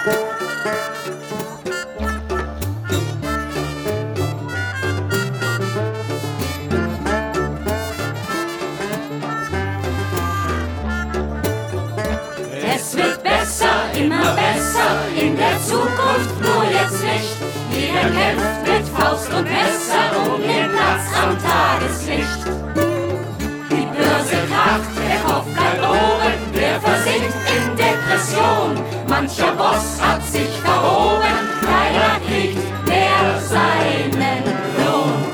Es wird besser, immer besser, in der Zukunft nur jetzt nicht. Jeder kämpft mit Faust und Messer um den Platz am Tageslicht. Die Börse kracht, der Kopf bleibt oben, der versinkt in Depression. Mancher Boss hat sich verhoben, keiner kriegt mehr seinen Lohn.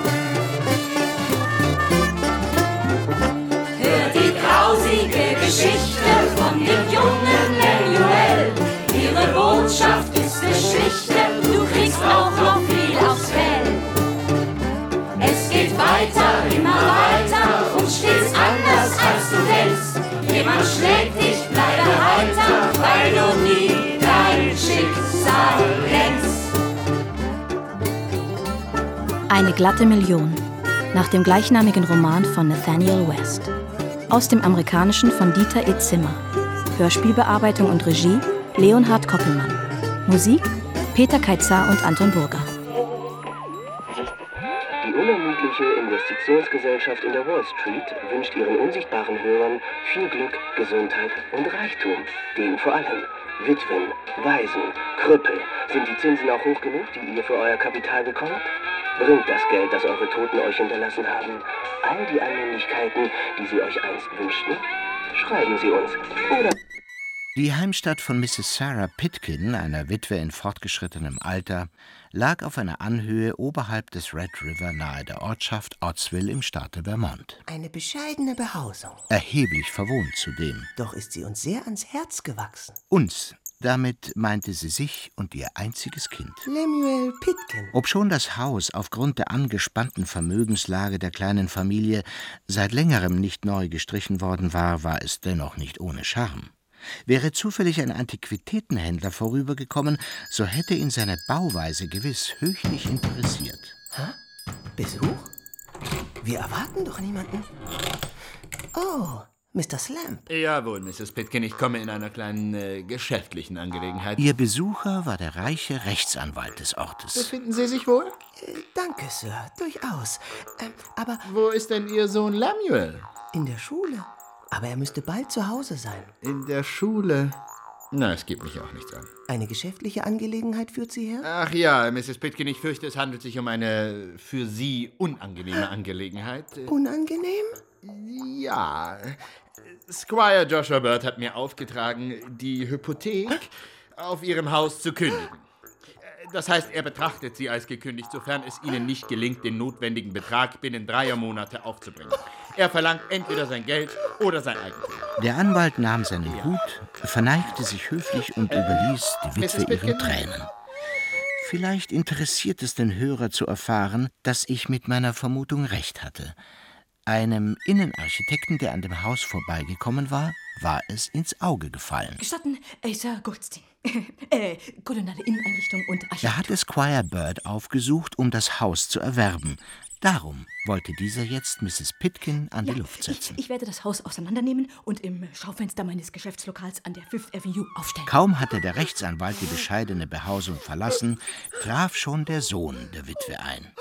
Hör die grausige Geschichte von dem jungen Lemuel. Ihre Botschaft ist es schlichte, du kriegst auch noch viel aufs Fell. Es geht weiter, immer weiter und stets anders als du denkst. Jemand schlägt dich, bleibe heiter, weil du nie dein Schicksal lenkst. Eine glatte Million, nach dem gleichnamigen Roman von Nathaniel West. Aus dem Amerikanischen von Dieter E. Zimmer. Hörspielbearbeitung und Regie Leonhard Koppelmann. Musik Peter Kaitzar und Anton Burger. Die unermüdliche Investitionsgesellschaft in der Wall Street wünscht ihren unsichtbaren Hörern viel Glück, Gesundheit und Reichtum. Denen vor allem Witwen, Waisen, Krüppel. Sind die Zinsen auch hoch genug, die ihr für euer Kapital bekommt? Bringt das Geld, das eure Toten euch hinterlassen haben, all die Annehmlichkeiten, die sie euch einst wünschten? Schreiben Sie uns. Oder Die Heimstatt von Mrs. Sarah Pitkin, einer Witwe in fortgeschrittenem Alter, lag auf einer Anhöhe oberhalb des Red River nahe der Ortschaft Ottsville im Staate Vermont. Eine bescheidene Behausung. Erheblich verwohnt zudem. Doch ist sie uns sehr ans Herz gewachsen. Uns, damit meinte sie sich und ihr einziges Kind. Lemuel Pitkin. Obschon das Haus aufgrund der angespannten Vermögenslage der kleinen Familie seit längerem nicht neu gestrichen worden war, war es dennoch nicht ohne Charme. Wäre zufällig ein Antiquitätenhändler vorübergekommen, so hätte ihn seine Bauweise gewiss höchlich interessiert. Hä? Besuch? Wir erwarten doch niemanden. Oh, Mr. Slamp. Jawohl, Mrs. Pitkin, ich komme in einer kleinen geschäftlichen Angelegenheit. Ihr Besucher war der reiche Rechtsanwalt des Ortes. Befinden Sie sich wohl? Danke, Sir, durchaus. Aber Wo ist denn Ihr Sohn Lemuel? in der Schule. Aber er müsste bald zu Hause sein. In der Schule? Na, es geht mich auch nichts an. Eine geschäftliche Angelegenheit führt Sie her? Ach ja, Mrs. Pitkin, ich fürchte, es handelt sich um eine für Sie unangenehme Angelegenheit. Unangenehm? Ja. Squire Joshua Bird hat mir aufgetragen, die Hypothek auf Ihrem Haus zu kündigen. Das heißt, er betrachtet Sie als gekündigt, sofern es Ihnen nicht gelingt, den notwendigen Betrag binnen 3 Monate aufzubringen. Er verlangt entweder sein Geld oder sein Eigentum. Der Anwalt nahm seinen Hut, verneigte sich höflich und überließ die Witwe ihren Tränen. Vielleicht interessiert es den Hörer zu erfahren, dass ich mit meiner Vermutung recht hatte. Einem Innenarchitekten, der an dem Haus vorbeigekommen war, war es ins Auge gefallen. Gestatten, Sir Goldstein. Koloniale Inneneinrichtung und Architektur. Er hatte Squire Bird aufgesucht, um das Haus zu erwerben. Darum wollte dieser jetzt Mrs. Pitkin an die Luft setzen. Ich werde das Haus auseinandernehmen und im Schaufenster meines Geschäftslokals an der Fifth Avenue aufstellen. Kaum hatte der Rechtsanwalt die bescheidene Behausung verlassen, traf schon der Sohn der Witwe ein.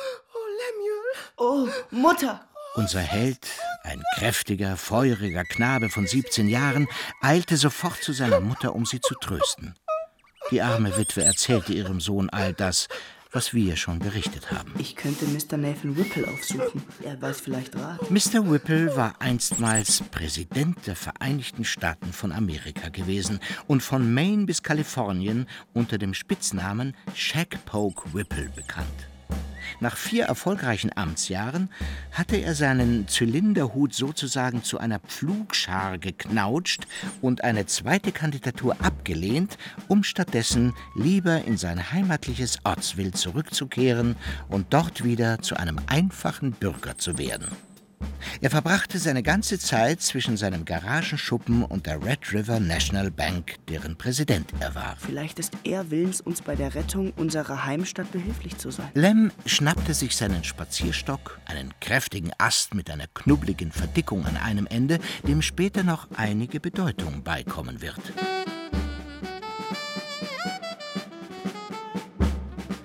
Oh, Mutter! Unser Held, ein kräftiger, feuriger Knabe von 17 Jahren, eilte sofort zu seiner Mutter, um sie zu trösten. Die arme Witwe erzählte ihrem Sohn all das, was wir schon berichtet haben. Ich könnte Mr. Nathan Whipple aufsuchen. Er weiß vielleicht Rat. Mr. Whipple war einstmals Präsident der Vereinigten Staaten von Amerika gewesen und von Maine bis Kalifornien unter dem Spitznamen Shagpoke Whipple bekannt. Nach 4 erfolgreichen Amtsjahren hatte er seinen Zylinderhut sozusagen zu einer Pflugschar geknautscht und eine zweite Kandidatur abgelehnt, um stattdessen lieber in sein heimatliches Ottsville zurückzukehren und dort wieder zu einem einfachen Bürger zu werden. Er verbrachte seine ganze Zeit zwischen seinem Garagenschuppen und der Red River National Bank, deren Präsident er war. Vielleicht ist er willens, uns bei der Rettung unserer Heimstatt behilflich zu sein. Lem schnappte sich seinen Spazierstock, einen kräftigen Ast mit einer knubbeligen Verdickung an einem Ende, dem später noch einige Bedeutung beikommen wird.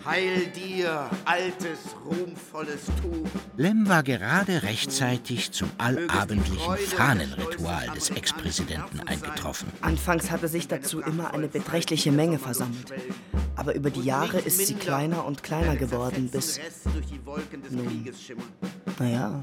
Heil dir, altes, ruhmvolles Tuch. Lem war gerade rechtzeitig zum allabendlichen Fahnenritual des Ex-Präsidenten eingetroffen. Anfangs hatte sich dazu immer eine beträchtliche Menge versammelt. Aber über die Jahre ist sie kleiner und kleiner geworden, bis... Nun, naja,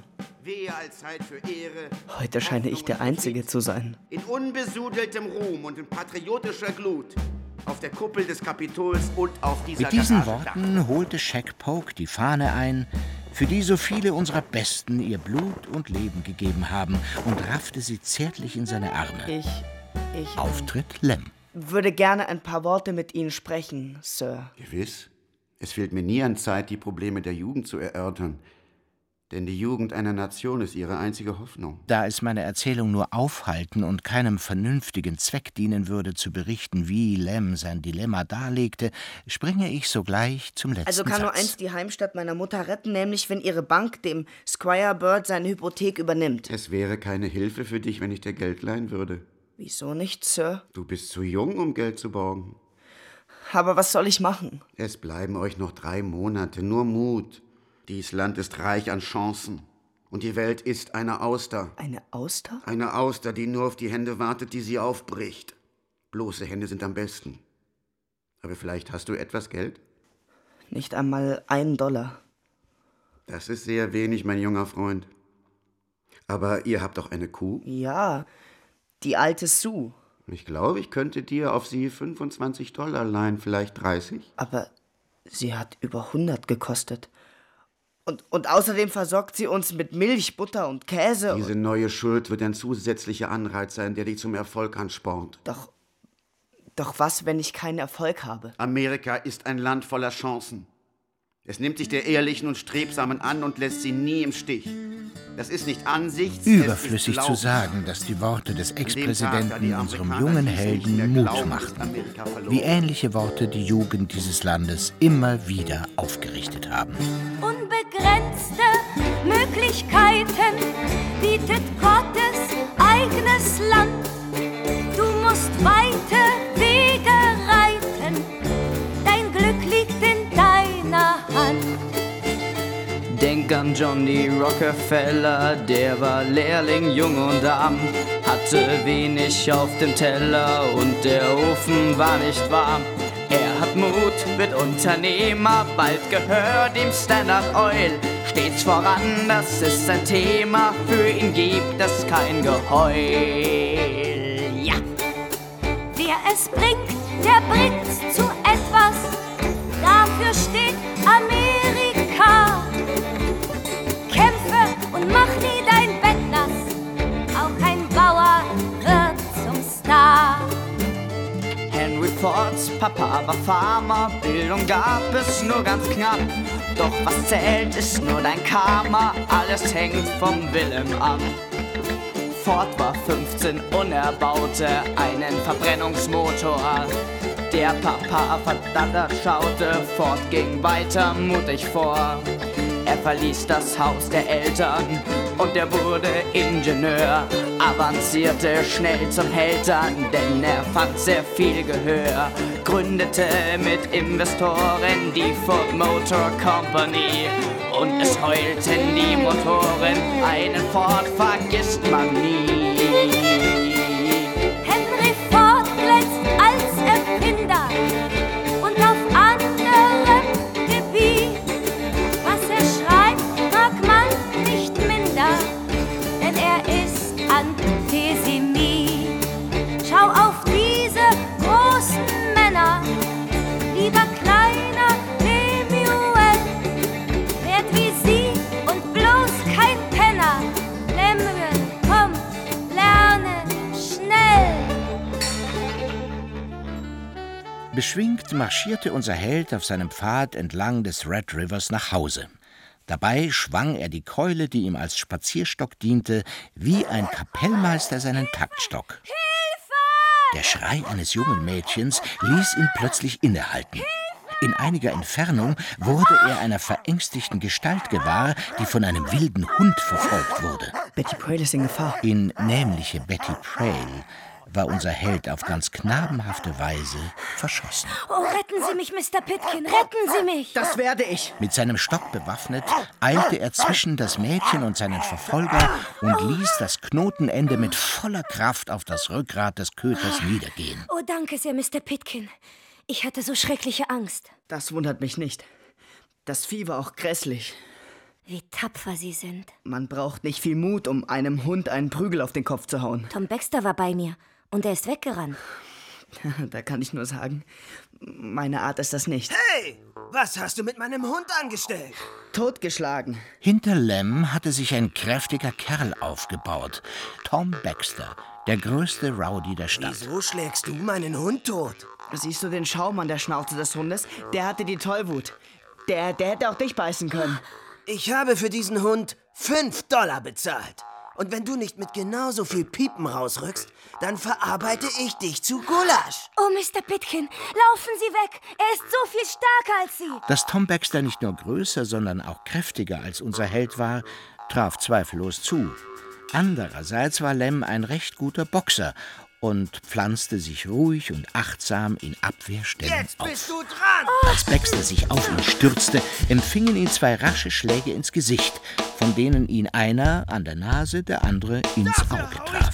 heute scheine ich der Einzige zu sein. In unbesudeltem Ruhm und in patriotischer Glut. Auf der Kuppel des Kapitols und auf dieser Mit diesen Garagendach. Worten holte Shag Polk die Fahne ein, für die so viele unserer Besten ihr Blut und Leben gegeben haben, und raffte sie zärtlich in seine Arme. Ich Auftritt Lem. Würde gerne ein paar Worte mit Ihnen sprechen, Sir. Gewiss. Es fehlt mir nie an Zeit, die Probleme der Jugend zu erörtern. Denn die Jugend einer Nation ist ihre einzige Hoffnung. Da es meine Erzählung nur aufhalten und keinem vernünftigen Zweck dienen würde, zu berichten, wie Lem sein Dilemma darlegte, springe ich sogleich zum letzten Also kann Satz. nur eins die Heimstatt meiner Mutter retten, nämlich wenn ihre Bank dem Squire Bird seine Hypothek übernimmt. Es wäre keine Hilfe für dich, wenn ich dir Geld leihen würde. Wieso nicht, Sir? Du bist zu jung, um Geld zu borgen. Aber was soll ich machen? Es bleiben euch noch 3 Monate, nur Mut. Dies Land ist reich an Chancen. Und die Welt ist eine Auster. Eine Auster? Eine Auster, die nur auf die Hände wartet, die sie aufbricht. Bloße Hände sind am besten. Aber vielleicht hast du etwas Geld? Nicht einmal $1. Das ist sehr wenig, mein junger Freund. Aber ihr habt doch eine Kuh? Ja, die alte Sue. Ich glaube, ich könnte dir auf sie $25 leihen, vielleicht 30. Aber sie hat über 100 gekostet. Und außerdem versorgt sie uns mit Milch, Butter und Käse. Diese neue Schuld wird ein zusätzlicher Anreiz sein, der dich zum Erfolg anspornt. Doch was, wenn ich keinen Erfolg habe? Amerika ist ein Land voller Chancen. Es nimmt sich der Ehrlichen und Strebsamen an und lässt sie nie im Stich. Das ist nicht Ansichts... Überflüssig zu sagen, dass die Worte des Ex-Präsidenten unserem jungen Helden Mut machten, wie ähnliche Worte die Jugend dieses Landes immer wieder aufgerichtet haben. Unbegrenzte Möglichkeiten bietet Gottes eigenes Land. Du musst weite Wege reiten, dein Glück liegt in deiner Hand. Denk an John D. Rockefeller, der war Lehrling, jung und arm, hatte wenig auf dem Teller und der Ofen war nicht warm. Er hat Mut, wird Unternehmer, bald gehört ihm Standard Oil. Stets voran, das ist ein Thema, für ihn gibt es kein Geheul. Ja! Wer es bringt, der bringt's zu etwas, dafür steht Amerika. Kämpfe und mach nie dein Bett nass, auch ein Bauer wird zum Star. Henry Fords Papa war Farmer, Bildung gab es nur ganz knapp. Doch was zählt, ist nur dein Karma, alles hängt vom Willen ab. Ford war 15 und er baute einen Verbrennungsmotor. Der Papa verdattert schaute, Ford ging weiter mutig vor. Er verließ das Haus der Eltern und er wurde Ingenieur. Avancierte schnell zum Helden, denn er fand sehr viel Gehör. Gründete mit Investoren die Ford Motor Company. Und es heulten die Motoren, einen Ford vergisst man nie. Henry Ford glänzt als Erfinder und auf anderem Gebiet. Was er schreibt, mag man nicht minder, denn er ist Antisemit. Schau auf diese großen Männer, lieber kleiner Lemuel, werd wie sie und bloß kein Penner. Lemuel, komm, lerne schnell. Beschwingt marschierte unser Held auf seinem Pfad entlang des Red Rivers nach Hause. Dabei schwang er die Keule, die ihm als Spazierstock diente, wie ein Kapellmeister seinen Taktstock. Der Schrei eines jungen Mädchens ließ ihn plötzlich innehalten. In einiger Entfernung wurde er einer verängstigten Gestalt gewahr, die von einem wilden Hund verfolgt wurde. Betty Prail ist in Gefahr. In nämliche Betty Prail war unser Held auf ganz knabenhafte Weise verschossen. Oh, retten Sie mich, Mr. Pitkin, retten Sie mich! Das werde ich. Mit seinem Stock bewaffnet, eilte er zwischen das Mädchen und seinen Verfolger und ließ das Knotenende mit voller Kraft auf das Rückgrat des Köters niedergehen. Oh, danke sehr, Mr. Pitkin. Ich hatte so schreckliche Angst. Das wundert mich nicht. Das Vieh war auch grässlich. Wie tapfer Sie sind. Man braucht nicht viel Mut, um einem Hund einen Prügel auf den Kopf zu hauen. Tom Baxter war bei mir und er ist weggerannt. Da kann ich nur sagen, meine Art ist das nicht. Hey, was hast du mit meinem Hund angestellt? Totgeschlagen. Hinter Lem hatte sich ein kräftiger Kerl aufgebaut. Tom Baxter, der größte Rowdy der Stadt. Wieso schlägst du meinen Hund tot? Siehst du den Schaum an der Schnauze des Hundes? Der hatte die Tollwut. Der hätte auch dich beißen können. Ich habe für diesen Hund $5 bezahlt. Und wenn du nicht mit genauso viel Piepen rausrückst, dann verarbeite ich dich zu Gulasch. Oh, Mr. Pitkin, laufen Sie weg! Er ist so viel stärker als Sie! Dass Tom Baxter nicht nur größer, sondern auch kräftiger als unser Held war, traf zweifellos zu. Andererseits war Lem ein recht guter Boxer und pflanzte sich ruhig und achtsam in Abwehrstellung Jetzt bist auf. du dran! Als Baxter sich auf ihn stürzte, empfingen ihn 2 rasche Schläge ins Gesicht, von denen ihn einer an der Nase, der andere ins Auge traf.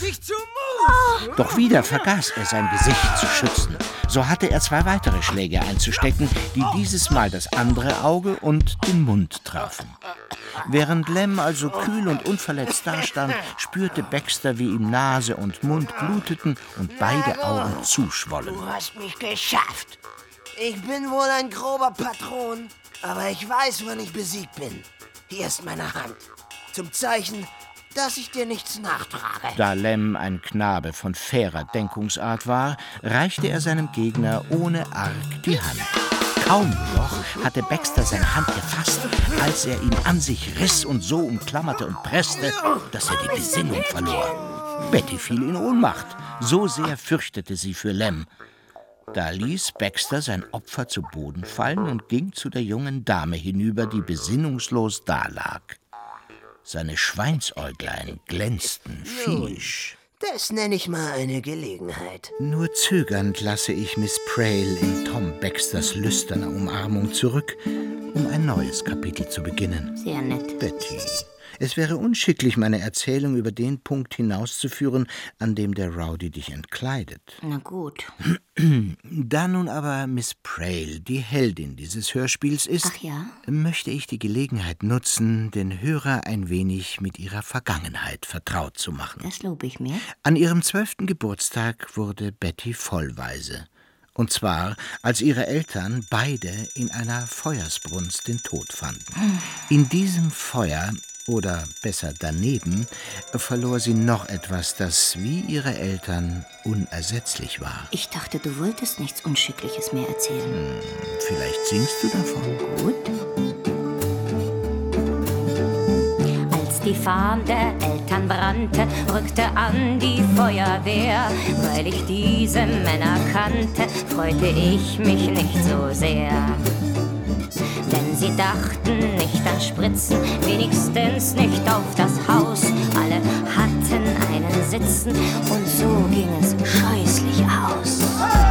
Doch wieder vergaß er, sein Gesicht zu schützen. So hatte er 2 weitere Schläge einzustecken, die dieses Mal das andere Auge und den Mund trafen. Während Lem also kühl und unverletzt dastand, spürte Baxter, wie ihm Nase und Mund bluteten und beide Augen zuschwollen. Du hast mich geschafft. Ich bin wohl ein grober Patron, aber ich weiß, wann ich besiegt bin. Hier ist meine Hand. Zum Zeichen, dass ich dir nichts nachtrage. Da Lem ein Knabe von fairer Denkungsart war, reichte er seinem Gegner ohne Arg die Hand. Kaum noch hatte Baxter seine Hand gefasst, als er ihn an sich riss und so umklammerte und presste, dass er die Besinnung verlor. Betty fiel in Ohnmacht. So sehr fürchtete sie für Lem. Da ließ Baxter sein Opfer zu Boden fallen und ging zu der jungen Dame hinüber, die besinnungslos dalag. Seine Schweinsäuglein glänzten fiesch. Das nenne ich mal eine Gelegenheit. Nur zögernd lasse ich Miss Prail in Tom Baxters lüsterner Umarmung zurück, um ein neues Kapitel zu beginnen. Sehr nett. Betty, es wäre unschicklich, meine Erzählung über den Punkt hinauszuführen, an dem der Rowdy dich entkleidet. Na gut. Da nun aber Miss Prail die Heldin dieses Hörspiels ist, Ach ja? möchte ich die Gelegenheit nutzen, den Hörer ein wenig mit ihrer Vergangenheit vertraut zu machen. Das lobe ich mir. An ihrem 12. Geburtstag wurde Betty vollweise. Und zwar, als ihre Eltern beide in einer Feuersbrunst den Tod fanden. In diesem Feuer, oder besser daneben, verlor sie noch etwas, das wie ihre Eltern unersetzlich war. Ich dachte, du wolltest nichts Unschickliches mehr erzählen. Vielleicht singst du davon. Gut. Als die Farm der Eltern brannte, rückte an die Feuerwehr. Weil ich diese Männer kannte, freute ich mich nicht so sehr. Denn sie dachten nicht an Spritzen, wenigstens nicht auf das Haus. Alle hatten einen Sitzen und so ging es scheußlich aus.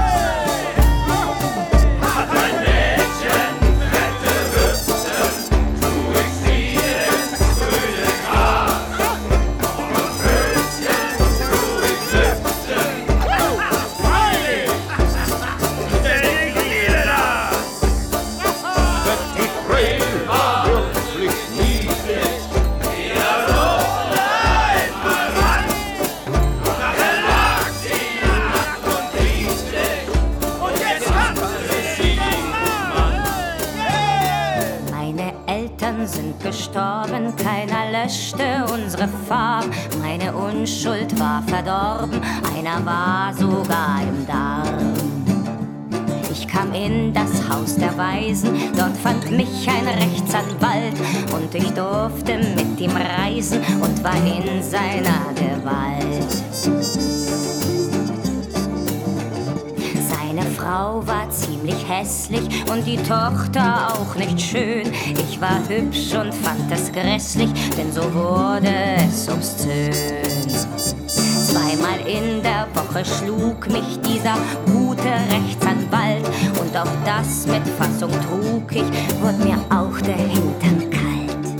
Gestorben, keiner löschte unsere Farm. Meine Unschuld war verdorben, einer war sogar im Darm. Ich kam in das Haus der Waisen, dort fand mich ein Rechtsanwalt und ich durfte mit ihm reisen und war in seiner Gewalt. Seine Frau war ziemlich hässlich und die Tochter auch nicht schön. Ich war hübsch und fand es grässlich, denn so wurde es obszön. Zweimal in der Woche schlug mich dieser gute Rechtsanwalt. Und auch das mit Fassung trug ich, wurde mir auch der Hintern kalt.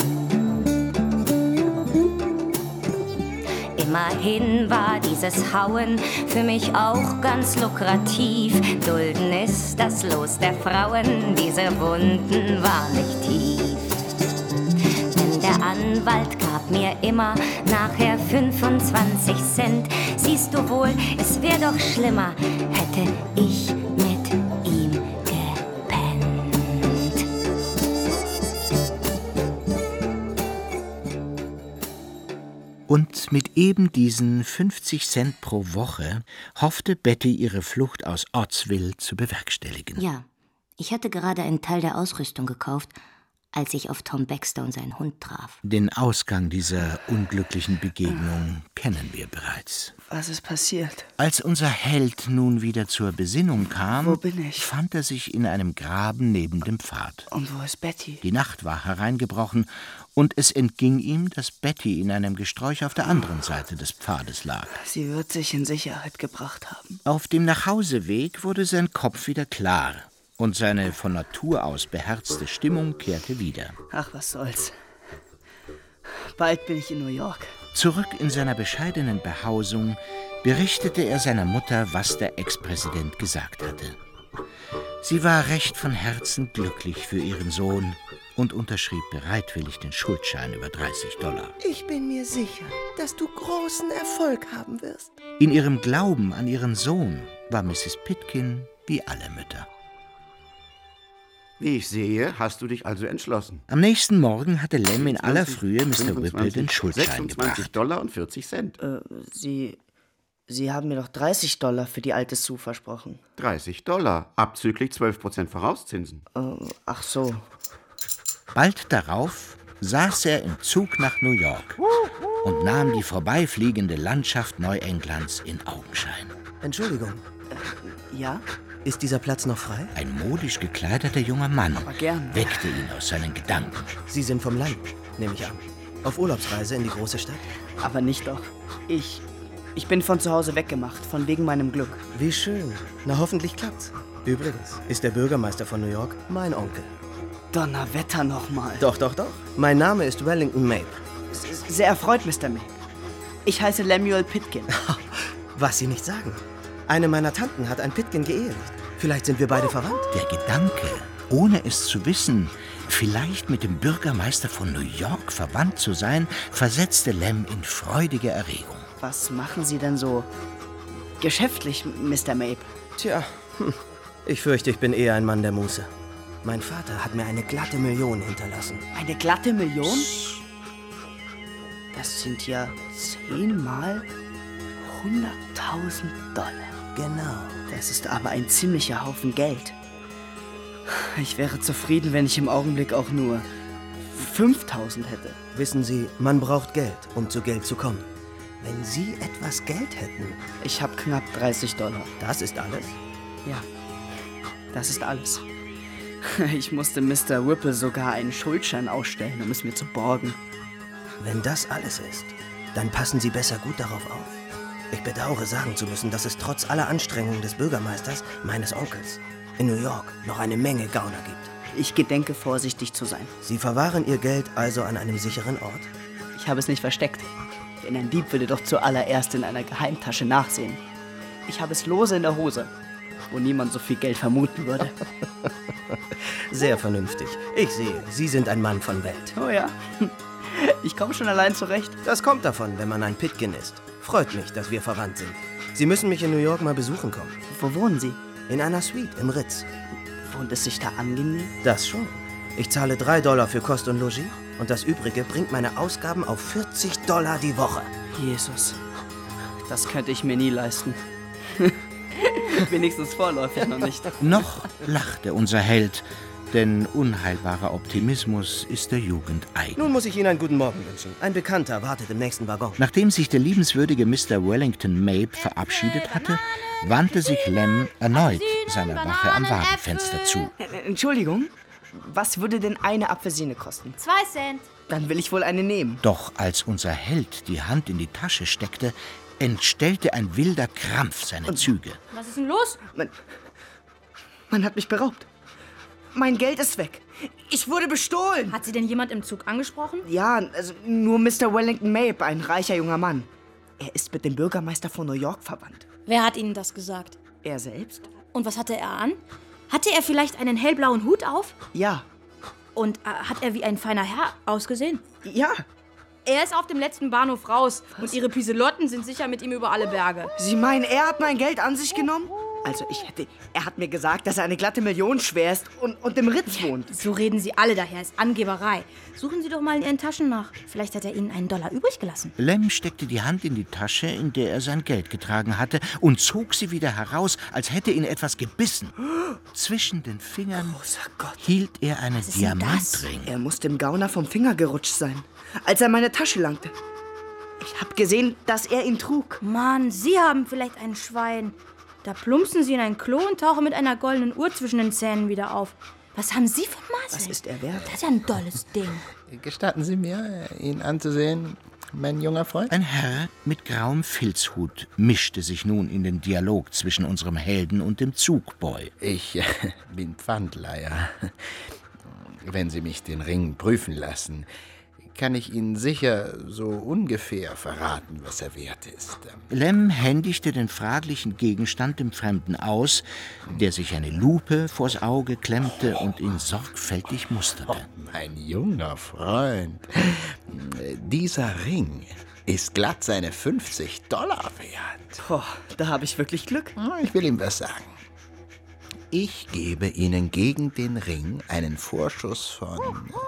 Immerhin war dieses Hauen für mich auch ganz lukrativ. Dulden ist das Los der Frauen, diese Wunden waren nicht tief. Denn der Anwalt gab mir immer nachher 25 Cent. Siehst du wohl, es wär doch schlimmer, hätte ich mit ihm gepennt. Und mit eben diesen 50 Cent pro Woche hoffte Betty, ihre Flucht aus Ottsville zu bewerkstelligen. Ja, ich hatte gerade einen Teil der Ausrüstung gekauft, als ich auf Tom Baxter und seinen Hund traf. Den Ausgang dieser unglücklichen Begegnung kennen wir bereits. Was ist passiert? Als unser Held nun wieder zur Besinnung kam, Wo bin ich? fand er sich in einem Graben neben dem Pfad. Und wo ist Betty? Die Nacht war hereingebrochen und es entging ihm, dass Betty in einem Gesträuch auf der anderen Seite des Pfades lag. Sie wird sich in Sicherheit gebracht haben. Auf dem Nachhauseweg wurde sein Kopf wieder klar und seine von Natur aus beherzte Stimmung kehrte wieder. Ach, was soll's. Bald bin ich in New York. Zurück in seiner bescheidenen Behausung berichtete er seiner Mutter, was der Ex-Präsident gesagt hatte. Sie war recht von Herzen glücklich für ihren Sohn und unterschrieb bereitwillig den Schuldschein über $30. Ich bin mir sicher, dass du großen Erfolg haben wirst. In ihrem Glauben an ihren Sohn war Mrs. Pitkin wie alle Mütter. Wie ich sehe, hast du dich also entschlossen. Am nächsten Morgen hatte Lem in aller Frühe Mr. Whipple den Schuldschein gebracht. $26,40. Sie haben mir doch $30 für die alte Sue versprochen. $30, abzüglich 12% Vorauszinsen. Ach so. Bald darauf saß er im Zug nach New York und nahm die vorbeifliegende Landschaft Neuenglands in Augenschein. Entschuldigung. Ja? Ist dieser Platz noch frei? Ein modisch gekleideter junger Mann Aber gern. weckte ihn aus seinen Gedanken. Sie sind vom Land, nehme ich an. Auf Urlaubsreise in die große Stadt? Aber nicht doch. Ich bin von zu Hause weggemacht, von wegen meinem Glück. Wie schön. Na, hoffentlich klappt's. Übrigens ist der Bürgermeister von New York mein Onkel. Donnerwetter nochmal. Doch. Mein Name ist Wellington Mabe. Sehr erfreut, Mr. Mabe. Ich heiße Lemuel Pitkin. Was Sie nicht sagen. Eine meiner Tanten hat ein Pitkin geehelicht. Vielleicht sind wir beide verwandt. Der Gedanke, ohne es zu wissen, vielleicht mit dem Bürgermeister von New York verwandt zu sein, versetzte Lem in freudige Erregung. Was machen Sie denn so geschäftlich, Mr. Mabe? Tja, ich fürchte, ich bin eher ein Mann der Muße. Mein Vater hat mir eine glatte Million hinterlassen. Eine glatte Million? Das sind ja 10 mal $100.000. Genau. Das ist aber ein ziemlicher Haufen Geld. Ich wäre zufrieden, wenn ich im Augenblick auch nur 5.000 hätte. Wissen Sie, man braucht Geld, um zu Geld zu kommen. Wenn Sie etwas Geld hätten... Ich habe knapp $30. Das ist alles? Ja, das ist alles. Ich musste Mr. Whipple sogar einen Schuldschein ausstellen, um es mir zu borgen. Wenn das alles ist, dann passen Sie besser gut darauf auf. Ich bedauere sagen zu müssen, dass es trotz aller Anstrengungen des Bürgermeisters, meines Onkels, in New York noch eine Menge Gauner gibt. Ich gedenke, vorsichtig zu sein. Sie verwahren Ihr Geld also an einem sicheren Ort? Ich habe es nicht versteckt. Denn ein Dieb würde doch zuallererst in einer Geheimtasche nachsehen. Ich habe es lose in der Hose, wo niemand so viel Geld vermuten würde. Sehr vernünftig. Ich sehe, Sie sind ein Mann von Welt. Oh ja. Ich komme schon allein zurecht. Das kommt davon, wenn man ein Pitkin ist. Freut mich, dass wir verwandt sind. Sie müssen mich in New York mal besuchen kommen. Wo wohnen Sie? In einer Suite im Ritz. Wohnt es sich da angenehm? Das schon. Ich zahle $3 für Kost und Logis und das Übrige bringt meine Ausgaben auf $40 die Woche. Jesus, das könnte ich mir nie leisten. Wenigstens vorläufig noch nicht. Noch lachte unser Held, denn unheilbarer Optimismus ist der Jugend eigen. Nun muss ich Ihnen einen guten Morgen wünschen. Ein Bekannter wartet im nächsten Waggon. Nachdem sich der liebenswürdige Mr. Wellington Mabe verabschiedet hatte, wandte sich Lem erneut seiner Wache am Wagenfenster zu. Entschuldigung, was würde denn eine Apfelsine kosten? 2 Cent. Dann will ich wohl eine nehmen. Doch als unser Held die Hand in die Tasche steckte, entstellte ein wilder Krampf seine Züge. Was ist denn los? Man hat mich beraubt. Mein Geld ist weg. Ich wurde bestohlen. Hat Sie denn jemand im Zug angesprochen? Ja, also nur Mr. Wellington Mabe, ein reicher junger Mann. Er ist mit dem Bürgermeister von New York verwandt. Wer hat Ihnen das gesagt? Er selbst? Und was hatte er an? Hatte er vielleicht einen hellblauen Hut auf? Ja. Und hat er wie ein feiner Herr ausgesehen? Ja. Er ist auf dem letzten Bahnhof raus. Und Ihre Piselotten sind sicher mit ihm über alle Berge. Sie meinen, er hat mein Geld an sich genommen? Also er hat mir gesagt, dass er eine glatte Million schwer ist und im Ritz wohnt. So reden Sie alle daher, ist Angeberei. Suchen Sie doch mal in Ihren Taschen nach. Vielleicht hat er Ihnen einen $1 übrig gelassen. Lem steckte die Hand in die Tasche, in der er sein Geld getragen hatte, und zog sie wieder heraus, als hätte ihn etwas gebissen. Zwischen den Fingern hielt er einen Diamantring. Er muss dem Gauner vom Finger gerutscht sein, als er meine Tasche langte. Ich habe gesehen, dass er ihn trug. Mann, Sie haben vielleicht ein Schwein. Da plumpsen Sie in ein Klo und tauchen mit einer goldenen Uhr zwischen den Zähnen wieder auf. Was haben Sie von Marcel? Was ist er wert? Das ist ja ein dolles Ding. Gestatten Sie mir, ihn anzusehen, mein junger Freund? Ein Herr mit grauem Filzhut mischte sich nun in den Dialog zwischen unserem Helden und dem Zugboy. Ich bin Pfandleiher. Wenn Sie mich den Ring prüfen lassen, kann ich Ihnen sicher so ungefähr verraten, was er wert ist. Lem händigte den fraglichen Gegenstand dem Fremden aus, der sich eine Lupe vors Auge klemmte und ihn sorgfältig musterte. Oh, mein junger Freund, dieser Ring ist glatt seine $50 wert. Oh, da habe ich wirklich Glück. Ich will Ihnen was sagen. Ich gebe Ihnen gegen den Ring einen Vorschuss von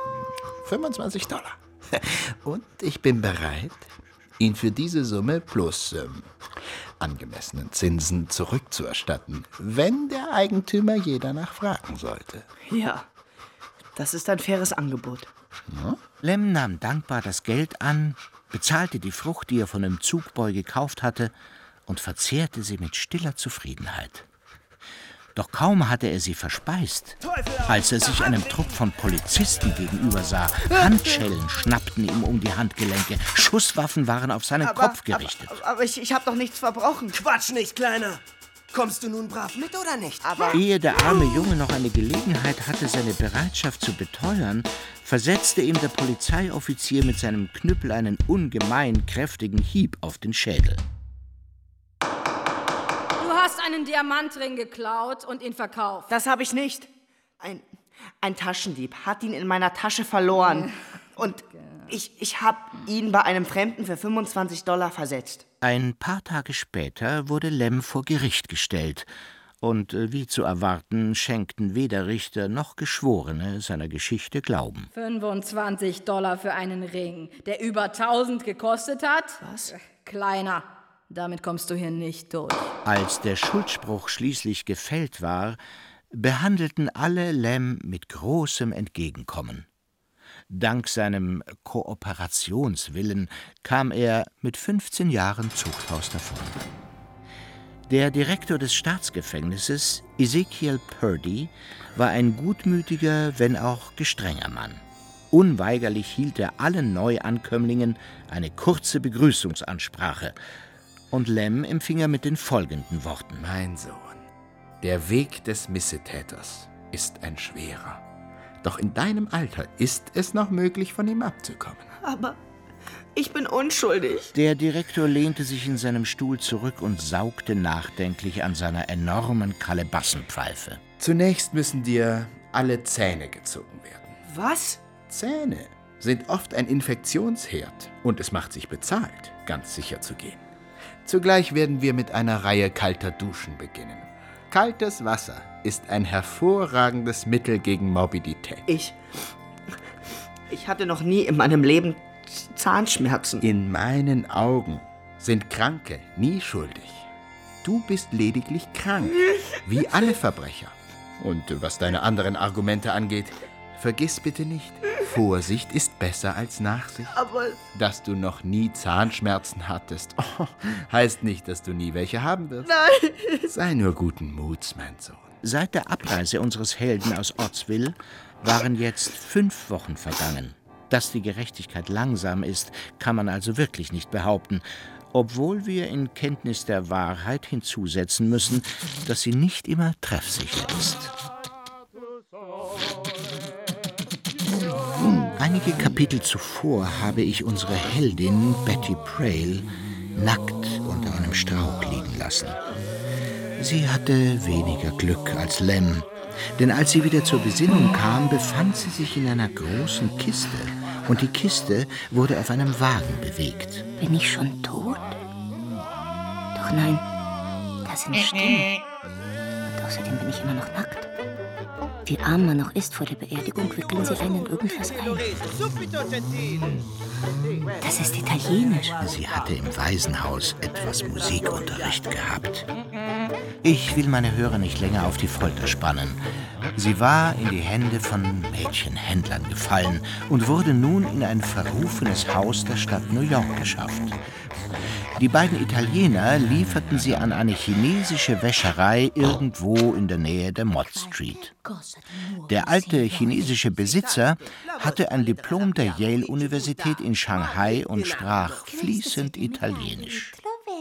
$25. Und ich bin bereit, ihn für diese Summe plus angemessenen Zinsen zurückzuerstatten, wenn der Eigentümer je danach fragen sollte. Ja, das ist ein faires Angebot. Ja? Lem nahm dankbar das Geld an, bezahlte die Frucht, die er von dem Zugboy gekauft hatte, und verzehrte sie mit stiller Zufriedenheit. Doch kaum hatte er sie verspeist, als er sich einem Trupp von Polizisten gegenüber sah. Handschellen schnappten ihm um die Handgelenke, Schusswaffen waren auf seinen Kopf gerichtet. Aber ich habe doch nichts verbrochen. Quatsch nicht, Kleiner. Kommst du nun brav mit oder nicht? Aber ehe der arme Junge noch eine Gelegenheit hatte, seine Bereitschaft zu beteuern, versetzte ihm der Polizeioffizier mit seinem Knüppel einen ungemein kräftigen Hieb auf den Schädel. Du hast einen Diamantring geklaut und ihn verkauft. Das habe ich nicht. Ein Taschendieb hat ihn in meiner Tasche verloren. Und ich habe ihn bei einem Fremden für $25 versetzt. Ein paar Tage später wurde Lem vor Gericht gestellt. Und wie zu erwarten, schenkten weder Richter noch Geschworene seiner Geschichte Glauben. $25 für einen Ring, der über 1000 gekostet hat? Was? Kleiner. Damit kommst du hier nicht durch. Als der Schuldspruch schließlich gefällt war, behandelten alle Lem mit großem Entgegenkommen. Dank seinem Kooperationswillen kam er mit 15 Jahren Zuchthaus davon. Der Direktor des Staatsgefängnisses, Ezekiel Purdy, war ein gutmütiger, wenn auch gestrenger Mann. Unweigerlich hielt er allen Neuankömmlingen eine kurze Begrüßungsansprache, und Lem empfing er mit den folgenden Worten. Mein Sohn, der Weg des Missetäters ist ein schwerer. Doch in deinem Alter ist es noch möglich, von ihm abzukommen. Aber ich bin unschuldig. Der Direktor lehnte sich in seinem Stuhl zurück und saugte nachdenklich an seiner enormen Kalebassenpfeife. Zunächst müssen dir alle Zähne gezogen werden. Was? Zähne sind oft ein Infektionsherd und es macht sich bezahlt, ganz sicher zu gehen. Zugleich werden wir mit einer Reihe kalter Duschen beginnen. Kaltes Wasser ist ein hervorragendes Mittel gegen Morbidität. Ich hatte noch nie in meinem Leben Zahnschmerzen. In meinen Augen sind Kranke nie schuldig. Du bist lediglich krank, wie alle Verbrecher. Und was deine anderen Argumente angeht, vergiss bitte nicht, Vorsicht ist besser als Nachsicht. Aber dass du noch nie Zahnschmerzen hattest, heißt nicht, dass du nie welche haben wirst. Nein. Sei nur guten Muts, mein Sohn. Seit der Abreise unseres Helden aus Ottsville waren jetzt 5 Wochen vergangen. Dass die Gerechtigkeit langsam ist, kann man also wirklich nicht behaupten. obwohl wir in Kenntnis der Wahrheit hinzusetzen müssen, dass sie nicht immer treffsicher ist. Einige Kapitel zuvor habe ich unsere Heldin Betty Prail nackt unter einem Strauch liegen lassen. Sie hatte weniger Glück als Lem, denn als sie wieder zur Besinnung kam, befand sie sich in einer großen Kiste und die Kiste wurde auf einem Wagen bewegt. Bin ich schon tot? Doch nein, das sind Stimmen. Und außerdem bin ich immer noch nackt. Wie arm man noch ist vor der Beerdigung, wickeln sie einen in irgendwas ein. Das ist Italienisch. Sie hatte im Waisenhaus etwas Musikunterricht gehabt. Ich will meine Hörer nicht länger auf die Folter spannen. Sie war in die Hände von Mädchenhändlern gefallen und wurde nun in ein verrufenes Haus der Stadt New York geschafft. Die beiden Italiener lieferten sie an eine chinesische Wäscherei irgendwo in der Nähe der Mott Street. Der alte chinesische Besitzer hatte ein Diplom der Yale-Universität in Shanghai und sprach fließend Italienisch.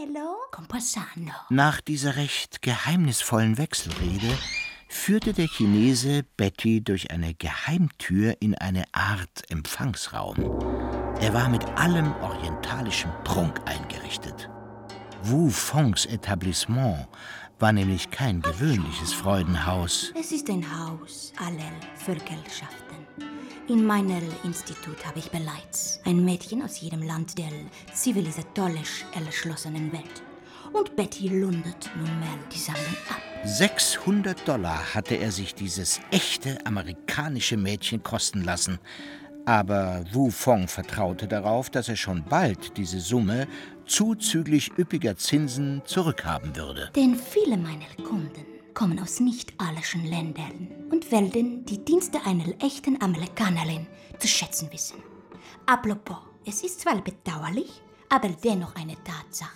Nach dieser recht geheimnisvollen Wechselrede führte der Chinese Betty durch eine Geheimtür in eine Art Empfangsraum. Er war mit allem orientalischen Prunk eingerichtet. Wu Fongs Etablissement war nämlich kein gewöhnliches Freudenhaus. Es ist ein Haus aller Völkerschaften. In meinem Institut habe ich bereits ein Mädchen aus jedem Land der zivilisatorisch erschlossenen Welt. Und Betty lundet nunmehr die Sammlung ab. $600 hatte er sich dieses echte amerikanische Mädchen kosten lassen. Aber Wu Fong vertraute darauf, dass er schon bald diese Summe zuzüglich üppiger Zinsen zurückhaben würde. Denn viele meiner Kunden kommen aus nicht-allischen Ländern und werden die Dienste einer echten Amerikanerin zu schätzen wissen. Apropos, es ist zwar bedauerlich, aber dennoch eine Tatsache.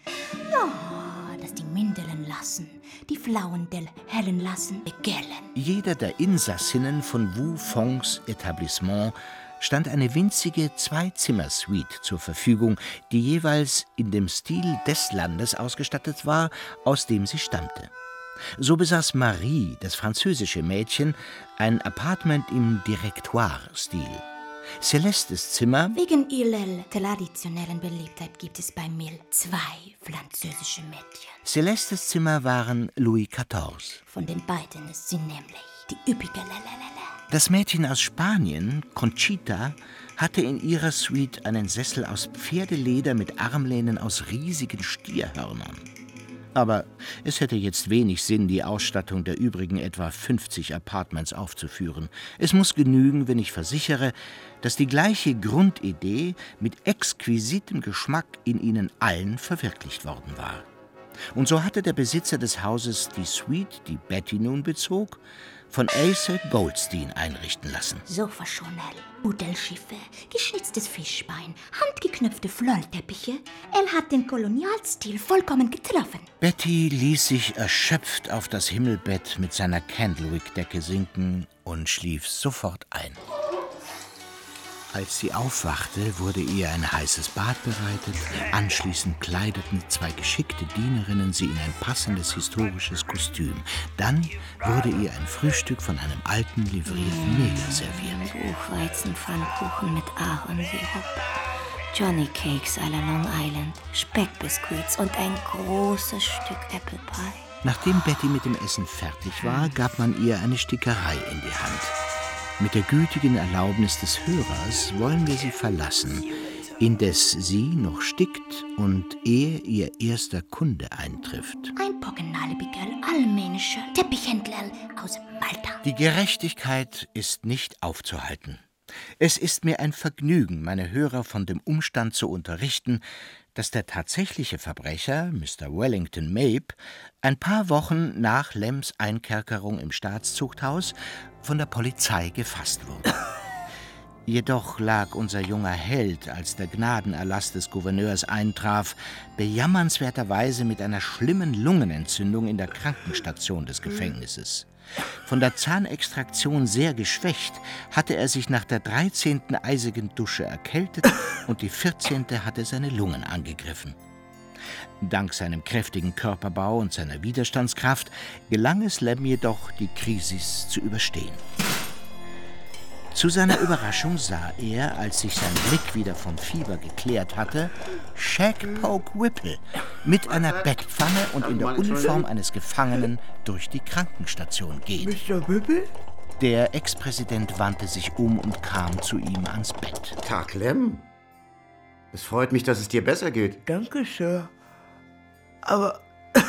Ja, dass die Mindeln lassen, die Flauen der Herren lassen, begehren. Jeder der Insassinnen von Wu Fongs Etablissement stand eine winzige Zwei-Zimmer-Suite zur Verfügung, die jeweils in dem Stil des Landes ausgestattet war, aus dem sie stammte. So besaß Marie, das französische Mädchen, ein Appartement im Directoire-Stil. Celestes Zimmer... Wegen ihrer traditionellen Beliebtheit gibt es bei mir 2 französische Mädchen. Celestes Zimmer waren Louis XIV. Von den beiden ist sie nämlich die üppige Das Mädchen aus Spanien, Conchita, hatte in ihrer Suite einen Sessel aus Pferdeleder mit Armlehnen aus riesigen Stierhörnern. Aber es hätte jetzt wenig Sinn, die Ausstattung der übrigen etwa 50 Apartments aufzuführen. Es muss genügen, wenn ich versichere, dass die gleiche Grundidee mit exquisitem Geschmack in ihnen allen verwirklicht worden war. Und so hatte der Besitzer des Hauses die Suite, die Betty nun bezog, von Asa Goldstein einrichten lassen. Sofaschoner, Budelschiffe, geschnitztes Fischbein, handgeknöpfte Florteppiche. Er hat den Kolonialstil vollkommen getroffen. Betty ließ sich erschöpft auf das Himmelbett mit seiner Candlewick-Decke sinken und schlief sofort ein. Als sie aufwachte, wurde ihr ein heißes Bad bereitet. Anschließend kleideten 2 geschickte Dienerinnen sie in ein passendes historisches Kostüm. Dann wurde ihr ein Frühstück von einem alten, livrierten Neger serviert. Buchweizenpfannkuchen mit Ahornsirup, Johnny Cakes à la Long Island, Speckbiskuits und ein großes Stück Apple Pie. Nachdem Betty mit dem Essen fertig war, gab man ihr eine Stickerei in die Hand. Mit der gütigen Erlaubnis des Hörers wollen wir sie verlassen, indes sie noch stickt und ehe ihr erster Kunde eintrifft. Ein pockennalibiger, allmänischer Teppichhändler aus Malta. Die Gerechtigkeit ist nicht aufzuhalten. Es ist mir ein Vergnügen, meine Hörer von dem Umstand zu unterrichten, dass der tatsächliche Verbrecher, Mr. Wellington Mabe, ein paar Wochen nach Lems Einkerkerung im Staatszuchthaus von der Polizei gefasst wurde. Jedoch lag unser junger Held, als der Gnadenerlass des Gouverneurs eintraf, bejammernswerterweise mit einer schlimmen Lungenentzündung in der Krankenstation des Gefängnisses. Von der Zahnextraktion sehr geschwächt, hatte er sich nach der 13. eisigen Dusche erkältet und die 14. hatte seine Lungen angegriffen. Dank seinem kräftigen Körperbau und seiner Widerstandskraft gelang es Lem jedoch, die Krisis zu überstehen. Zu seiner Überraschung sah er, als sich sein Blick wieder vom Fieber geklärt hatte, Shag Poke Whipple mit einer Bettpfanne und in der Uniform eines Gefangenen durch die Krankenstation gehen. Mr. Whipple? Der Ex-Präsident wandte sich um und kam zu ihm ans Bett. Tag, Lem. Es freut mich, dass es dir besser geht. Danke, Sir. Aber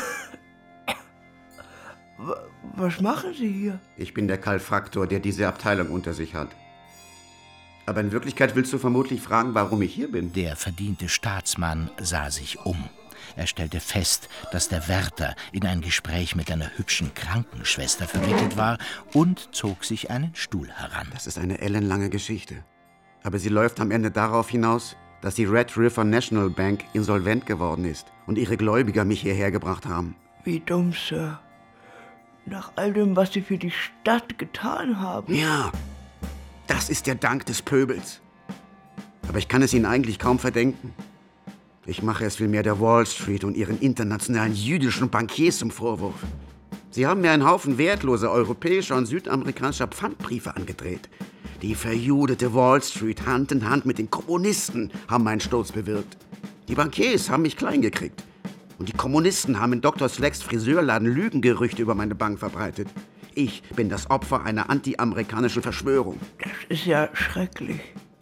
was machen Sie hier? Ich bin der Kalfaktor, der diese Abteilung unter sich hat. Aber in Wirklichkeit willst du vermutlich fragen, warum ich hier bin. Der verdiente Staatsmann sah sich um. Er stellte fest, dass der Wärter in ein Gespräch mit einer hübschen Krankenschwester verwickelt war und zog sich einen Stuhl heran. Das ist eine ellenlange Geschichte. Aber sie läuft am Ende darauf hinaus, dass die Red River National Bank insolvent geworden ist und ihre Gläubiger mich hierher gebracht haben. Wie dumm, Sir. Nach all dem, was Sie für die Stadt getan haben. Ja, das ist der Dank des Pöbels. Aber ich kann es Ihnen eigentlich kaum verdenken. Ich mache es vielmehr der Wall Street und ihren internationalen jüdischen Bankiers zum Vorwurf. Sie haben mir einen Haufen wertloser europäischer und südamerikanischer Pfandbriefe angedreht. Die verjudete Wall Street Hand in Hand mit den Kommunisten haben meinen Sturz bewirkt. Die Bankiers haben mich klein gekriegt. Und die Kommunisten haben in Dr. Slacks Friseurladen Lügengerüchte über meine Bank verbreitet. Ich bin das Opfer einer anti-amerikanischen Verschwörung. Das ist ja schrecklich.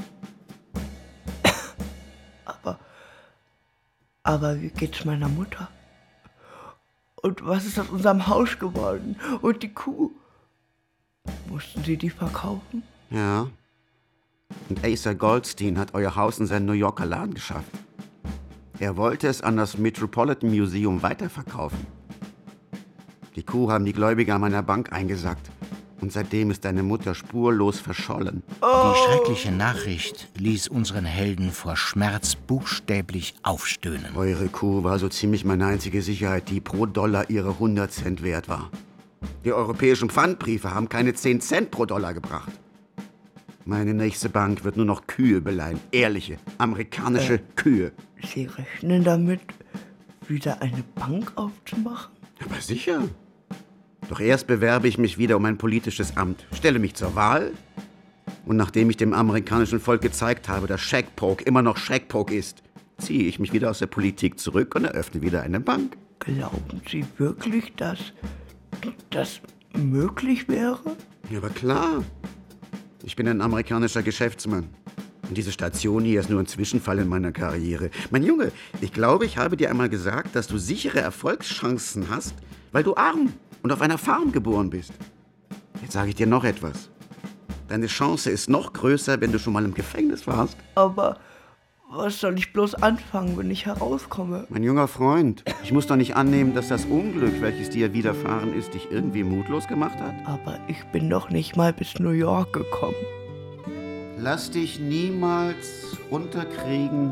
Aber wie geht's meiner Mutter? Und was ist aus unserem Haus geworden? Und die Kuh? Mussten Sie die verkaufen? Ja. Und Asa Goldstein hat euer Haus in seinen New Yorker Laden geschafft. Er wollte es an das Metropolitan Museum weiterverkaufen. Die Kuh haben die Gläubiger meiner Bank eingesackt. Und seitdem ist deine Mutter spurlos verschollen. Die schreckliche Nachricht ließ unseren Helden vor Schmerz buchstäblich aufstöhnen. Eure Kuh war so ziemlich meine einzige Sicherheit, die pro Dollar ihre 100 Cent wert war. Die europäischen Pfandbriefe haben keine 10 Cent pro Dollar gebracht. Meine nächste Bank wird nur noch Kühe beleihen. Ehrliche, amerikanische Kühe. Sie rechnen damit, wieder eine Bank aufzumachen? Aber sicher. Doch erst bewerbe ich mich wieder um ein politisches Amt, stelle mich zur Wahl und nachdem ich dem amerikanischen Volk gezeigt habe, dass Shag Poke immer noch Shag Poke ist, ziehe ich mich wieder aus der Politik zurück und eröffne wieder eine Bank. Glauben Sie wirklich, dass das möglich wäre? Ja, aber klar. Ich bin ein amerikanischer Geschäftsmann. Und diese Station hier ist nur ein Zwischenfall in meiner Karriere. Mein Junge, ich glaube, ich habe dir einmal gesagt, dass du sichere Erfolgschancen hast, weil du arm und auf einer Farm geboren bist. Jetzt sage ich dir noch etwas. Deine Chance ist noch größer, wenn du schon mal im Gefängnis warst. Aber was soll ich bloß anfangen, wenn ich herauskomme? Mein junger Freund, ich muss doch nicht annehmen, dass das Unglück, welches dir widerfahren ist, dich irgendwie mutlos gemacht hat. Aber ich bin doch nicht mal bis New York gekommen. Lass dich niemals unterkriegen,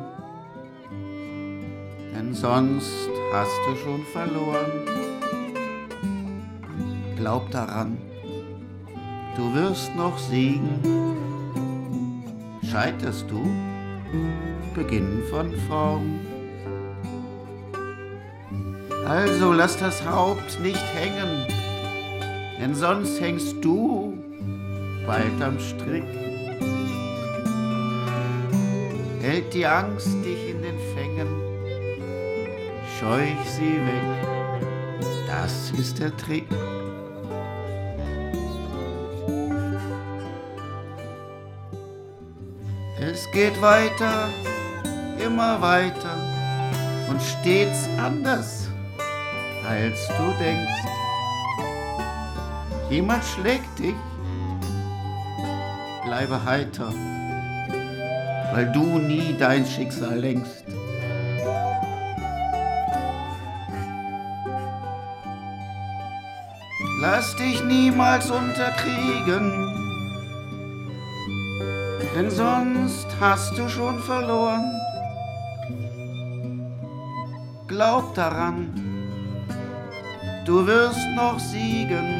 denn sonst hast du schon verloren. Glaub daran, du wirst noch siegen. Scheiterst du, beginn von vorn. Also lass das Haupt nicht hängen, denn sonst hängst du bald am Strick. Hält die Angst dich in den Fängen, scheuch sie weg, das ist der Trick. Es geht weiter, immer weiter und stets anders, als du denkst. Jemand schlägt dich, bleibe heiter, weil du nie dein Schicksal lenkst. Lass dich niemals unterkriegen, denn sonst hast du schon verloren. Glaub daran, du wirst noch siegen.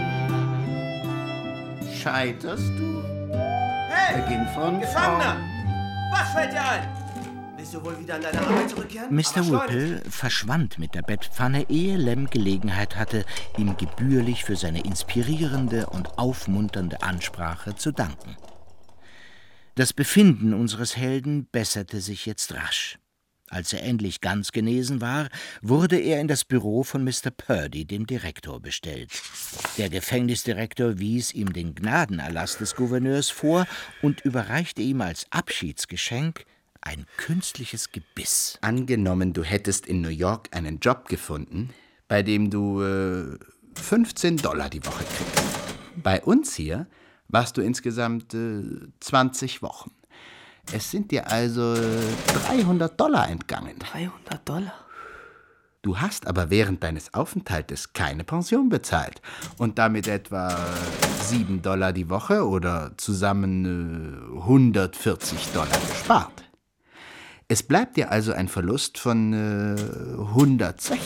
Scheiterst du, hey, beginn von Gefangener! vorn. Was fällt dir ein? Willst du wohl wieder an deine Arbeit zurückkehren? Mr. Whipple verschwand mit der Bettpfanne, ehe Lem Gelegenheit hatte, ihm gebührlich für seine inspirierende und aufmunternde Ansprache zu danken. Das Befinden unseres Helden besserte sich jetzt rasch. Als er endlich ganz genesen war, wurde er in das Büro von Mr. Purdy, dem Direktor, bestellt. Der Gefängnisdirektor wies ihm den Gnadenerlass des Gouverneurs vor und überreichte ihm als Abschiedsgeschenk ein künstliches Gebiss. Angenommen, du hättest in New York einen Job gefunden, bei dem du $15 die Woche kriegst. Bei uns hier warst du insgesamt 20 Wochen. Es sind dir also $300 entgangen. $300? Du hast aber während deines Aufenthaltes keine Pension bezahlt und damit etwa $7 die Woche oder zusammen $140 gespart. Es bleibt dir also ein Verlust von $160.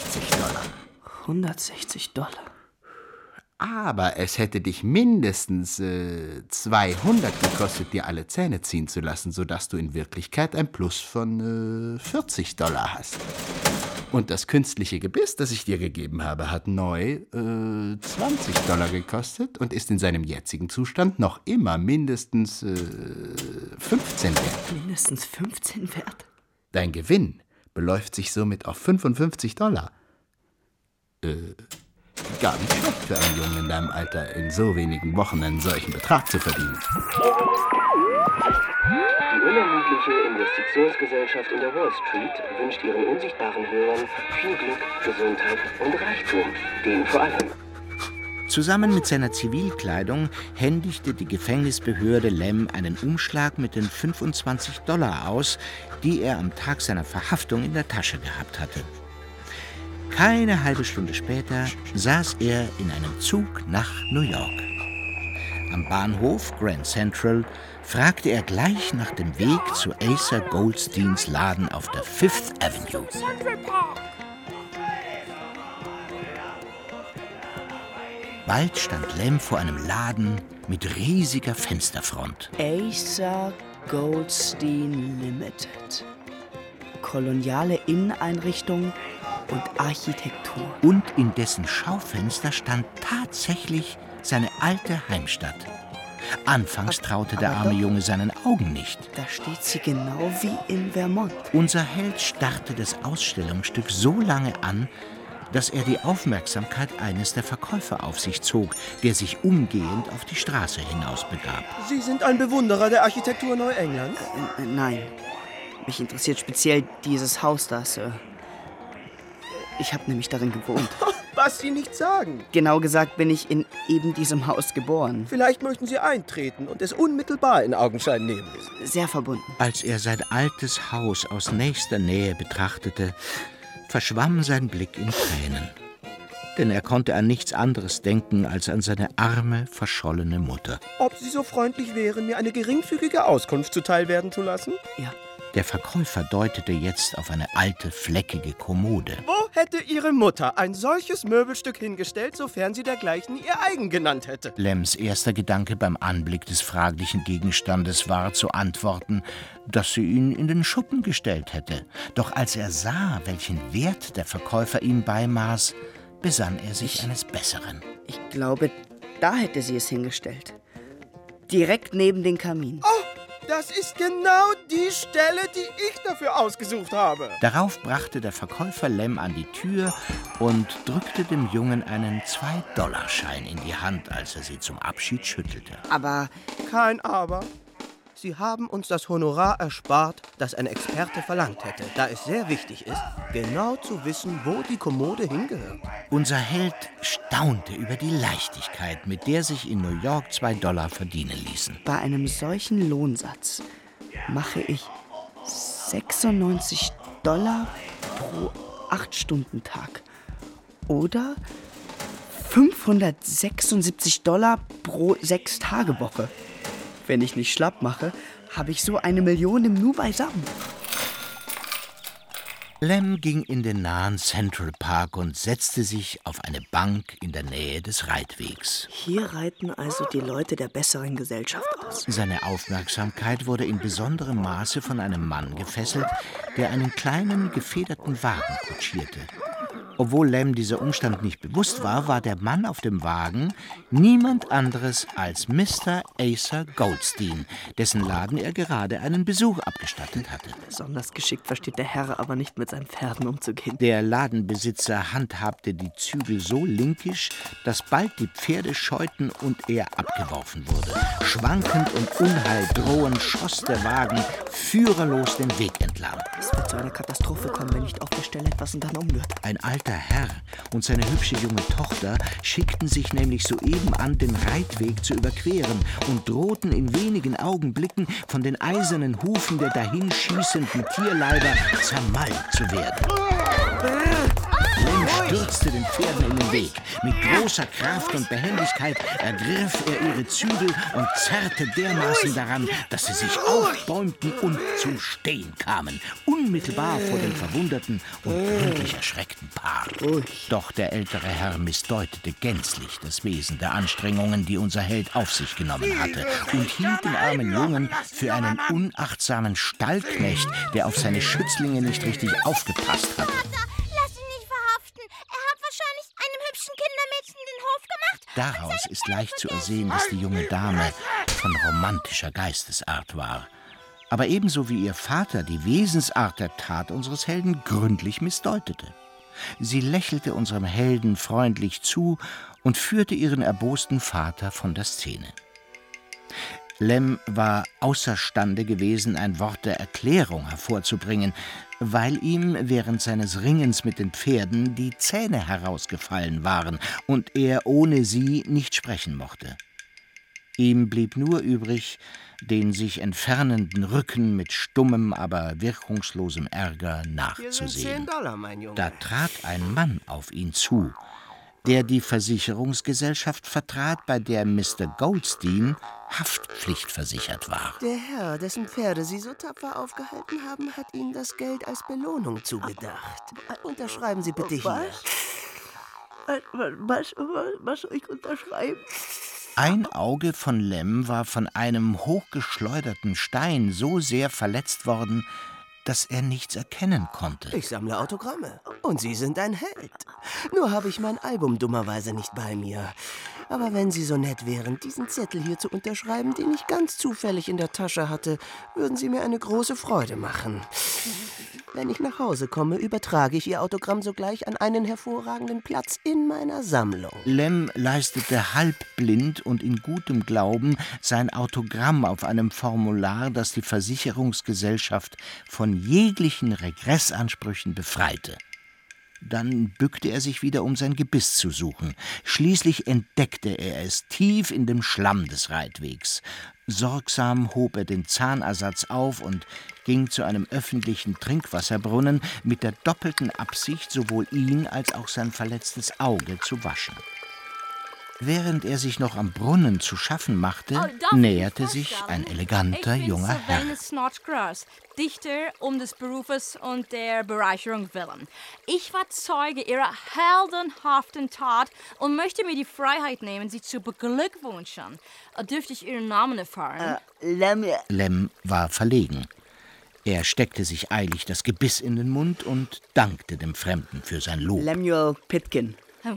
$160? Aber es hätte dich mindestens 200 gekostet, dir alle Zähne ziehen zu lassen, sodass du in Wirklichkeit ein Plus von $40 hast. Und das künstliche Gebiss, das ich dir gegeben habe, hat neu $20 gekostet und ist in seinem jetzigen Zustand noch immer mindestens 15 wert. Mindestens 15 wert? Dein Gewinn beläuft sich somit auf $55. Gar nicht schlecht für einen Jungen in deinem Alter, in so wenigen Wochen einen solchen Betrag zu verdienen. Die unermüdliche Investitionsgesellschaft in der Wall Street wünscht ihren unsichtbaren Hörern viel Glück, Gesundheit und Reichtum, den vor allem. Zusammen mit seiner Zivilkleidung händigte die Gefängnisbehörde Lem einen Umschlag mit den $25 aus, die er am Tag seiner Verhaftung in der Tasche gehabt hatte. Keine halbe Stunde später saß er in einem Zug nach New York. Am Bahnhof Grand Central fragte er gleich nach dem Weg zu Acer Goldsteins Laden auf der Fifth Avenue. Bald stand Lem vor einem Laden mit riesiger Fensterfront. Acer Goldstein Limited. Koloniale Inneneinrichtung und Architektur. Und in dessen Schaufenster stand tatsächlich seine alte Heimstatt. Anfangs traute der arme Junge seinen Augen nicht. Da steht sie genau wie in Vermont. Unser Held starrte das Ausstellungsstück so lange an, dass er die Aufmerksamkeit eines der Verkäufer auf sich zog, der sich umgehend auf die Straße hinaus begab. Sie sind ein Bewunderer der Architektur Neuenglands? Nein. Mich interessiert speziell dieses Haus da, Sir. Ich habe nämlich darin gewohnt. Was Sie nicht sagen. Genau gesagt bin ich in eben diesem Haus geboren. Vielleicht möchten Sie eintreten und es unmittelbar in Augenschein nehmen. Sehr verbunden. Als er sein altes Haus aus nächster Nähe betrachtete, verschwamm sein Blick in Tränen. Denn er konnte an nichts anderes denken als an seine arme, verschollene Mutter. Ob Sie so freundlich wären, mir eine geringfügige Auskunft zuteilwerden zu lassen? Ja. Der Verkäufer deutete jetzt auf eine alte, fleckige Kommode. Wo hätte Ihre Mutter ein solches Möbelstück hingestellt, sofern sie dergleichen ihr eigen genannt hätte? Lems erster Gedanke beim Anblick des fraglichen Gegenstandes war zu antworten, dass sie ihn in den Schuppen gestellt hätte. Doch als er sah, welchen Wert der Verkäufer ihm beimaß, besann er sich eines Besseren. Ich glaube, da hätte sie es hingestellt. Direkt neben den Kamin. Oh! Das ist genau die Stelle, die ich dafür ausgesucht habe. Darauf brachte der Verkäufer Lem an die Tür und drückte dem Jungen einen $2-Schein in die Hand, als er sie zum Abschied schüttelte. Aber... Kein Aber. Sie haben uns das Honorar erspart, das ein Experte verlangt hätte, da es sehr wichtig ist, genau zu wissen, wo die Kommode hingehört. Unser Held staunte über die Leichtigkeit, mit der sich in New York $2 verdienen ließen. Bei einem solchen Lohnsatz mache ich $96 pro 8-Stunden-Tag oder $576 pro 6-Tage-Woche. Wenn ich nicht schlapp mache, habe ich so 1 Million im Nu beisammen. Lem ging in den nahen Central Park und setzte sich auf eine Bank in der Nähe des Reitwegs. Hier reiten also die Leute der besseren Gesellschaft aus. Seine Aufmerksamkeit wurde in besonderem Maße von einem Mann gefesselt, der einen kleinen, gefederten Wagen kutschierte. Obwohl Lem dieser Umstand nicht bewusst war, war der Mann auf dem Wagen niemand anderes als Mr. Asa Goldstein, dessen Laden er gerade einen Besuch abgestattet hatte. Besonders geschickt versteht der Herr aber nicht, mit seinen Pferden umzugehen. Der Ladenbesitzer handhabte die Zügel so linkisch, dass bald die Pferde scheuten und er abgeworfen wurde. Schwankend und unheildrohend schoss der Wagen führerlos den Weg entlang. Es wird zu einer Katastrophe kommen, wenn nicht auf der Stelle etwas unternommen wird. Ein alter Herr und seine hübsche junge Tochter schickten sich nämlich soeben an, den Reitweg zu überqueren und drohten in wenigen Augenblicken von den eisernen Hufen der dahinschießenden Tierleiber zermalmt zu werden. Lem stürzte den Pferden in den Weg. Mit großer Kraft und Behendigkeit ergriff er ihre Zügel und zerrte dermaßen daran, dass sie sich aufbäumten und zum Stehen kamen, unmittelbar vor dem verwunderten und gründlich erschreckten Paar. Doch der ältere Herr missdeutete gänzlich das Wesen der Anstrengungen, die unser Held auf sich genommen hatte, und hielt den armen Jungen für einen unachtsamen Stallknecht, der auf seine Schützlinge nicht richtig aufgepasst hatte. Daraus ist leicht zu ersehen, dass die junge Dame von romantischer Geistesart war. Aber ebenso wie ihr Vater die Wesensart der Tat unseres Helden gründlich missdeutete. Sie lächelte unserem Helden freundlich zu und führte ihren erbosten Vater von der Szene. Lem war außerstande gewesen, ein Wort der Erklärung hervorzubringen, weil ihm während seines Ringens mit den Pferden die Zähne herausgefallen waren und er ohne sie nicht sprechen mochte. Ihm blieb nur übrig, den sich entfernenden Rücken mit stummem, aber wirkungslosem Ärger nachzusehen. $10, mein Junge. Da trat ein Mann auf ihn zu, der die Versicherungsgesellschaft vertrat, bei der Mr. Goldstein haftpflichtversichert war. Der Herr, dessen Pferde Sie so tapfer aufgehalten haben, hat Ihnen das Geld als Belohnung zugedacht. Unterschreiben Sie bitte hier. Was soll ich unterschreiben? Ein Auge von Lem war von einem hochgeschleuderten Stein so sehr verletzt worden, dass er nichts erkennen konnte. Ich sammle Autogramme. Und Sie sind ein Held. Nur habe ich mein Album dummerweise nicht bei mir. Aber wenn Sie so nett wären, diesen Zettel hier zu unterschreiben, den ich ganz zufällig in der Tasche hatte, würden Sie mir eine große Freude machen. Wenn ich nach Hause komme, übertrage ich Ihr Autogramm sogleich an einen hervorragenden Platz in meiner Sammlung. Lem leistete halbblind und in gutem Glauben sein Autogramm auf einem Formular, das die Versicherungsgesellschaft von jeglichen Regressansprüchen befreite. Dann bückte er sich wieder, um sein Gebiss zu suchen. Schließlich entdeckte er es tief in dem Schlamm des Reitwegs. Sorgsam hob er den Zahnersatz auf und ging zu einem öffentlichen Trinkwasserbrunnen mit der doppelten Absicht, sowohl ihn als auch sein verletztes Auge zu waschen. Während er sich noch am Brunnen zu schaffen machte, näherte sich ein eleganter junger Herr. Ich bin Snodgrass, Dichter um des Berufes und der Bereicherung willen. Ich war Zeuge Ihrer heldenhaften Tat und möchte mir die Freiheit nehmen, Sie zu beglückwünschen. Dürfte ich Ihren Namen erfahren? Lem war verlegen. Er steckte sich eilig das Gebiss in den Mund und dankte dem Fremden für sein Lob. Lemuel Pitkin.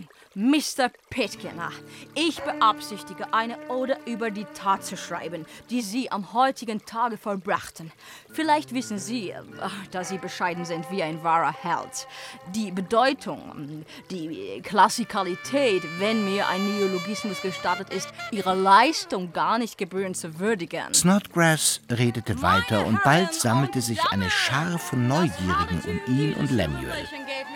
Mr. Pitkin, ich beabsichtige, eine Ode über die Tat zu schreiben, die Sie am heutigen Tage vollbrachten. Vielleicht wissen Sie, da Sie bescheiden sind wie ein wahrer Held, die Bedeutung, die Klassikalität, wenn mir ein Neologismus gestattet ist, Ihre Leistung gar nicht gebührend zu würdigen. Snodgrass redete weiter und bald sammelte sich eine Schar von Neugierigen um ihn und Lemuel.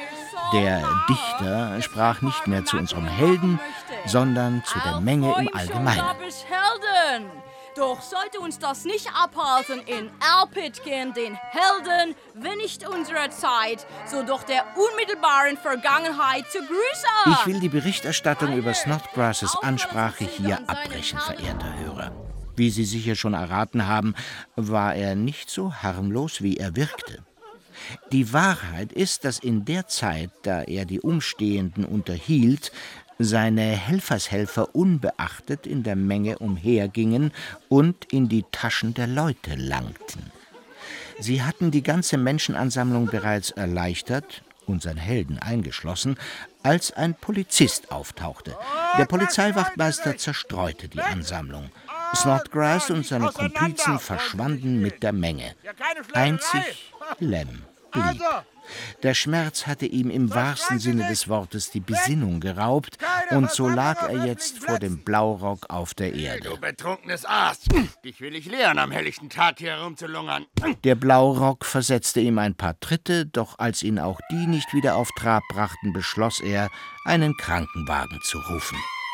Der Dichter sprach nicht mehr zu unserem Helden, sondern zu der Menge im Allgemeinen. Helden! Doch sollte uns das nicht abhalten, in Al Pitkin, den Helden, wenn nicht unserer Zeit, so doch der unmittelbaren Vergangenheit zu grüßen. Ich will die Berichterstattung über Snodgrasses Ansprache hier abbrechen, verehrter Hörer. Wie Sie sicher schon erraten haben, war er nicht so harmlos, wie er wirkte. Die Wahrheit ist, dass in der Zeit, da er die Umstehenden unterhielt, seine Helfershelfer unbeachtet in der Menge umhergingen und in die Taschen der Leute langten. Sie hatten die ganze Menschenansammlung bereits erleichtert, unseren Helden eingeschlossen, als ein Polizist auftauchte. Der Polizeiwachtmeister zerstreute die Ansammlung. Snodgrass und seine Komplizen verschwanden mit der Menge. Einzig Lem blieb. Der Schmerz hatte ihm im wahrsten Sinne des Wortes die Besinnung geraubt, und so lag er jetzt vor dem Blaurock auf der Erde. Du betrunkenes Aas! Dich will ich lehren, am helllichten Tag hier herumzulungern. Der Blaurock versetzte ihm ein paar Tritte, doch als ihn auch die nicht wieder auf Trab brachten, beschloss er, einen Krankenwagen zu rufen.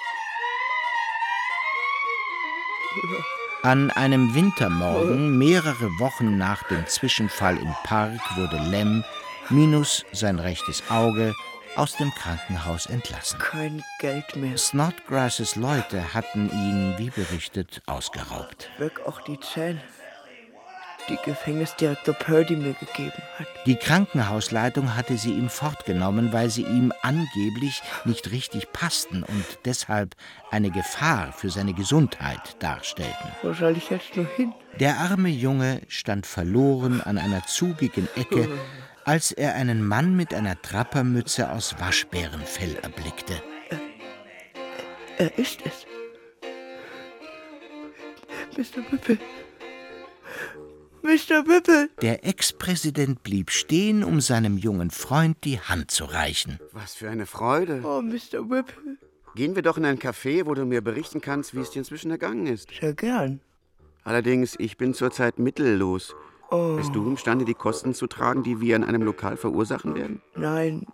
An einem Wintermorgen, mehrere Wochen nach dem Zwischenfall im Park, wurde Lem, minus sein rechtes Auge, aus dem Krankenhaus entlassen. Kein Geld mehr. Snodgrasses Leute hatten ihn, wie berichtet, ausgeraubt. Weg auch die Zähne, die Gefängnisdirektor Purdy mir gegeben hat. Die Krankenhausleitung hatte sie ihm fortgenommen, weil sie ihm angeblich nicht richtig passten und deshalb eine Gefahr für seine Gesundheit darstellten. Wo soll ich jetzt nur hin? Der arme Junge stand verloren an einer zugigen Ecke, als er einen Mann mit einer Trappermütze aus Waschbärenfell erblickte. Er ist es. Mr. Whipple. Mr. Whipple! Der Ex-Präsident blieb stehen, um seinem jungen Freund die Hand zu reichen. Was für eine Freude. Oh, Mr. Whipple. Gehen wir doch in ein Café, wo du mir berichten kannst, wie es dir inzwischen ergangen ist. Sehr gern. Allerdings, ich bin zurzeit mittellos. Oh. Bist du imstande, die Kosten zu tragen, die wir in einem Lokal verursachen werden? Nein,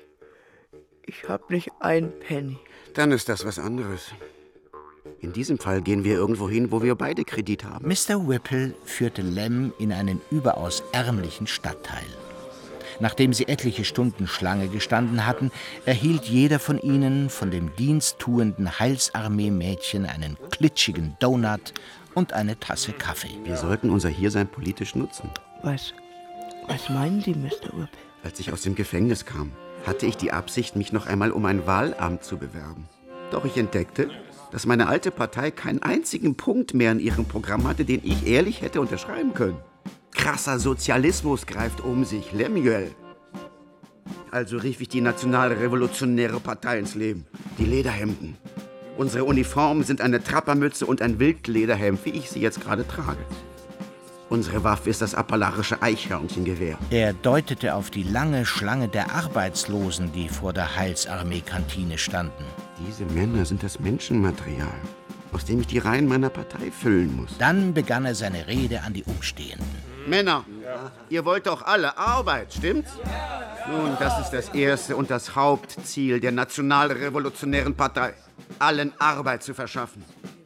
ich hab nicht einen Penny. Dann ist das was anderes. In diesem Fall gehen wir irgendwo hin, wo wir beide Kredit haben. Mr. Whipple führte Lem in einen überaus ärmlichen Stadtteil. Nachdem sie etliche Stunden Schlange gestanden hatten, erhielt jeder von ihnen von dem diensttuenden Heilsarmee-Mädchen einen klitschigen Donut und eine Tasse Kaffee. Wir sollten unser Hiersein politisch nutzen. Was meinen Sie, Mr. Whipple? Als ich aus dem Gefängnis kam, hatte ich die Absicht, mich noch einmal um ein Wahlamt zu bewerben. Doch ich entdeckte, dass meine alte Partei keinen einzigen Punkt mehr in ihrem Programm hatte, den ich ehrlich hätte unterschreiben können. Krasser Sozialismus greift um sich, Lemuel. Also rief ich die Nationalrevolutionäre Partei ins Leben. Die Lederhemden. Unsere Uniformen sind eine Trappermütze und ein Wildlederhemd, wie ich sie jetzt gerade trage. Unsere Waffe ist das appalarische Eichhörnchengewehr. Er deutete auf die lange Schlange der Arbeitslosen, die vor der Heilsarmee-Kantine standen. Diese Männer sind das Menschenmaterial, aus dem ich die Reihen meiner Partei füllen muss. Dann begann er seine Rede an die Umstehenden. Männer, ihr wollt doch alle Arbeit, stimmt's? Nun, das ist das erste und das Hauptziel der Nationalrevolutionären Partei, allen Arbeit zu verschaffen.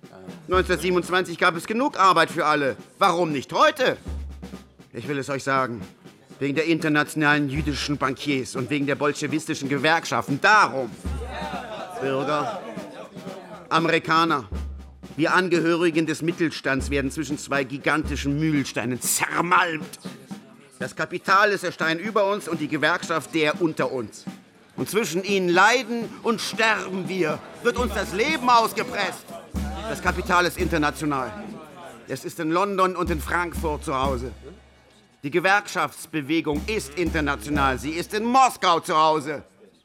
1927 gab es genug Arbeit für alle. Warum nicht heute? Ich will es euch sagen. Wegen der internationalen jüdischen Bankiers und wegen der bolschewistischen Gewerkschaften. Darum. Bürger, Amerikaner, wir Angehörigen des Mittelstands werden zwischen zwei gigantischen Mühlsteinen zermalmt. Das Kapital ist der Stein über uns und die Gewerkschaft der unter uns. Und zwischen ihnen leiden und sterben wir. Wird uns das Leben ausgepresst. Das Kapital ist international. Es ist in London und in Frankfurt zu Hause. Die Gewerkschaftsbewegung ist international. Sie ist in Moskau zu Hause.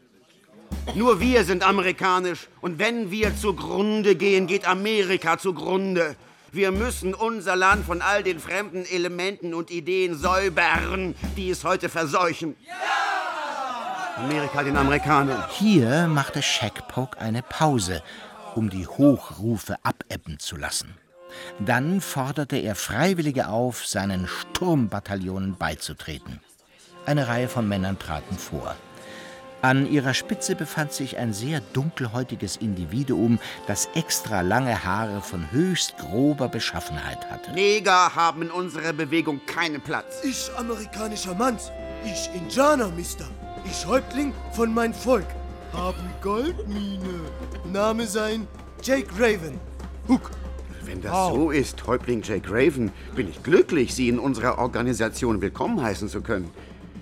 Nur wir sind amerikanisch. Und wenn wir zugrunde gehen, geht Amerika zugrunde. Wir müssen unser Land von all den fremden Elementen und Ideen säubern, die es heute verseuchen. Amerika den Amerikanern. Hier machte Shagpoke eine Pause, um die Hochrufe abebben zu lassen. Dann forderte er Freiwillige auf, seinen Sturmbataillonen beizutreten. Eine Reihe von Männern traten vor. An ihrer Spitze befand sich ein sehr dunkelhäutiges Individuum, das extra lange Haare von höchst grober Beschaffenheit hatte. Neger haben in unserer Bewegung keinen Platz. Ich amerikanischer Mann, ich Indianer, Mister. Ich Häuptling von mein Volk. Haben Goldmine. Name sein Jake Raven. Hook. Wenn das so ist, Häuptling Jake Raven, bin ich glücklich, Sie in unserer Organisation willkommen heißen zu können.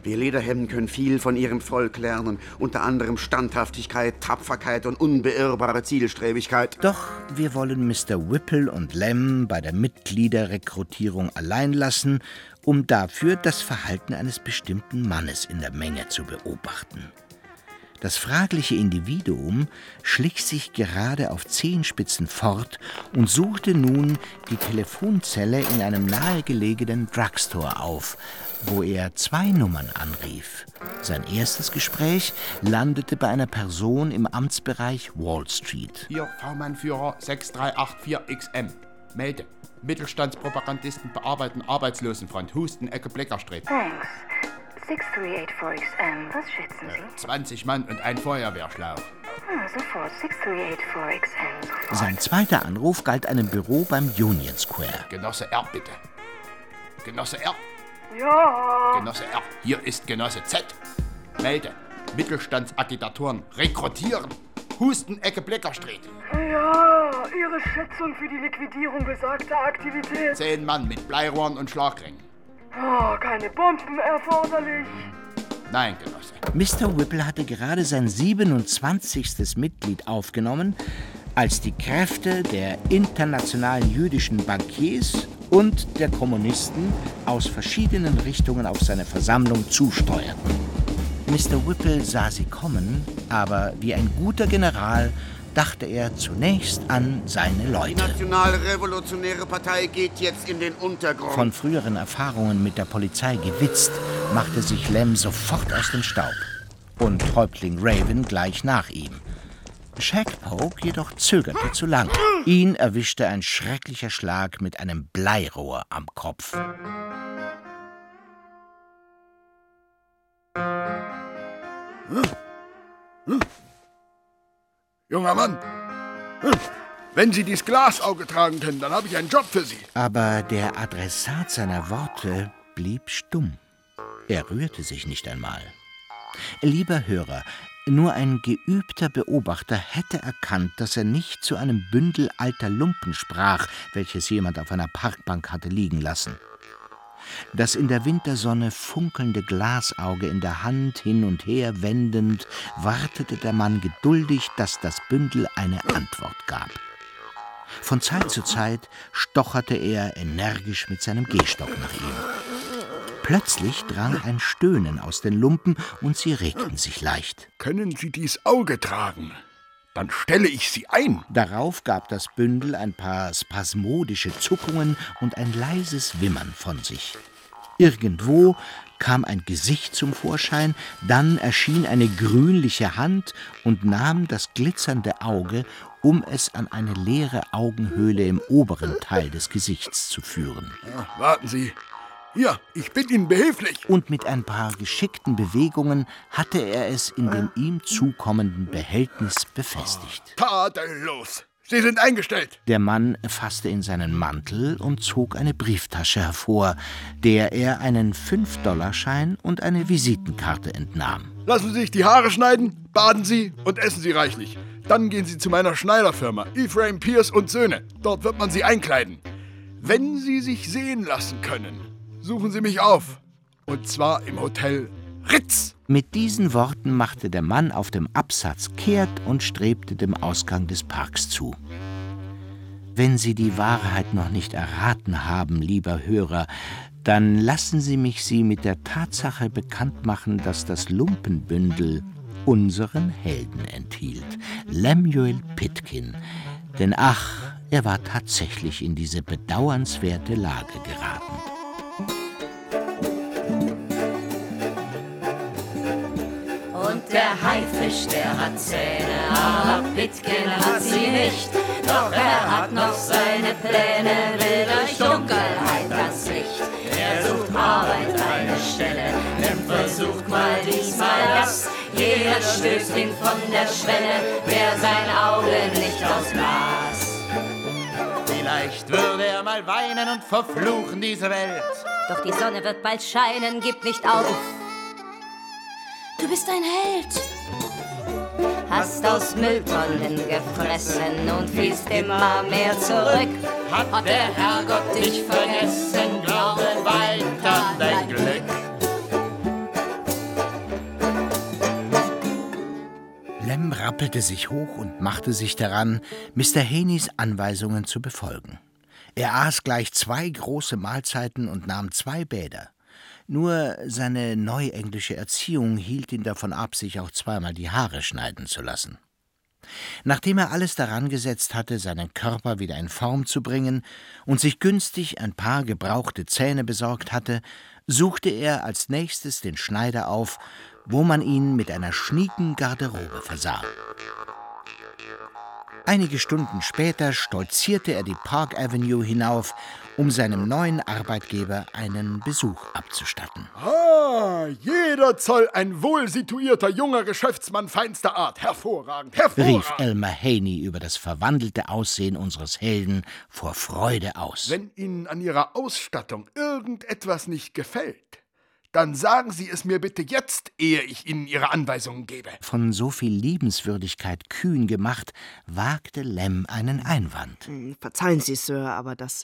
Wir Lederhemden können viel von ihrem Volk lernen, unter anderem Standhaftigkeit, Tapferkeit und unbeirrbare Zielstrebigkeit. Doch wir wollen Mr. Whipple und Lem bei der Mitgliederrekrutierung allein lassen, um dafür das Verhalten eines bestimmten Mannes in der Menge zu beobachten. Das fragliche Individuum schlich sich gerade auf Zehenspitzen fort und suchte nun die Telefonzelle in einem nahegelegenen Drugstore auf, wo er 2 Nummern anrief. Sein erstes Gespräch landete bei einer Person im Amtsbereich Wall Street. Hier, V-Mann-Führer 6384XM. Melde. Mittelstandspropagandisten bearbeiten Arbeitslosenfront. Husten, Ecke Bleckerstreet. Thanks. 6384XM, was schätzen Sie? 20 Mann und ein Feuerwehrschlauch. Sofort, 6384XM. Sein zweiter Anruf galt einem Büro beim Union Square. Genosse R, bitte. Genosse R. Ja. Genosse R, hier ist Genosse Z. Melde. Mittelstandsagitatoren rekrutieren. Husten, Ecke Bleckerstreet. Ja, Ihre Schätzung für die Liquidierung besagter Aktivität. 10 Mann mit Bleirohren und Schlagringen. Oh, keine Bomben erforderlich. Nein, Genosse. Mr. Whipple hatte gerade sein 27. Mitglied aufgenommen, als die Kräfte der internationalen jüdischen Bankiers und der Kommunisten aus verschiedenen Richtungen auf seine Versammlung zusteuerten. Mr. Whipple sah sie kommen, aber wie ein guter General dachte er zunächst an seine Leute. Die Nationalrevolutionäre Partei geht jetzt in den Untergrund. Von früheren Erfahrungen mit der Polizei gewitzt, machte sich Lem sofort aus dem Staub. Und Häuptling Raven gleich nach ihm. Shagpoke jedoch zögerte zu lange. Ihn erwischte ein schrecklicher Schlag mit einem Bleirohr am Kopf. Junger Mann, wenn Sie dieses Glasauge tragen können, dann habe ich einen Job für Sie. Aber der Adressat seiner Worte blieb stumm. Er rührte sich nicht einmal. Lieber Hörer, nur ein geübter Beobachter hätte erkannt, dass er nicht zu einem Bündel alter Lumpen sprach, welches jemand auf einer Parkbank hatte liegen lassen. Das in der Wintersonne funkelnde Glasauge in der Hand hin und her wendend, wartete der Mann geduldig, dass das Bündel eine Antwort gab. Von Zeit zu Zeit stocherte er energisch mit seinem Gehstock nach ihm. Plötzlich drang ein Stöhnen aus den Lumpen und sie regten sich leicht. Können Sie dies Auge tragen? Dann stelle ich Sie ein. Darauf gab das Bündel ein paar spasmodische Zuckungen und ein leises Wimmern von sich. Irgendwo kam ein Gesicht zum Vorschein, dann erschien eine grünliche Hand und nahm das glitzernde Auge, um es an eine leere Augenhöhle im oberen Teil des Gesichts zu führen. Ja, warten Sie. Hier, ich bin Ihnen behilflich. Und mit ein paar geschickten Bewegungen hatte er es in dem ihm zukommenden Behältnis befestigt. Tadellos. Sie sind eingestellt. Der Mann fasste in seinen Mantel und zog eine Brieftasche hervor, der er einen 5-Dollar-Schein und eine Visitenkarte entnahm. Lassen Sie sich die Haare schneiden, baden Sie und essen Sie reichlich. Dann gehen Sie zu meiner Schneiderfirma, Ephraim Pierce und Söhne. Dort wird man Sie einkleiden. Wenn Sie sich sehen lassen können, suchen Sie mich auf. Und zwar im Hotel Ritz. Mit diesen Worten machte der Mann auf dem Absatz kehrt und strebte dem Ausgang des Parks zu. Wenn Sie die Wahrheit noch nicht erraten haben, lieber Hörer, dann lassen Sie mich Sie mit der Tatsache bekannt machen, dass das Lumpenbündel unseren Helden enthielt, Lemuel Pitkin. Denn ach, er war tatsächlich in diese bedauernswerte Lage geraten. Und der Haifisch, der hat Zähne, aber Pitkin hat sie nicht. Doch er hat noch seine Pläne, will durch Dunkelheit das Licht. Er sucht Arbeit, eine Stelle, versucht mal diesmal das. Jeder stößt ihn von der Schwelle, wär sein Auge nicht aus Glas. Vielleicht würde er mal weinen und verfluchen diese Welt. Doch die Sonne wird bald scheinen, gib nicht auf. Du bist ein Held. Hast aus Mülltonnen gefressen und fließt immer mehr zurück. Hat der Herrgott dich vergessen, glaube weiter an dein Glück. Lem rappelte sich hoch und machte sich daran, Mr. Heneys Anweisungen zu befolgen. Er aß gleich 2 große Mahlzeiten und nahm 2 Bäder. Nur seine neuenglische Erziehung hielt ihn davon ab, sich auch zweimal die Haare schneiden zu lassen. Nachdem er alles daran gesetzt hatte, seinen Körper wieder in Form zu bringen und sich günstig ein paar gebrauchte Zähne besorgt hatte, suchte er als nächstes den Schneider auf, wo man ihn mit einer schnieken Garderobe versah. Einige Stunden später stolzierte er die Park Avenue hinauf, um seinem neuen Arbeitgeber einen Besuch abzustatten. Jeder Zoll ein wohlsituierter junger Geschäftsmann feinster Art. Hervorragend, hervorragend, rief Elmer Haney über das verwandelte Aussehen unseres Helden vor Freude aus. Wenn Ihnen an Ihrer Ausstattung irgendetwas nicht gefällt, dann sagen Sie es mir bitte jetzt, ehe ich Ihnen Ihre Anweisungen gebe. Von so viel Liebenswürdigkeit kühn gemacht, wagte Lem einen Einwand. Verzeihen Sie, Sir, aber das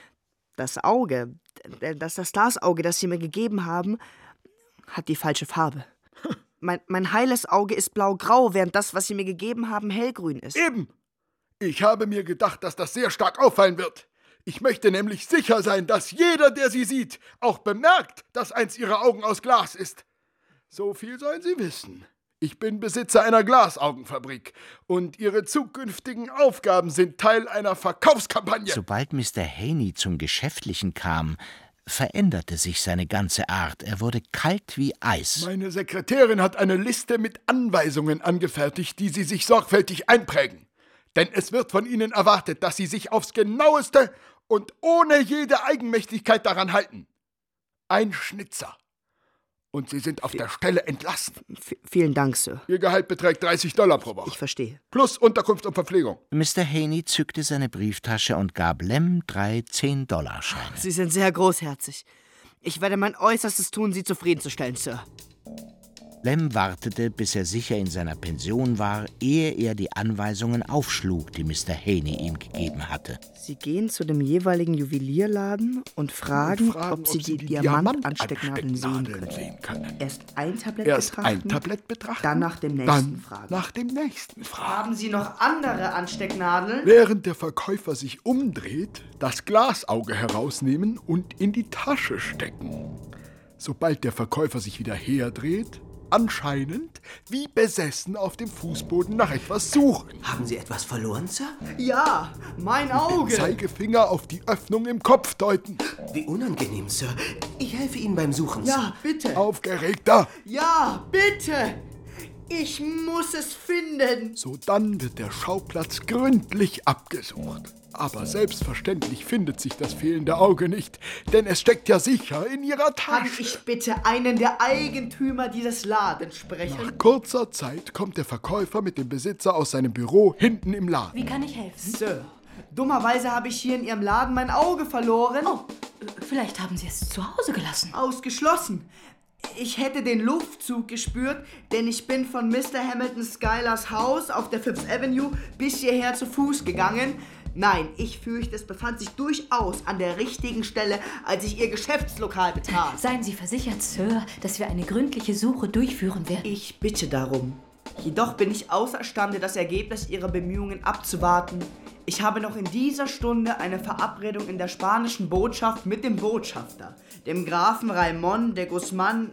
Auge, das Glasauge, das Sie mir gegeben haben, hat die falsche Farbe. Mein heiles Auge ist blau-grau, während das, was Sie mir gegeben haben, hellgrün ist. Eben! Ich habe mir gedacht, dass das sehr stark auffallen wird. Ich möchte nämlich sicher sein, dass jeder, der Sie sieht, auch bemerkt, dass eins Ihrer Augen aus Glas ist. So viel sollen Sie wissen. Ich bin Besitzer einer Glasaugenfabrik und Ihre zukünftigen Aufgaben sind Teil einer Verkaufskampagne. Sobald Mr. Haney zum Geschäftlichen kam, veränderte sich seine ganze Art. Er wurde kalt wie Eis. Meine Sekretärin hat eine Liste mit Anweisungen angefertigt, die Sie sich sorgfältig einprägen. Denn es wird von Ihnen erwartet, dass Sie sich aufs Genaueste und ohne jede Eigenmächtigkeit daran halten. Ein Schnitzer. Und Sie sind auf der Stelle entlassen. Vielen Dank, Sir. Ihr Gehalt beträgt $30 pro Woche. Ich verstehe. Plus Unterkunft und Verpflegung. Mr. Haney zückte seine Brieftasche und gab Lem 3 $10-Scheine. Sie sind sehr großherzig. Ich werde mein Äußerstes tun, Sie zufriedenzustellen, Sir. Lem wartete, bis er sicher in seiner Pension war, ehe er die Anweisungen aufschlug, die Mr. Haney ihm gegeben hatte. Sie gehen zu dem jeweiligen Juwelierladen und fragen, ob Sie die Diamantanstecknadeln sehen können. Erst ein Tablett betrachten, dann nach dem nächsten fragen. Haben Sie noch andere Anstecknadeln? Während der Verkäufer sich umdreht, das Glasauge herausnehmen und in die Tasche stecken. Sobald der Verkäufer sich wieder herdreht, anscheinend wie besessen auf dem Fußboden nach etwas suchen. Haben Sie etwas verloren, Sir? Ja, mein Auge. Mit dem Zeigefinger auf die Öffnung im Kopf deuten. Wie unangenehm, Sir. Ich helfe Ihnen beim Suchen, Sir. Ja, bitte. Aufgeregter. Ja, bitte. Ich muss es finden. Sodann wird der Schauplatz gründlich abgesucht. Aber selbstverständlich findet sich das fehlende Auge nicht, denn es steckt ja sicher in Ihrer Tasche. Kann ich bitte einen der Eigentümer dieses Ladens sprechen? Nach kurzer Zeit kommt der Verkäufer mit dem Besitzer aus seinem Büro hinten im Laden. Wie kann ich helfen? Sir, dummerweise habe ich hier in Ihrem Laden mein Auge verloren. Oh, vielleicht haben Sie es zu Hause gelassen. Ausgeschlossen. Ich hätte den Luftzug gespürt, denn ich bin von Mr. Hamilton Schuyler's Haus auf der Fifth Avenue bis hierher zu Fuß gegangen. Nein, ich fürchte, es befand sich durchaus an der richtigen Stelle, als ich Ihr Geschäftslokal betrat. Seien Sie versichert, Sir, dass wir eine gründliche Suche durchführen werden. Ich bitte darum. Jedoch bin ich außerstande, das Ergebnis Ihrer Bemühungen abzuwarten. Ich habe noch in dieser Stunde eine Verabredung in der spanischen Botschaft mit dem Botschafter, dem Grafen Raimond de Guzman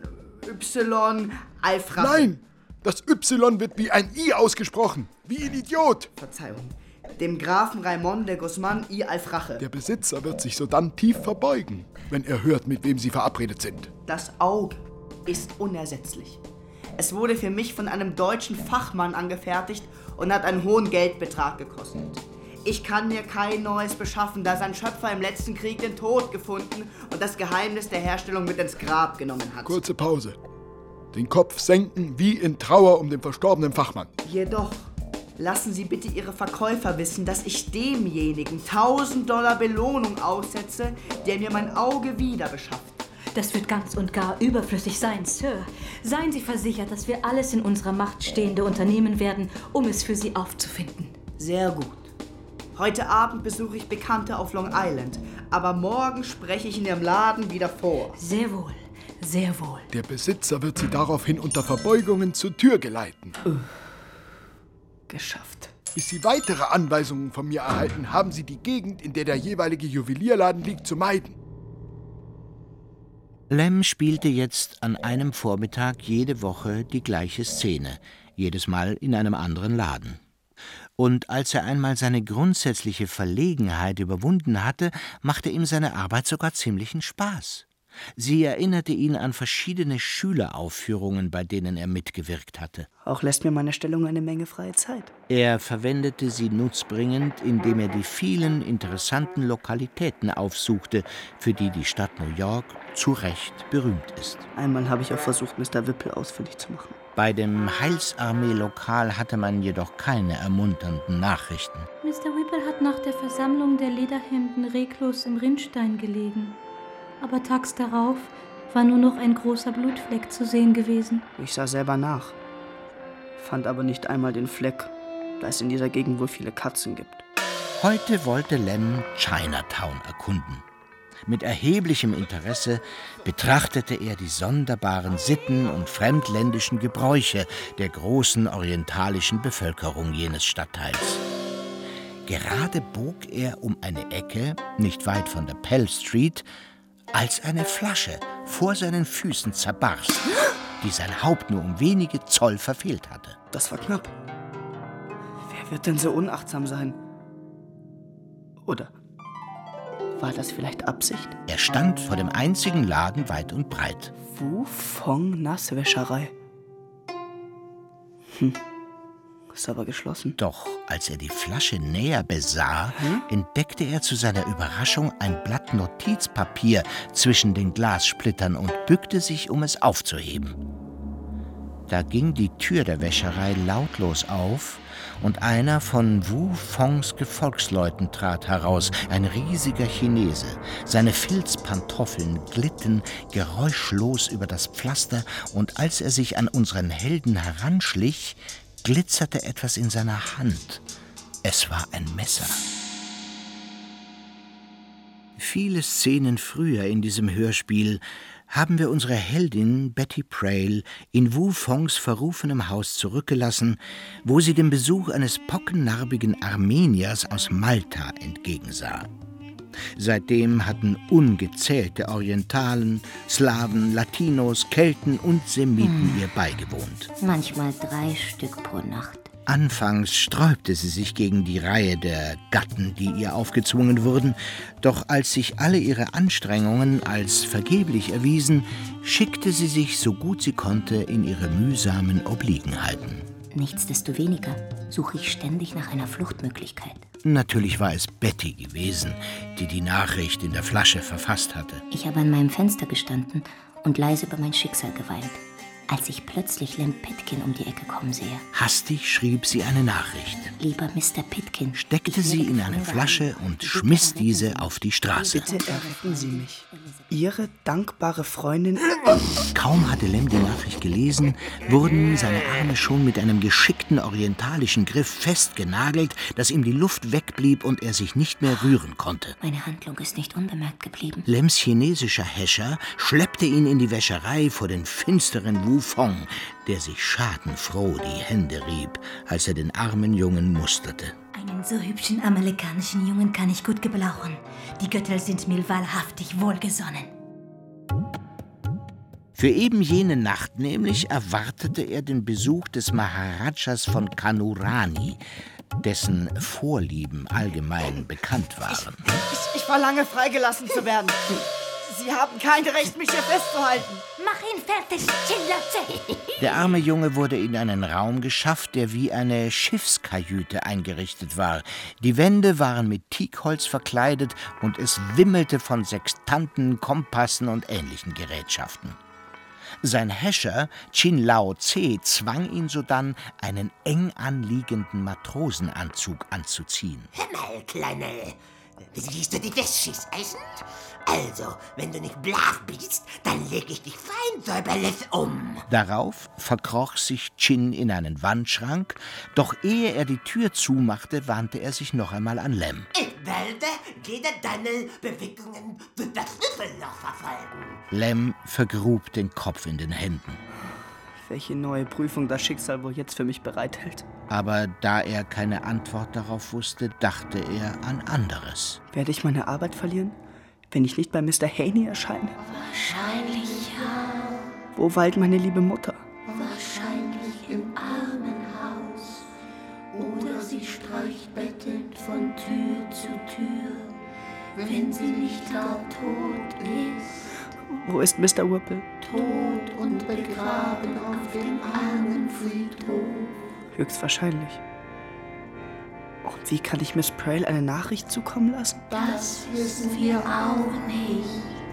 Y Alfrache. Nein, das Y wird wie ein I ausgesprochen, wie ein Idiot. Verzeihung. Dem Grafen Raimond de Guzman y Alfrache. Der Besitzer wird sich sodann tief verbeugen, wenn er hört, mit wem Sie verabredet sind. Das Auge ist unersetzlich. Es wurde für mich von einem deutschen Fachmann angefertigt und hat einen hohen Geldbetrag gekostet. Ich kann mir kein neues beschaffen, da sein Schöpfer im letzten Krieg den Tod gefunden und das Geheimnis der Herstellung mit ins Grab genommen hat. Kurze Pause. Den Kopf senken wie in Trauer um den verstorbenen Fachmann. Jedoch lassen Sie bitte Ihre Verkäufer wissen, dass ich demjenigen $1000 Belohnung aussetze, der mir mein Auge wieder beschafft. Das wird ganz und gar überflüssig sein, Sir. Seien Sie versichert, dass wir alles in unserer Macht Stehende unternehmen werden, um es für Sie aufzufinden. Sehr gut. Heute Abend besuche ich Bekannte auf Long Island, aber morgen spreche ich in Ihrem Laden wieder vor. Sehr wohl, sehr wohl. Der Besitzer wird Sie daraufhin unter Verbeugungen zur Tür geleiten. Geschafft. Bis Sie weitere Anweisungen von mir erhalten, haben Sie die Gegend, in der der jeweilige Juwelierladen liegt, zu meiden. Lem spielte jetzt an einem Vormittag jede Woche die gleiche Szene, jedes Mal in einem anderen Laden. Und als er einmal seine grundsätzliche Verlegenheit überwunden hatte, machte ihm seine Arbeit sogar ziemlichen Spaß. Sie erinnerte ihn an verschiedene Schüleraufführungen, bei denen er mitgewirkt hatte. Auch lässt mir meine Stellung eine Menge freie Zeit. Er verwendete sie nutzbringend, indem er die vielen interessanten Lokalitäten aufsuchte, für die die Stadt New York zu Recht berühmt ist. Einmal habe ich auch versucht, Mr. Whipple ausfindig zu machen. Bei dem Heilsarmee-Lokal hatte man jedoch keine ermunternden Nachrichten. Mr. Whipple hat nach der Versammlung der Lederhemden reglos im Rinnstein gelegen. Aber tags darauf war nur noch ein großer Blutfleck zu sehen gewesen. Ich sah selber nach, fand aber nicht einmal den Fleck, da es in dieser Gegend wohl viele Katzen gibt. Heute wollte Lem Chinatown erkunden. Mit erheblichem Interesse betrachtete er die sonderbaren Sitten und fremdländischen Gebräuche der großen orientalischen Bevölkerung jenes Stadtteils. Gerade bog er um eine Ecke, nicht weit von der Pell Street, als eine Flasche vor seinen Füßen zerbarst, die sein Haupt nur um wenige Zoll verfehlt hatte. Das war knapp. Wer wird denn so unachtsam sein? Oder war das vielleicht Absicht? Er stand vor dem einzigen Laden weit und breit. Wu Fong Nasswäscherei. Ist aber geschlossen. Doch als er die Flasche näher besah, entdeckte er zu seiner Überraschung ein Blatt Notizpapier zwischen den Glassplittern und bückte sich, um es aufzuheben. Da ging die Tür der Wäscherei lautlos auf und einer von Wu Fongs Gefolgsleuten trat heraus, ein riesiger Chinese. Seine Filzpantoffeln glitten geräuschlos über das Pflaster und als er sich an unseren Helden heranschlich, glitzerte etwas in seiner Hand. Es war ein Messer. Viele Szenen früher in diesem Hörspiel haben wir unsere Heldin Betty Prail in Wu Fongs verrufenem Haus zurückgelassen, wo sie dem Besuch eines pockennarbigen Armeniers aus Malta entgegensah. Seitdem hatten ungezählte Orientalen, Slawen, Latinos, Kelten und Semiten ihr beigewohnt. Manchmal 3 Stück pro Nacht. Anfangs sträubte sie sich gegen die Reihe der Gatten, die ihr aufgezwungen wurden, doch als sich alle ihre Anstrengungen als vergeblich erwiesen, schickte sie sich so gut sie konnte in ihre mühsamen Obliegenheiten. Nichtsdestoweniger suche ich ständig nach einer Fluchtmöglichkeit. Natürlich war es Betty gewesen, die die Nachricht in der Flasche verfasst hatte. Ich habe an meinem Fenster gestanden und leise über mein Schicksal geweint, als ich plötzlich Lem Pitkin um die Ecke kommen sehe. Hastig schrieb sie eine Nachricht. Lieber Mr. Pitkin, steckte sie in eine Flasche und schmiss diese auf die Straße. Bitte erretten Sie mich. Ihre dankbare Freundin... Kaum hatte Lem die Nachricht gelesen, wurden seine Arme schon mit einem geschickten orientalischen Griff festgenagelt, dass ihm die Luft wegblieb und er sich nicht mehr rühren konnte. Meine Handlung ist nicht unbemerkt geblieben. Lems chinesischer Häscher schleppte ihn in die Wäscherei vor den finsteren Wu Fong, der sich schadenfroh die Hände rieb, als er den armen Jungen musterte. Einen so hübschen amerikanischen Jungen kann ich gut gebrauchen. Die Götter sind mir wahrhaftig wohlgesonnen. Für eben jene Nacht nämlich erwartete er den Besuch des Maharajas von Kanurani, dessen Vorlieben allgemein bekannt waren. Ich verlange, freigelassen zu werden. Sie haben kein Recht, mich hier festzuhalten. Mach ihn fertig, Chillatze! Der arme Junge wurde in einen Raum geschafft, der wie eine Schiffskajüte eingerichtet war. Die Wände waren mit Teakholz verkleidet und es wimmelte von Sextanten, Kompassen und ähnlichen Gerätschaften. Sein Häscher, Chin Lao Tse, zwang ihn sodann, einen eng anliegenden Matrosenanzug anzuziehen. Hör mal, Kleine, siehst du die Wäschis-Eisen? Also, wenn du nicht brav bist, dann leg ich dich fein säuberlich um. Darauf verkroch sich Chin in einen Wandschrank, doch ehe er die Tür zumachte, wandte er sich noch einmal an Lem. Ich werde jede deiner Bewegungen durch das Schlüsselloch verfolgen. Lem vergrub den Kopf in den Händen. welche neue Prüfung das Schicksal wohl jetzt für mich bereithält. Aber da er keine Antwort darauf wusste, dachte er an anderes. Werde ich meine Arbeit verlieren, wenn ich nicht bei Mr. Haney erscheine? Wahrscheinlich ja. Wo weilt meine liebe Mutter? Wahrscheinlich im Armenhaus. Oder sie streicht bettend von Tür zu Tür, wenn sie nicht gar tot ist. Wo ist Mr. Whipple? Tot und begraben auf dem Armenfriedhof. Höchstwahrscheinlich. Und wie kann ich Miss Prail eine Nachricht zukommen lassen? Das wissen wir auch nicht.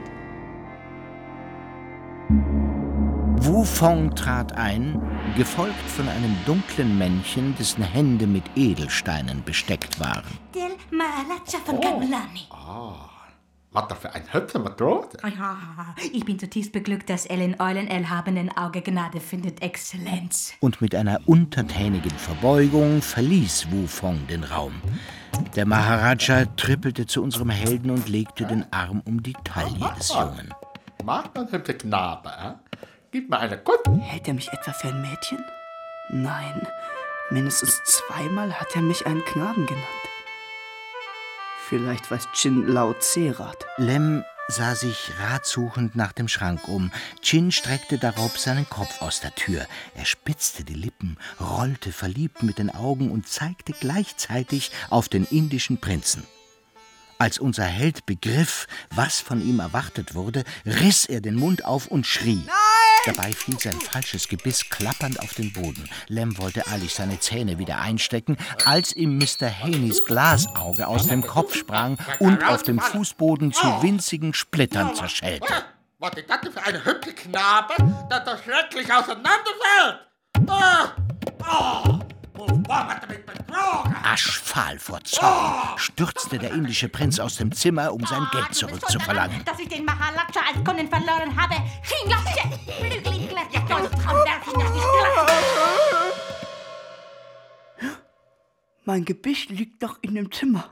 Wu Fong trat ein, gefolgt von einem dunklen Männchen, dessen Hände mit Edelsteinen besteckt waren. Der Maharaja von Kamulani. Was da für ein hübscher Matrose. Ja, ich bin zutiefst beglückt, dass er in euren erhabenen Auge Gnade findet, Exzellenz. Und mit einer untertänigen Verbeugung verließ Wu Fong den Raum. Der Maharaja trippelte zu unserem Helden und legte den Arm um die Taille des Jungen. Mag man hübsche Knabe, Gib mir eine Kuss. Hält er mich etwa für ein Mädchen? Nein, mindestens zweimal hat er mich einen Knaben genannt. Vielleicht weiß Chin Lao Tse Rat. Lem sah sich ratsuchend nach dem Schrank um. Chin streckte darauf seinen Kopf aus der Tür. Er spitzte die Lippen, rollte verliebt mit den Augen und zeigte gleichzeitig auf den indischen Prinzen. Als unser Held begriff, was von ihm erwartet wurde, riss er den Mund auf und schrie. Nein! Dabei fiel sein falsches Gebiss klappernd auf den Boden. Lem wollte eilig seine Zähne wieder einstecken, als ihm Mr. Haneys Glasauge aus dem Kopf sprang und auf dem Fußboden zu winzigen Splittern zerschellte. Was ist das denn für eine hübsche Knabe, der so schrecklich auseinanderfällt? Hat er mich betrogen? Aschfahl vor Zorn stürzte der indische Prinz aus dem Zimmer, um sein Geld zurückzuverlangen. Dass ich den Maharaja als Kunden verloren habe. Mein Gebiss liegt doch in dem Zimmer.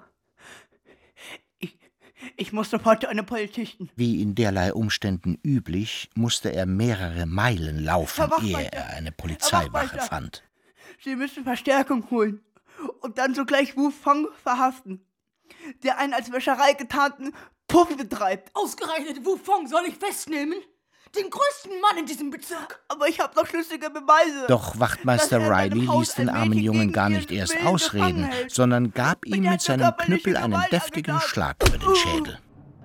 Ich muss sofort zu einem Polizisten. Wie in derlei Umständen üblich, musste er mehrere Meilen laufen, ehe er eine Polizeiwache fand. Sie müssen Verstärkung holen und dann sogleich Wu Fong verhaften, der einen als Wäscherei getarnten Puff betreibt. Ausgerechnet Wu Fong soll ich festnehmen? Den größten Mann in diesem Bezirk. Aber ich habe noch schlüssige Beweise. Doch Wachtmeister Riley ließ den armen Jungen gar nicht erst ausreden, sondern gab ihm mit seinem Knüppel einen deftigen Schlag über den Schädel.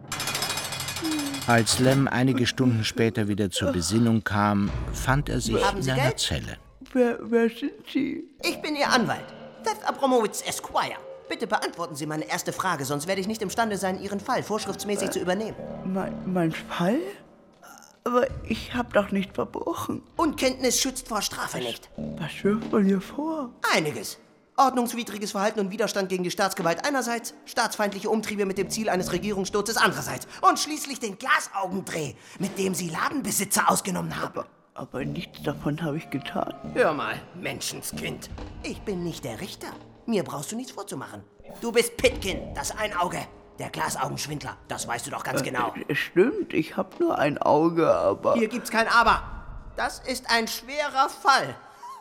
Als Lem einige Stunden später wieder zur Besinnung kam, fand er sich in einer Zelle. Wer sind Sie? Ich bin Ihr Anwalt, Seth Abramowitz Esquire. Bitte beantworten Sie meine erste Frage, sonst werde ich nicht imstande sein, Ihren Fall vorschriftsmäßig zu übernehmen. Mein Fall? Aber ich habe doch nicht verbrochen. Unkenntnis schützt vor Strafe nicht. Was wirft man hier vor? Einiges. Ordnungswidriges Verhalten und Widerstand gegen die Staatsgewalt einerseits, staatsfeindliche Umtriebe mit dem Ziel eines Regierungssturzes andererseits und schließlich den Glasaugendreh, mit dem Sie Ladenbesitzer ausgenommen haben. Aber nichts davon habe ich getan. Hör mal, Menschenskind. Ich bin nicht der Richter. Mir brauchst du nichts vorzumachen. Du bist Pitkin, das Einauge. Der Glasaugenschwindler. Das weißt du doch ganz genau. Stimmt, ich habe nur ein Auge, aber... Hier gibt's kein Aber. Das ist ein schwerer Fall.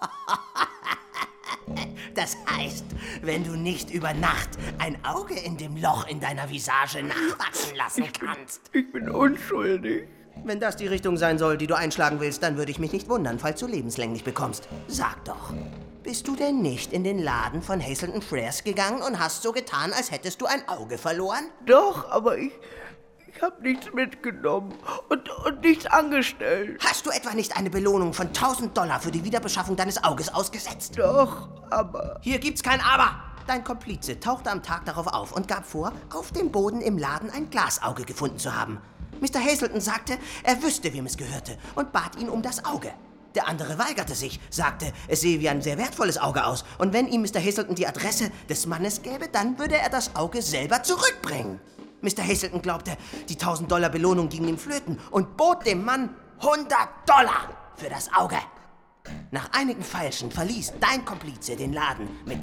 Das heißt, wenn du nicht über Nacht ein Auge in dem Loch in deiner Visage nachwachsen lassen kannst. Ich bin unschuldig. Wenn das die Richtung sein soll, die du einschlagen willst, dann würde ich mich nicht wundern, falls du lebenslänglich bekommst. Sag doch, bist du denn nicht in den Laden von Hazelton Freres gegangen und hast so getan, als hättest du ein Auge verloren? Doch, aber ich habe nichts mitgenommen und nichts angestellt. Hast du etwa nicht eine Belohnung von $1000 für die Wiederbeschaffung deines Auges ausgesetzt? Doch, aber... Hier gibt's kein Aber! Dein Komplize tauchte am Tag darauf auf und gab vor, auf dem Boden im Laden ein Glasauge gefunden zu haben. Mr. Hazelton sagte, er wüsste, wem es gehörte und bat ihn um das Auge. Der andere weigerte sich, sagte, es sehe wie ein sehr wertvolles Auge aus und wenn ihm Mr. Hazelton die Adresse des Mannes gäbe, dann würde er das Auge selber zurückbringen. Mr. Hazelton glaubte, die $1000 Belohnung ging ihm flöten und bot dem Mann $100 für das Auge. Nach einigen Feilschen verließ dein Komplize den Laden mit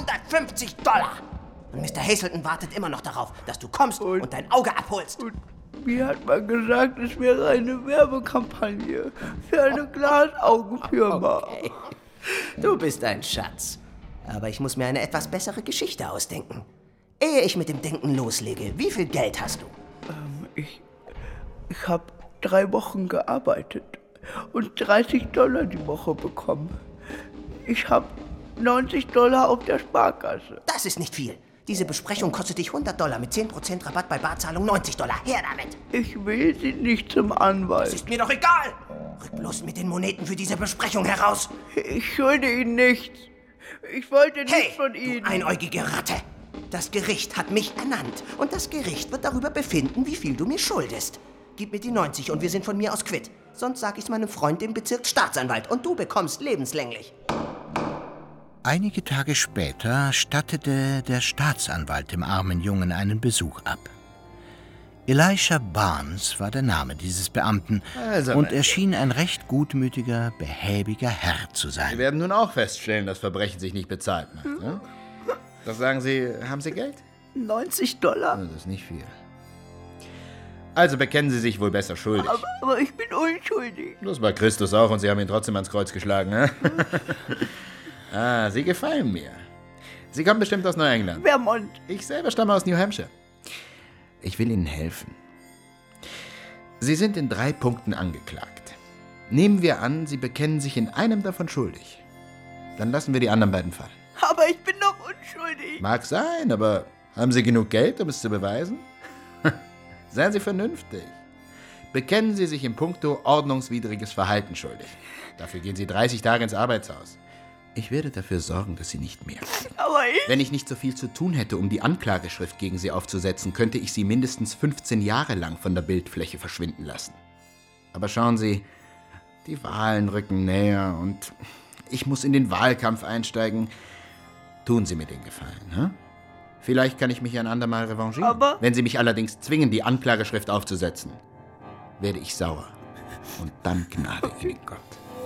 $250. Und Mr. Hazelton wartet immer noch darauf, dass du kommst und dein Auge abholst. Mir hat man gesagt, es wäre eine Werbekampagne für eine Glasaugenfirma. Okay. Du bist ein Schatz. Aber ich muss mir eine etwas bessere Geschichte ausdenken. Ehe ich mit dem Denken loslege, wie viel Geld hast du? Ich habe 3 Wochen gearbeitet und $30 die Woche bekommen. Ich habe $90 auf der Sparkasse. Das ist nicht viel. Diese Besprechung kostet dich $100 mit 10% Rabatt bei Barzahlung $90. Her damit! Ich will Sie nicht zum Anwalt. Das ist mir doch egal! Rück bloß mit den Moneten für diese Besprechung heraus! Ich schulde Ihnen nichts. Ich wollte nichts von Ihnen. Du einäugige Ratte! Das Gericht hat mich ernannt und das Gericht wird darüber befinden, wie viel du mir schuldest. Gib mir die 90 und wir sind von mir aus quitt. Sonst sag ich's meinem Freund, dem Bezirksstaatsanwalt, und du bekommst lebenslänglich. Einige Tage später stattete der Staatsanwalt dem armen Jungen einen Besuch ab. Elisha Barnes war der Name dieses Beamten und er schien ein recht gutmütiger, behäbiger Herr zu sein. Sie werden nun auch feststellen, dass Verbrechen sich nicht bezahlt macht. Ne? Was sagen Sie, haben Sie Geld? $90? Das ist nicht viel. Also bekennen Sie sich wohl besser schuldig. Aber ich bin unschuldig. Das war Christus auch und Sie haben ihn trotzdem ans Kreuz geschlagen, ne? Sie gefallen mir. Sie kommen bestimmt aus Neuengland. Vermont. Ich selber stamme aus New Hampshire. Ich will Ihnen helfen. Sie sind in 3 Punkten angeklagt. Nehmen wir an, Sie bekennen sich in einem davon schuldig. Dann lassen wir die anderen beiden fallen. Aber ich bin doch unschuldig. Mag sein, aber haben Sie genug Geld, um es zu beweisen? Seien Sie vernünftig. Bekennen Sie sich in puncto ordnungswidriges Verhalten schuldig. Dafür gehen Sie 30 Tage ins Arbeitshaus. Ich werde dafür sorgen, dass Sie nicht mehr. Aber ich... Wenn ich nicht so viel zu tun hätte, um die Anklageschrift gegen Sie aufzusetzen, könnte ich Sie mindestens 15 Jahre lang von der Bildfläche verschwinden lassen. Aber schauen Sie, die Wahlen rücken näher und ich muss in den Wahlkampf einsteigen. Tun Sie mir den Gefallen, hm? Vielleicht kann ich mich ein andermal revanchieren. Aber... Wenn Sie mich allerdings zwingen, die Anklageschrift aufzusetzen, werde ich sauer. Und dann gnade Ihnen Gott.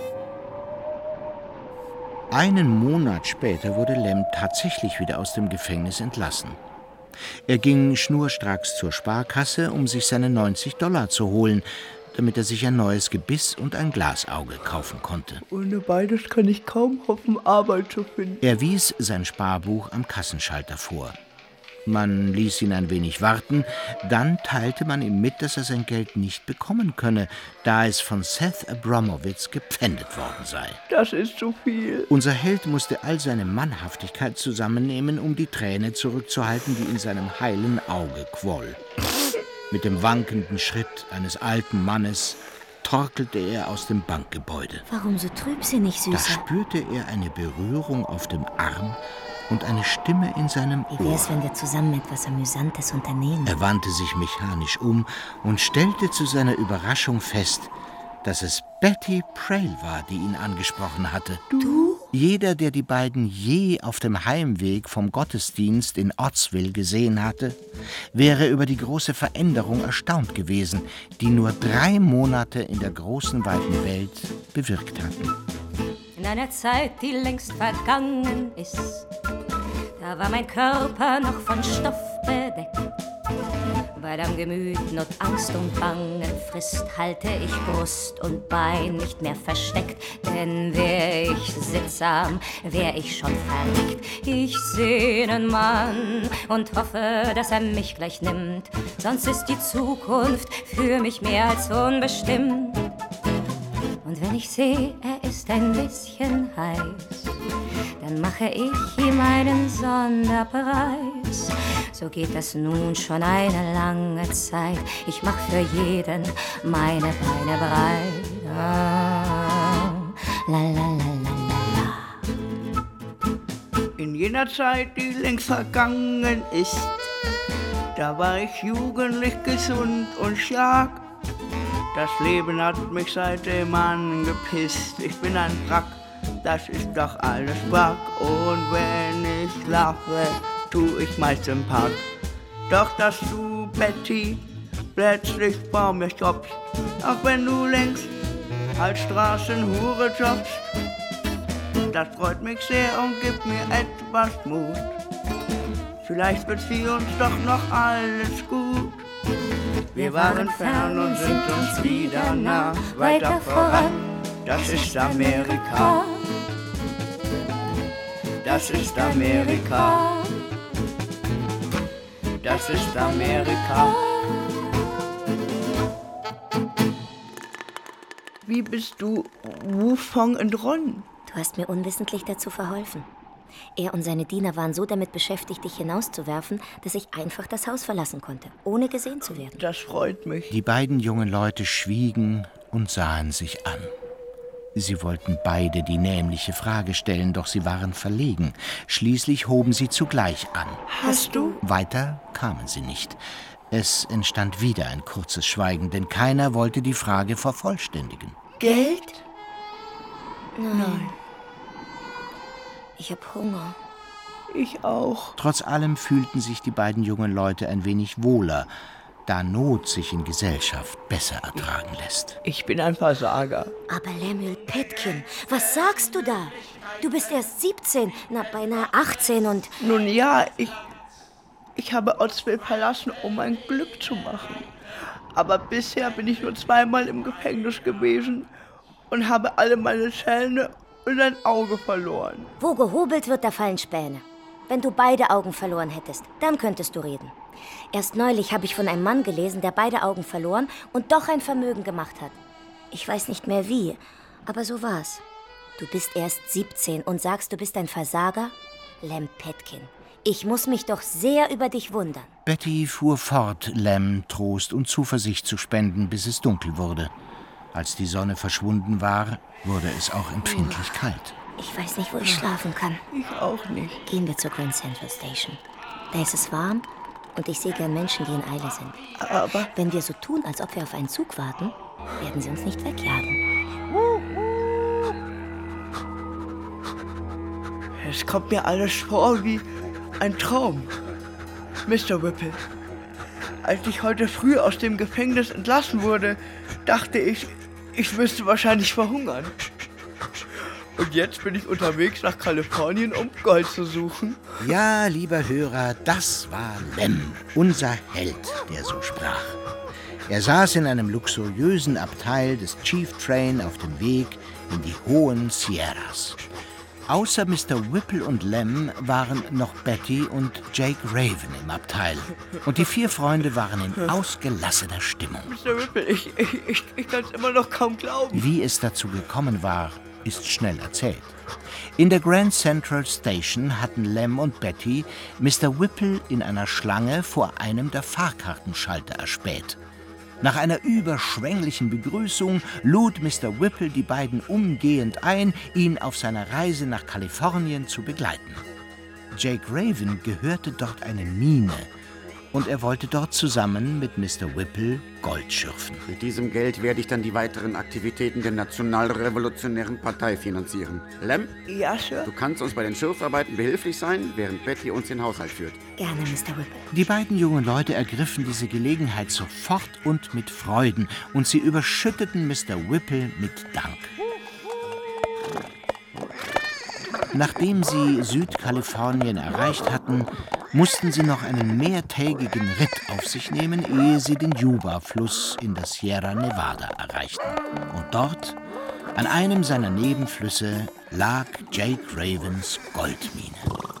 Einen Monat später wurde Lem tatsächlich wieder aus dem Gefängnis entlassen. Er ging schnurstracks zur Sparkasse, um sich seine $90 zu holen, damit er sich ein neues Gebiss und ein Glasauge kaufen konnte. Ohne beides kann ich kaum hoffen, Arbeit zu finden. Er wies sein Sparbuch am Kassenschalter vor. Man ließ ihn ein wenig warten, dann teilte man ihm mit, dass er sein Geld nicht bekommen könne, da es von Seth Abramowitz gepfändet worden sei. Das ist zu viel. Unser Held musste all seine Mannhaftigkeit zusammennehmen, um die Träne zurückzuhalten, die in seinem heilen Auge quoll. Mit dem wankenden Schritt eines alten Mannes torkelte er aus dem Bankgebäude. Warum so trübsinnig, Süßer? Da spürte er eine Berührung auf dem Arm und eine Stimme in seinem Ohr. Wie wär's, wenn wir zusammen etwas Amüsantes unternehmen? Er wandte sich mechanisch um und stellte zu seiner Überraschung fest, dass es Betty Prail war, die ihn angesprochen hatte. Du? Jeder, der die beiden je auf dem Heimweg vom Gottesdienst in Ottsville gesehen hatte, wäre über die große Veränderung erstaunt gewesen, die nur 3 Monate in der großen, weiten Welt bewirkt hatten. In einer Zeit, die längst vergangen ist, da war mein Körper noch von Stoff bedeckt. Weil am Gemüt Not, Angst und Bangen frisst, halte ich Brust und Bein nicht mehr versteckt. Denn wär ich sittsam, wär ich schon verreckt. Ich seh nen Mann und hoffe, dass er mich gleich nimmt. Sonst ist die Zukunft für mich mehr als unbestimmt. Und wenn ich seh, er ist ein bisschen heiß, dann mache ich ihm einen Sonderpreis. So geht das nun schon eine lange Zeit. Ich mach für jeden meine Beine breit. Oh, la la la la la. In jener Zeit, die längst vergangen ist, da war ich jugendlich gesund und stark. Das Leben hat mich seitdem angepisst. Ich bin ein Wrack, das ist doch alles Wrack. Und wenn ich lache, tu ich meist im Park. Doch dass du, Betty, plötzlich vor mir stoppst, auch wenn du längst als Straßenhure jobbst. Das freut mich sehr und gibt mir etwas Mut. Vielleicht wird für uns doch noch alles gut. Wir waren fern und sind uns wieder nah, weiter voran. Das ist Amerika. Das ist Amerika. Das ist Amerika. Wie bist du Wufong entronnen? Du hast mir unwissentlich dazu verholfen. Er und seine Diener waren so damit beschäftigt, dich hinauszuwerfen, dass ich einfach das Haus verlassen konnte, ohne gesehen zu werden. Das freut mich. Die beiden jungen Leute schwiegen und sahen sich an. Sie wollten beide die nämliche Frage stellen, doch sie waren verlegen. Schließlich hoben sie zugleich an. Hast du? Weiter kamen sie nicht. Es entstand wieder ein kurzes Schweigen, denn keiner wollte die Frage vervollständigen. Geld? Nein. Ich hab Hunger. Ich auch. Trotz allem fühlten sich die beiden jungen Leute ein wenig wohler, da Not sich in Gesellschaft besser ertragen lässt. Ich bin ein Versager. Aber Lemuel Petkin, was sagst du da? Du bist erst 17, beinahe 18 und... Nun ja, ich habe Ottsville verlassen, um mein Glück zu machen. Aber bisher bin ich nur 2-mal im Gefängnis gewesen und habe alle meine Zähne und ein Auge verloren. Wo gehobelt wird, da fallen Späne. Wenn du beide Augen verloren hättest, dann könntest du reden. Erst neulich habe ich von einem Mann gelesen, der beide Augen verloren und doch ein Vermögen gemacht hat. Ich weiß nicht mehr wie, aber so war's. Du bist erst 17 und sagst, du bist ein Versager? Lem Petkin, ich muss mich doch sehr über dich wundern. Betty fuhr fort, Lem Trost und Zuversicht zu spenden, bis es dunkel wurde. Als die Sonne verschwunden war, wurde es auch empfindlich kalt. Ich weiß nicht, wo ich schlafen kann. Ich auch nicht. Gehen wir zur Grand Central Station. Da ist es warm und ich sehe gern Menschen, die in Eile sind. Aber wenn wir so tun, als ob wir auf einen Zug warten, werden sie uns nicht wegjagen. Es kommt mir alles vor wie ein Traum. Mr. Whipple, als ich heute früh aus dem Gefängnis entlassen wurde, dachte ich müsste wahrscheinlich verhungern. Und jetzt bin ich unterwegs nach Kalifornien, um Gold zu suchen. Ja, lieber Hörer, das war Lem, unser Held, der so sprach. Er saß in einem luxuriösen Abteil des Chief Train auf dem Weg in die hohen Sierras. Außer Mr. Whipple und Lem waren noch Betty und Jake Raven im Abteil. Und die 4 Freunde waren in ausgelassener Stimmung. Mr. Whipple, ich kann es immer noch kaum glauben. Wie es dazu gekommen war, ist schnell erzählt. In der Grand Central Station hatten Lem und Betty Mr. Whipple in einer Schlange vor einem der Fahrkartenschalter erspäht. Nach einer überschwänglichen Begrüßung lud Mr. Whipple die beiden umgehend ein, ihn auf seiner Reise nach Kalifornien zu begleiten. Jake Raven gehörte dort eine Mine und er wollte dort zusammen mit Mr. Whipple Gold schürfen. Mit diesem Geld werde ich dann die weiteren Aktivitäten der Nationalrevolutionären Partei finanzieren. Lem? Ja, Sir? Du kannst uns bei den Schürfarbeiten behilflich sein, während Betty uns den Haushalt führt. Gerne, Mr. Whipple. Die beiden jungen Leute ergriffen diese Gelegenheit sofort und mit Freuden und sie überschütteten Mr. Whipple mit Dank. Nachdem sie Südkalifornien erreicht hatten, mussten sie noch einen mehrtägigen Ritt auf sich nehmen, ehe sie den Yuba-Fluss in der Sierra Nevada erreichten. Und dort, an einem seiner Nebenflüsse, lag Jake Ravens Goldmine.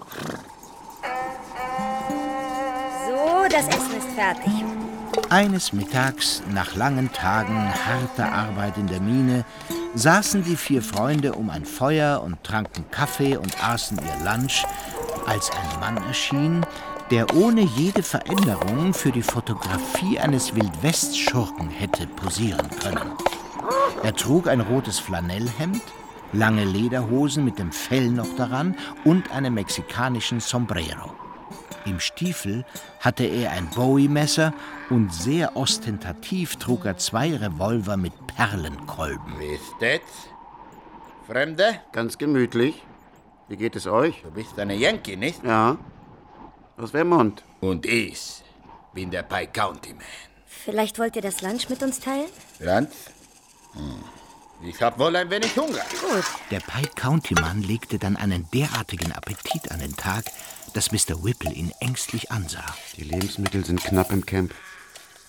So, das Essen ist fertig. Eines Mittags, nach langen Tagen harter Arbeit in der Mine, saßen die 4 Freunde um ein Feuer und tranken Kaffee und aßen ihr Lunch, als ein Mann erschien, der ohne jede Veränderung für die Fotografie eines Wildwest-Schurken hätte posieren können. Er trug ein rotes Flanellhemd, lange Lederhosen mit dem Fell noch daran und einen mexikanischen Sombrero. Im Stiefel hatte er ein Bowie-Messer und sehr ostentativ trug er 2 Revolver mit Perlenkolben. Wie ist das? Fremde? Ganz gemütlich. Wie geht es euch? Du bist eine Yankee, nicht? Ja. Aus Vermont. Und ich bin der Pike County Man. Vielleicht wollt ihr das Lunch mit uns teilen? Lunch? Ich hab wohl ein wenig Hunger. Gut. Der Pike County Mann legte dann einen derartigen Appetit an den Tag, dass Mr. Whipple ihn ängstlich ansah. Die Lebensmittel sind knapp im Camp.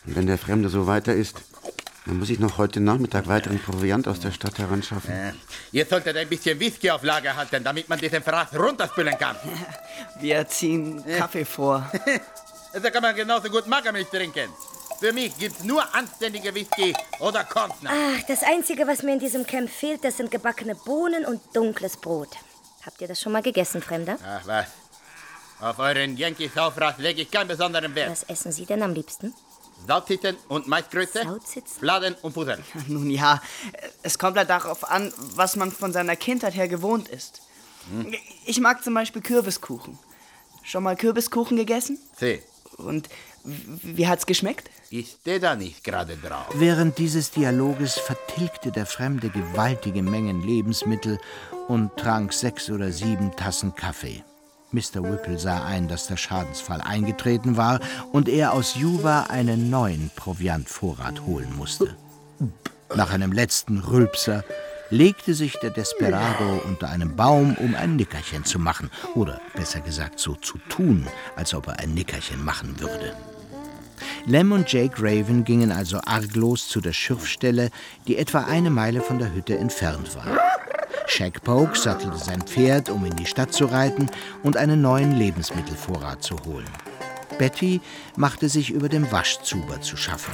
Und wenn der Fremde so weiter ist, dann muss ich noch heute Nachmittag weiteren Proviant aus der Stadt heranschaffen. Ihr solltet ein bisschen Whisky auf Lager halten, damit man diesen Fraß runterspülen kann. Wir ziehen Kaffee vor. Da kann man genauso gut Magermilch trinken. Für mich gibt's nur anständige Whisky oder Kornsnack. Ach, das Einzige, was mir in diesem Camp fehlt, das sind gebackene Bohnen und dunkles Brot. Habt ihr das schon mal gegessen, Fremder? Ach was. Auf euren Yankee-Saufraß lege ich keinen besonderen Wert. Was essen Sie denn am liebsten? Salzsitzen und Maisgröße, Fladen und Puddern. Nun ja, es kommt halt darauf an, was man von seiner Kindheit her gewohnt ist. Ich mag zum Beispiel Kürbiskuchen. Schon mal Kürbiskuchen gegessen? Sie. Und wie hat's geschmeckt? Ich stehe da nicht gerade drauf. Während dieses Dialoges vertilgte der Fremde gewaltige Mengen Lebensmittel und trank 6 oder 7 Tassen Kaffee. Mr. Whipple sah ein, dass der Schadensfall eingetreten war und er aus Juba einen neuen Proviantvorrat holen musste. Nach einem letzten Rülpser legte sich der Desperado unter einem Baum, um ein Nickerchen zu machen. Oder besser gesagt, so zu tun, als ob er ein Nickerchen machen würde. Lem und Jake Raven gingen also arglos zu der Schürfstelle, die etwa 1 Meile von der Hütte entfernt war. Shagpoke sattelte sein Pferd, um in die Stadt zu reiten und einen neuen Lebensmittelvorrat zu holen. Betty machte sich über dem Waschzuber zu schaffen.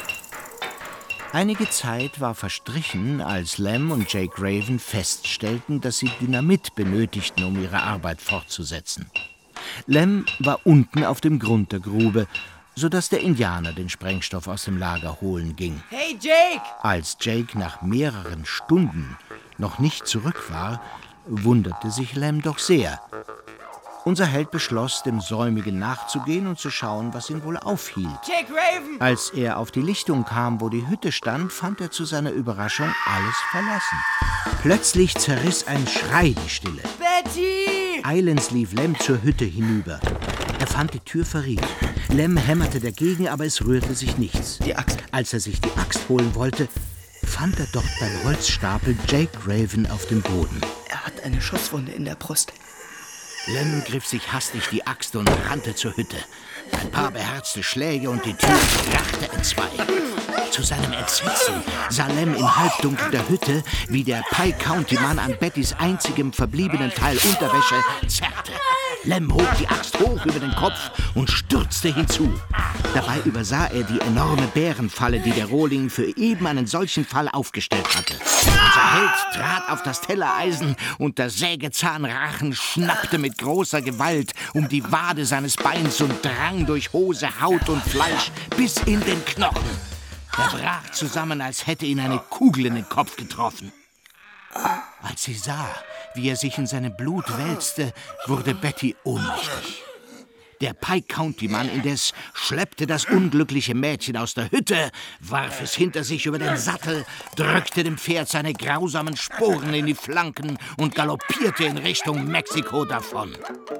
Einige Zeit war verstrichen, als Lem und Jake Raven feststellten, dass sie Dynamit benötigten, um ihre Arbeit fortzusetzen. Lem war unten auf dem Grund der Grube, sodass der Indianer den Sprengstoff aus dem Lager holen ging. Hey, Jake! Als Jake nach mehreren Stunden noch nicht zurück war, wunderte sich Lem doch sehr. Unser Held beschloss, dem Säumigen nachzugehen und zu schauen, was ihn wohl aufhielt. Jake Raven! Als er auf die Lichtung kam, wo die Hütte stand, fand er zu seiner Überraschung alles verlassen. Plötzlich zerriss ein Schrei die Stille. Betty! Eilends lief Lem zur Hütte hinüber. Er fand die Tür verriegelt. Lem hämmerte dagegen, aber es rührte sich nichts. Die Axt. Als er sich die Axt holen wollte, fand er dort beim Holzstapel Jake Raven auf dem Boden. Er hat eine Schusswunde in der Brust. Lem griff sich hastig die Axt und rannte zur Hütte. Ein paar beherzte Schläge und die Tür krachte entzwei. Zu seinem Entsetzen sah Lem im Halbdunkel der Hütte, wie der Pike County Mann an Bettys einzigem verbliebenen Teil Unterwäsche zerrte. Lem hob die Axt hoch über den Kopf und stürzte hinzu. Dabei übersah er die enorme Bärenfalle, die der Rohling für eben einen solchen Fall aufgestellt hatte. Unser Held trat auf das Tellereisen und der Sägezahnrachen schnappte mit großer Gewalt um die Wade seines Beins und drang durch Hose, Haut und Fleisch bis in den Knochen. Er brach zusammen, als hätte ihn eine Kugel in den Kopf getroffen. Als sie sah, wie er sich in seinem Blut wälzte, wurde Betty ohnmächtig. Der Pike County Mann indes schleppte das unglückliche Mädchen aus der Hütte, warf es hinter sich über den Sattel, drückte dem Pferd seine grausamen Sporen in die Flanken und galoppierte in Richtung Mexiko davon.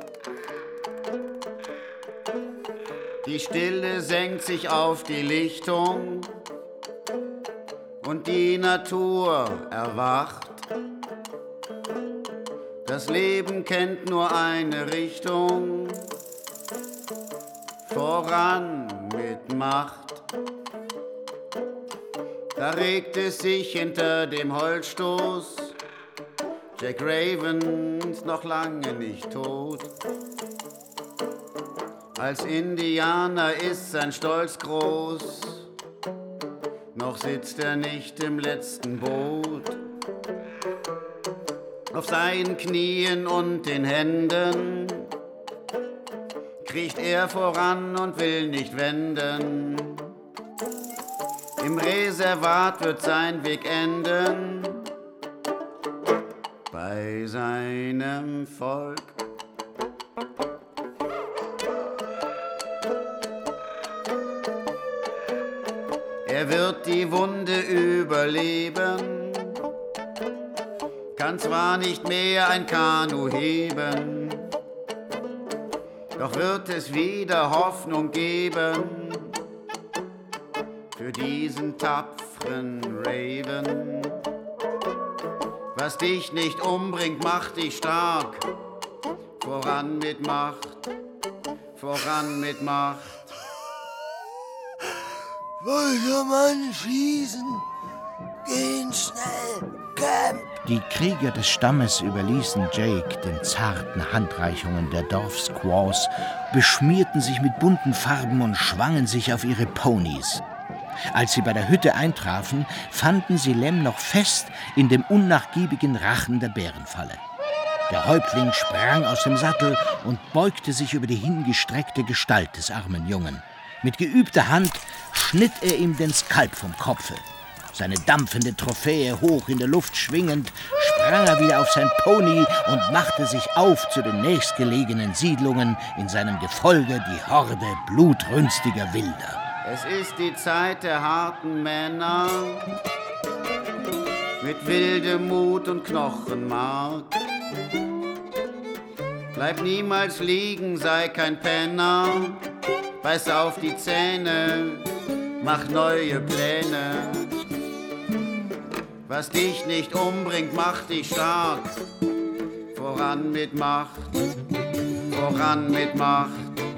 Die Stille senkt sich auf die Lichtung und die Natur erwacht. Das Leben kennt nur eine Richtung, voran mit Macht. Da regt es sich hinter dem Holzstoß, Jack Raven ist noch lange nicht tot. Als Indianer ist sein Stolz groß, noch sitzt er nicht im letzten Boot. Auf seinen Knien und den Händen kriecht er voran und will nicht wenden. Im Reservat wird sein Weg enden, bei seinem Volk. Er wird die Wunde überleben, kann zwar nicht mehr ein Kanu heben, doch wird es wieder Hoffnung geben für diesen tapferen Raven. Was dich nicht umbringt, macht dich stark. Voran mit Macht, voran mit Macht. Woltermann schießen. Gehen schnell, Camp. Die Krieger des Stammes überließen Jake den zarten Handreichungen der Dorfsquaws, beschmierten sich mit bunten Farben und schwangen sich auf ihre Ponys. Als sie bei der Hütte eintrafen, fanden sie Lem noch fest in dem unnachgiebigen Rachen der Bärenfalle. Der Häuptling sprang aus dem Sattel und beugte sich über die hingestreckte Gestalt des armen Jungen. Mit geübter Hand schnitt er ihm den Skalp vom Kopfe. Seine dampfende Trophäe hoch in der Luft schwingend, sprang er wieder auf sein Pony und machte sich auf zu den nächstgelegenen Siedlungen, in seinem Gefolge die Horde blutrünstiger Wilder. Es ist die Zeit der harten Männer, mit wildem Mut und Knochenmark. Bleib niemals liegen, sei kein Penner, beiß auf die Zähne, mach neue Pläne. Was dich nicht umbringt, macht dich stark. Voran mit Macht, voran mit Macht.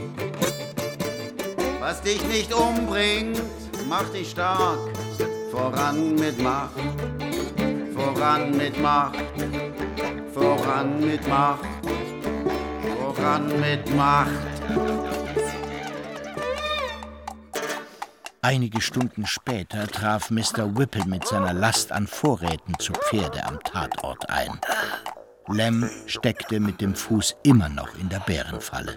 Was dich nicht umbringt, macht dich stark. Voran mit Macht, voran mit Macht, voran mit Macht, voran mit Macht. Einige Stunden später traf Mr. Whipple mit seiner Last an Vorräten zu Pferde am Tatort ein. Lem steckte mit dem Fuß immer noch in der Bärenfalle.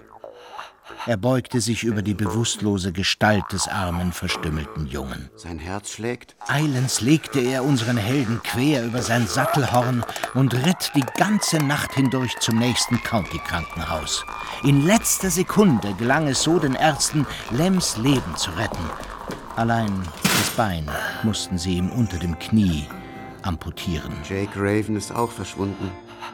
Er beugte sich über die bewusstlose Gestalt des armen, verstümmelten Jungen. Sein Herz schlägt. Eilends legte er unseren Helden quer über sein Sattelhorn und ritt die ganze Nacht hindurch zum nächsten County-Krankenhaus. In letzter Sekunde gelang es so den Ärzten, Lems Leben zu retten. Allein das Bein mussten sie ihm unter dem Knie amputieren. Jake Raven ist auch verschwunden.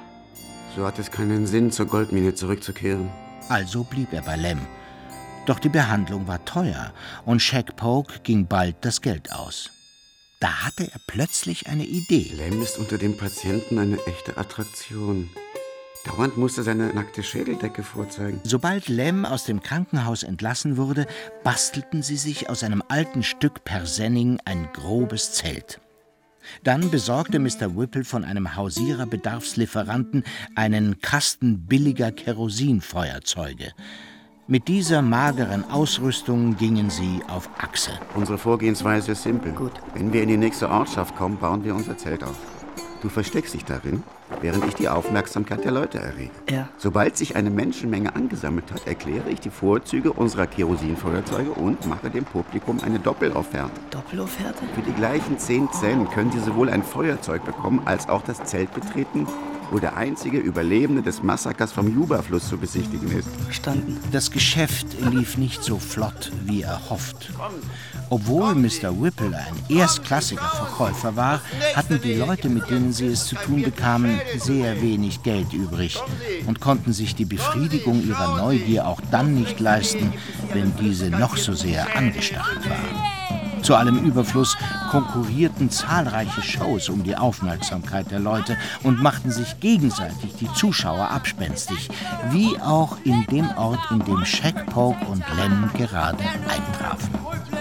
So hat es keinen Sinn, zur Goldmine zurückzukehren. Also blieb er bei Lem. Doch die Behandlung war teuer und Shag Polk ging bald das Geld aus. Da hatte er plötzlich eine Idee. Lem ist unter den Patienten eine echte Attraktion. Dauernd musste seine nackte Schädeldecke vorzeigen. Sobald Lem aus dem Krankenhaus entlassen wurde, bastelten sie sich aus einem alten Stück Persenning ein grobes Zelt. Dann besorgte Mr. Whipple von einem Hausierer-Bedarfslieferanten einen Kasten billiger Kerosinfeuerzeuge. Mit dieser mageren Ausrüstung gingen sie auf Achse. Unsere Vorgehensweise ist simpel. Gut. Wenn wir in die nächste Ortschaft kommen, bauen wir unser Zelt auf. Du versteckst dich darin, während ich die Aufmerksamkeit der Leute errege. Ja. Sobald sich eine Menschenmenge angesammelt hat, erkläre ich die Vorzüge unserer Kerosinfeuerzeuge und mache dem Publikum eine Doppelofferte. Doppelofferte? Für die gleichen 10 Cent können Sie sowohl ein Feuerzeug bekommen, als auch das Zelt betreten, wo der einzige Überlebende des Massakers vom Juba-Fluss zu besichtigen ist. Verstanden. Das Geschäft lief nicht so flott, wie erhofft. Obwohl Mr. Whipple ein erstklassiger Verkäufer war, hatten die Leute, mit denen sie es zu tun bekamen, sehr wenig Geld übrig und konnten sich die Befriedigung ihrer Neugier auch dann nicht leisten, wenn diese noch so sehr angestachelt war. Zu allem Überfluss konkurrierten zahlreiche Shows um die Aufmerksamkeit der Leute und machten sich gegenseitig die Zuschauer abspenstig, wie auch in dem Ort, in dem Shag Polk und Lem gerade eintrafen.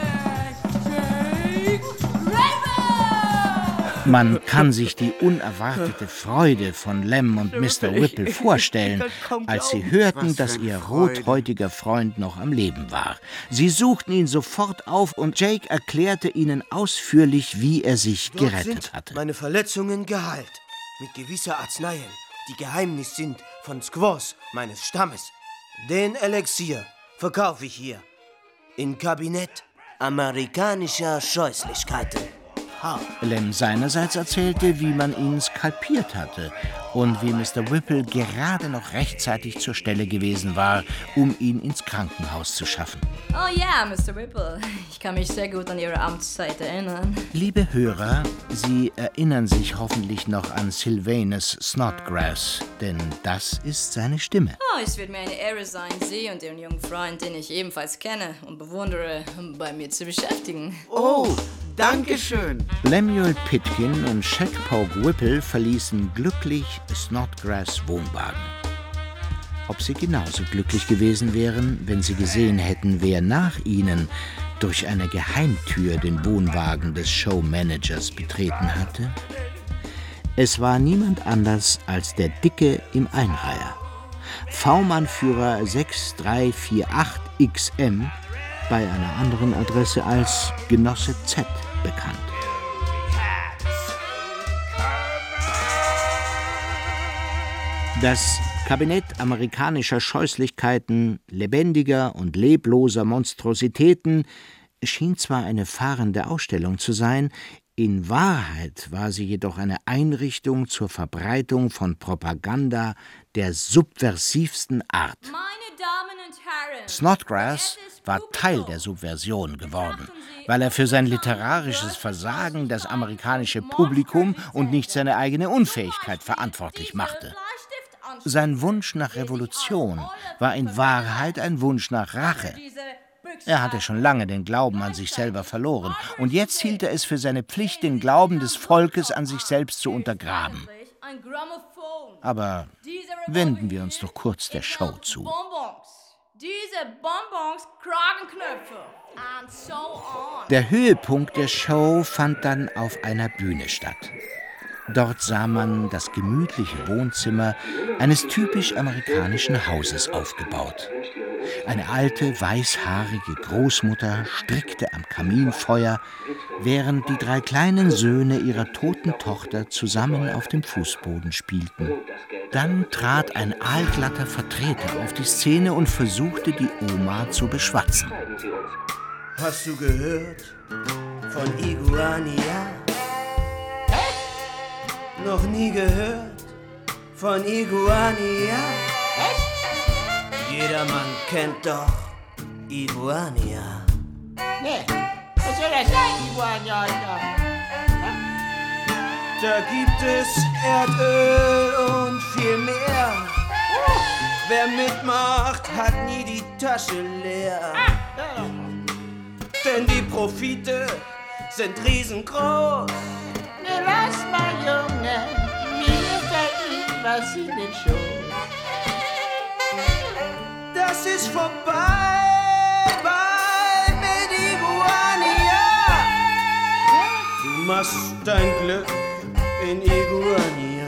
Man kann sich die unerwartete Freude von Lem und Mr. Whipple vorstellen, als sie hörten, dass ihr rothäutiger Freund noch am Leben war. Sie suchten ihn sofort auf und Jake erklärte ihnen ausführlich, wie er sich gerettet hatte. Meine Verletzungen geheilt, mit gewisser Arzneien, die Geheimnis sind von Squaws meines Stammes. Den Elixier verkaufe ich hier, im Kabinett amerikanischer Scheußlichkeiten. Lem seinerseits erzählte, wie man ihn skalpiert hatte und wie Mr. Whipple gerade noch rechtzeitig zur Stelle gewesen war, um ihn ins Krankenhaus zu schaffen. Oh ja, Mr. Whipple. Ich kann mich sehr gut an Ihre Amtszeit erinnern. Liebe Hörer, Sie erinnern sich hoffentlich noch an Sylvanus Snodgrass, denn das ist seine Stimme. Oh, es wird mir eine Ehre sein, Sie und Ihren jungen Freund, den ich ebenfalls kenne und bewundere, bei mir zu beschäftigen. Oh, Dankeschön. Lemuel Pitkin und Shag Polk Whipple verließen glücklich Snodgrass' Wohnwagen. Ob sie genauso glücklich gewesen wären, wenn sie gesehen hätten, wer nach ihnen durch eine Geheimtür den Wohnwagen des Showmanagers betreten hatte? Es war niemand anders als der Dicke im Einreiher, V-Mann-Führer 6348XM, bei einer anderen Adresse als Genosse Z bekannt. Das Kabinett amerikanischer Scheußlichkeiten, lebendiger und lebloser Monstrositäten schien zwar eine fahrende Ausstellung zu sein, in Wahrheit war sie jedoch eine Einrichtung zur Verbreitung von Propaganda der subversivsten Art. Meine Damen und Herren, Snodgrass war Teil der Subversion geworden, weil er für sein literarisches Versagen das amerikanische Publikum und nicht seine eigene Unfähigkeit verantwortlich machte. Sein Wunsch nach Revolution war in Wahrheit ein Wunsch nach Rache. Er hatte schon lange den Glauben an sich selber verloren, und jetzt hielt er es für seine Pflicht, den Glauben des Volkes an sich selbst zu untergraben. Aber wenden wir uns doch kurz der Show zu. Diese Bonbons, Kragenknöpfe and so on. Der Höhepunkt der Show fand dann auf einer Bühne statt. Dort sah man das gemütliche Wohnzimmer eines typisch amerikanischen Hauses aufgebaut. Eine alte, weißhaarige Großmutter strickte am Kaminfeuer, während die 3 kleinen Söhne ihrer toten Tochter zusammen auf dem Fußboden spielten. Dann trat ein aalglatter Vertreter auf die Szene und versuchte, die Oma zu beschwatzen. Hast du gehört von Iguania? Noch nie gehört von Iguania? Jedermann kennt doch Iguania. Nee, was soll das sein, Iguania? Da gibt es Erdöl und viel mehr. Wer mitmacht, hat nie die Tasche leer. Denn die Profite sind riesengroß. Nee, lass mal, Junge, mir fällt nicht was in den Schoß. Das ist vorbei bei mit Iguania. Du machst dein Glück in Iguania.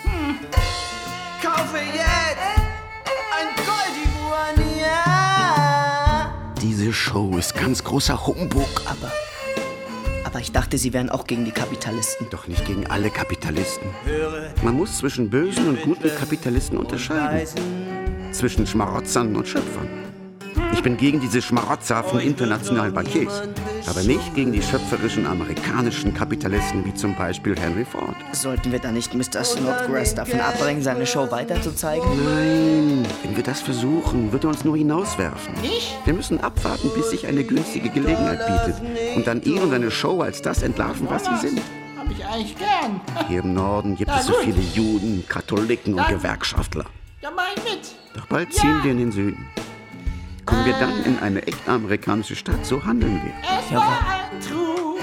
Kaufe jetzt ein Gold Iguania. Diese Show ist ganz großer Humbug, Aber ich dachte, Sie wären auch gegen die Kapitalisten. Doch nicht gegen alle Kapitalisten. Man muss zwischen bösen und guten Kapitalisten unterscheiden. Zwischen Schmarotzern und Schöpfern. Ich bin gegen diese schmarotzerhaften internationalen Bankiers, aber nicht gegen die schöpferischen amerikanischen Kapitalisten wie zum Beispiel Henry Ford. Sollten wir da nicht Mr. Snodgrass davon abbringen, seine Show weiterzuzeigen? Nein, wenn wir das versuchen, wird er uns nur hinauswerfen. Nicht? Wir müssen abwarten, bis sich eine günstige Gelegenheit bietet und dann ihn und seine Show als das entlarven, was sie sind. Hab ich eigentlich gern. Hier im Norden gibt es so viele Juden, Katholiken und Gewerkschaftler. Ja, mach ich mit. Doch bald ziehen wir in den Süden. Kommen wir dann in eine echt amerikanische Stadt, so handeln wir. Es war ein Trug.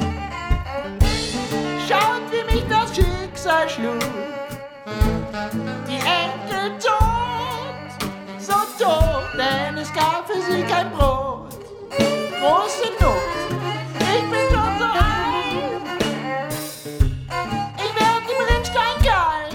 Schaut, wie mich das Schicksal schlug. Die Enkel tot, so tot, denn es gab für sie kein Brot. Große Not, ich bin schon so alt. Ich werd im Rinnstein kalt.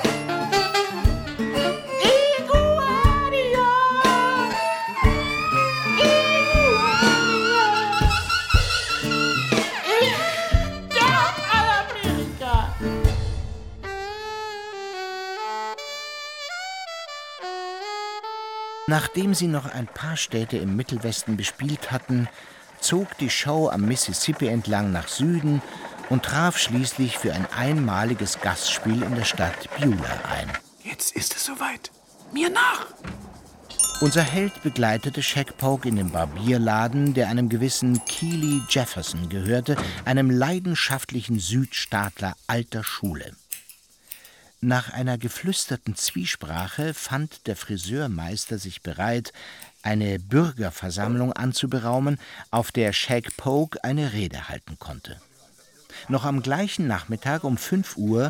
Nachdem sie noch ein paar Städte im Mittelwesten bespielt hatten, zog die Show am Mississippi entlang nach Süden und traf schließlich für ein einmaliges Gastspiel in der Stadt Beulah ein. Jetzt ist es soweit. Mir nach! Unser Held begleitete Shag Polk in den Barbierladen, der einem gewissen Keely Jefferson gehörte, einem leidenschaftlichen Südstaatler alter Schule. Nach einer geflüsterten Zwiesprache fand der Friseurmeister sich bereit, eine Bürgerversammlung anzuberaumen, auf der Shag Polk eine Rede halten konnte. Noch am gleichen Nachmittag um 5 Uhr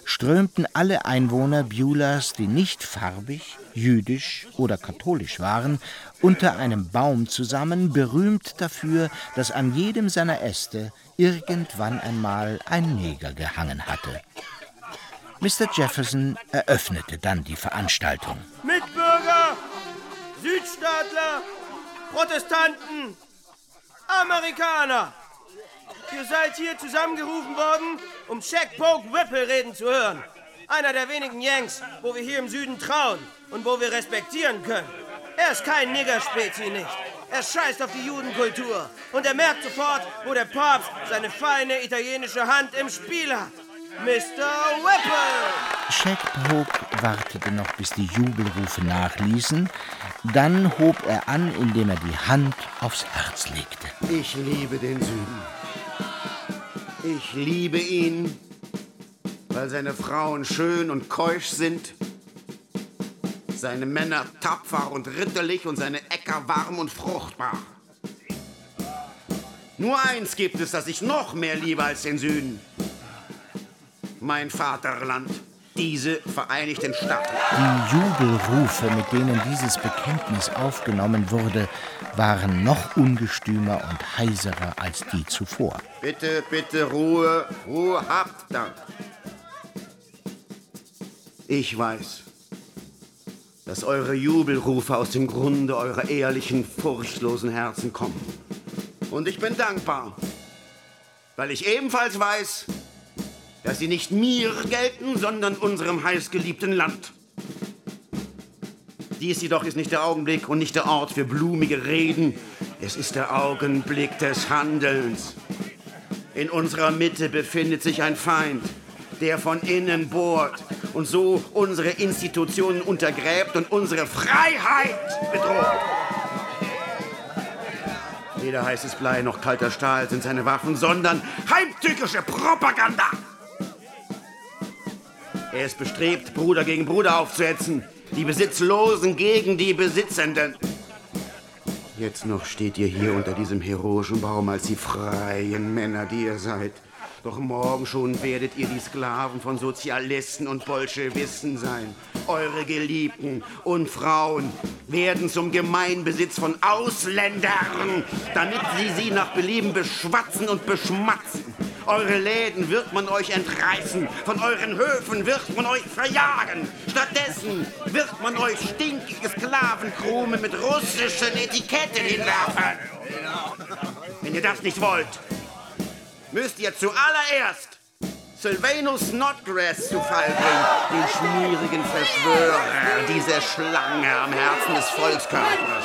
strömten alle Einwohner Beulahs, die nicht farbig, jüdisch oder katholisch waren, unter einem Baum zusammen, berühmt dafür, dass an jedem seiner Äste irgendwann einmal ein Neger gehangen hatte. Mr. Jefferson eröffnete dann die Veranstaltung. Mitbürger, Südstaatler, Protestanten, Amerikaner. Ihr seid hier zusammengerufen worden, um Shag Poke Whipple reden zu hören. Einer der wenigen Yanks, wo wir hier im Süden trauen und wo wir respektieren können. Er ist kein Niggerspezi nicht. Er scheißt auf die Judenkultur. Und er merkt sofort, wo der Papst seine feine italienische Hand im Spiel hat. Mr. Whipple! Shag Poke wartete noch, bis die Jubelrufe nachließen. Dann hob er an, indem er die Hand aufs Herz legte. Ich liebe den Süden. Ich liebe ihn, weil seine Frauen schön und keusch sind, seine Männer tapfer und ritterlich und seine Äcker warm und fruchtbar. Nur eins gibt es, das ich noch mehr liebe als den Süden. Mein Vaterland, diese Vereinigten Staaten. Die Jubelrufe, mit denen dieses Bekenntnis aufgenommen wurde, waren noch ungestümer und heiserer als die zuvor. Bitte, bitte, Ruhe, Ruhe, habt Dank. Ich weiß, dass eure Jubelrufe aus dem Grunde eurer ehrlichen, furchtlosen Herzen kommen. Und ich bin dankbar, weil ich ebenfalls weiß, dass sie nicht mir gelten, sondern unserem heißgeliebten Land. Dies jedoch ist nicht der Augenblick und nicht der Ort für blumige Reden. Es ist der Augenblick des Handelns. In unserer Mitte befindet sich ein Feind, der von innen bohrt und so unsere Institutionen untergräbt und unsere Freiheit bedroht. Weder heißes Blei noch kalter Stahl sind seine Waffen, sondern heimtückische Propaganda. Er ist bestrebt, Bruder gegen Bruder aufzuhetzen, die Besitzlosen gegen die Besitzenden. Jetzt noch steht ihr hier unter diesem heroischen Baum als die freien Männer, die ihr seid. Doch morgen schon werdet ihr die Sklaven von Sozialisten und Bolschewisten sein. Eure Geliebten und Frauen werden zum Gemeinbesitz von Ausländern, damit sie nach Belieben beschwatzen und beschmatzen. Eure Läden wird man euch entreißen, von euren Höfen wird man euch verjagen. Stattdessen wird man euch stinkige Sklavenkrumen mit russischen Etiketten hinwerfen. Wenn ihr das nicht wollt, müsst ihr zuallererst Sylvanus Snodgrass zu Fall bringen, den schmierigen Verschwörer, diese Schlange am Herzen des Volkskörpers.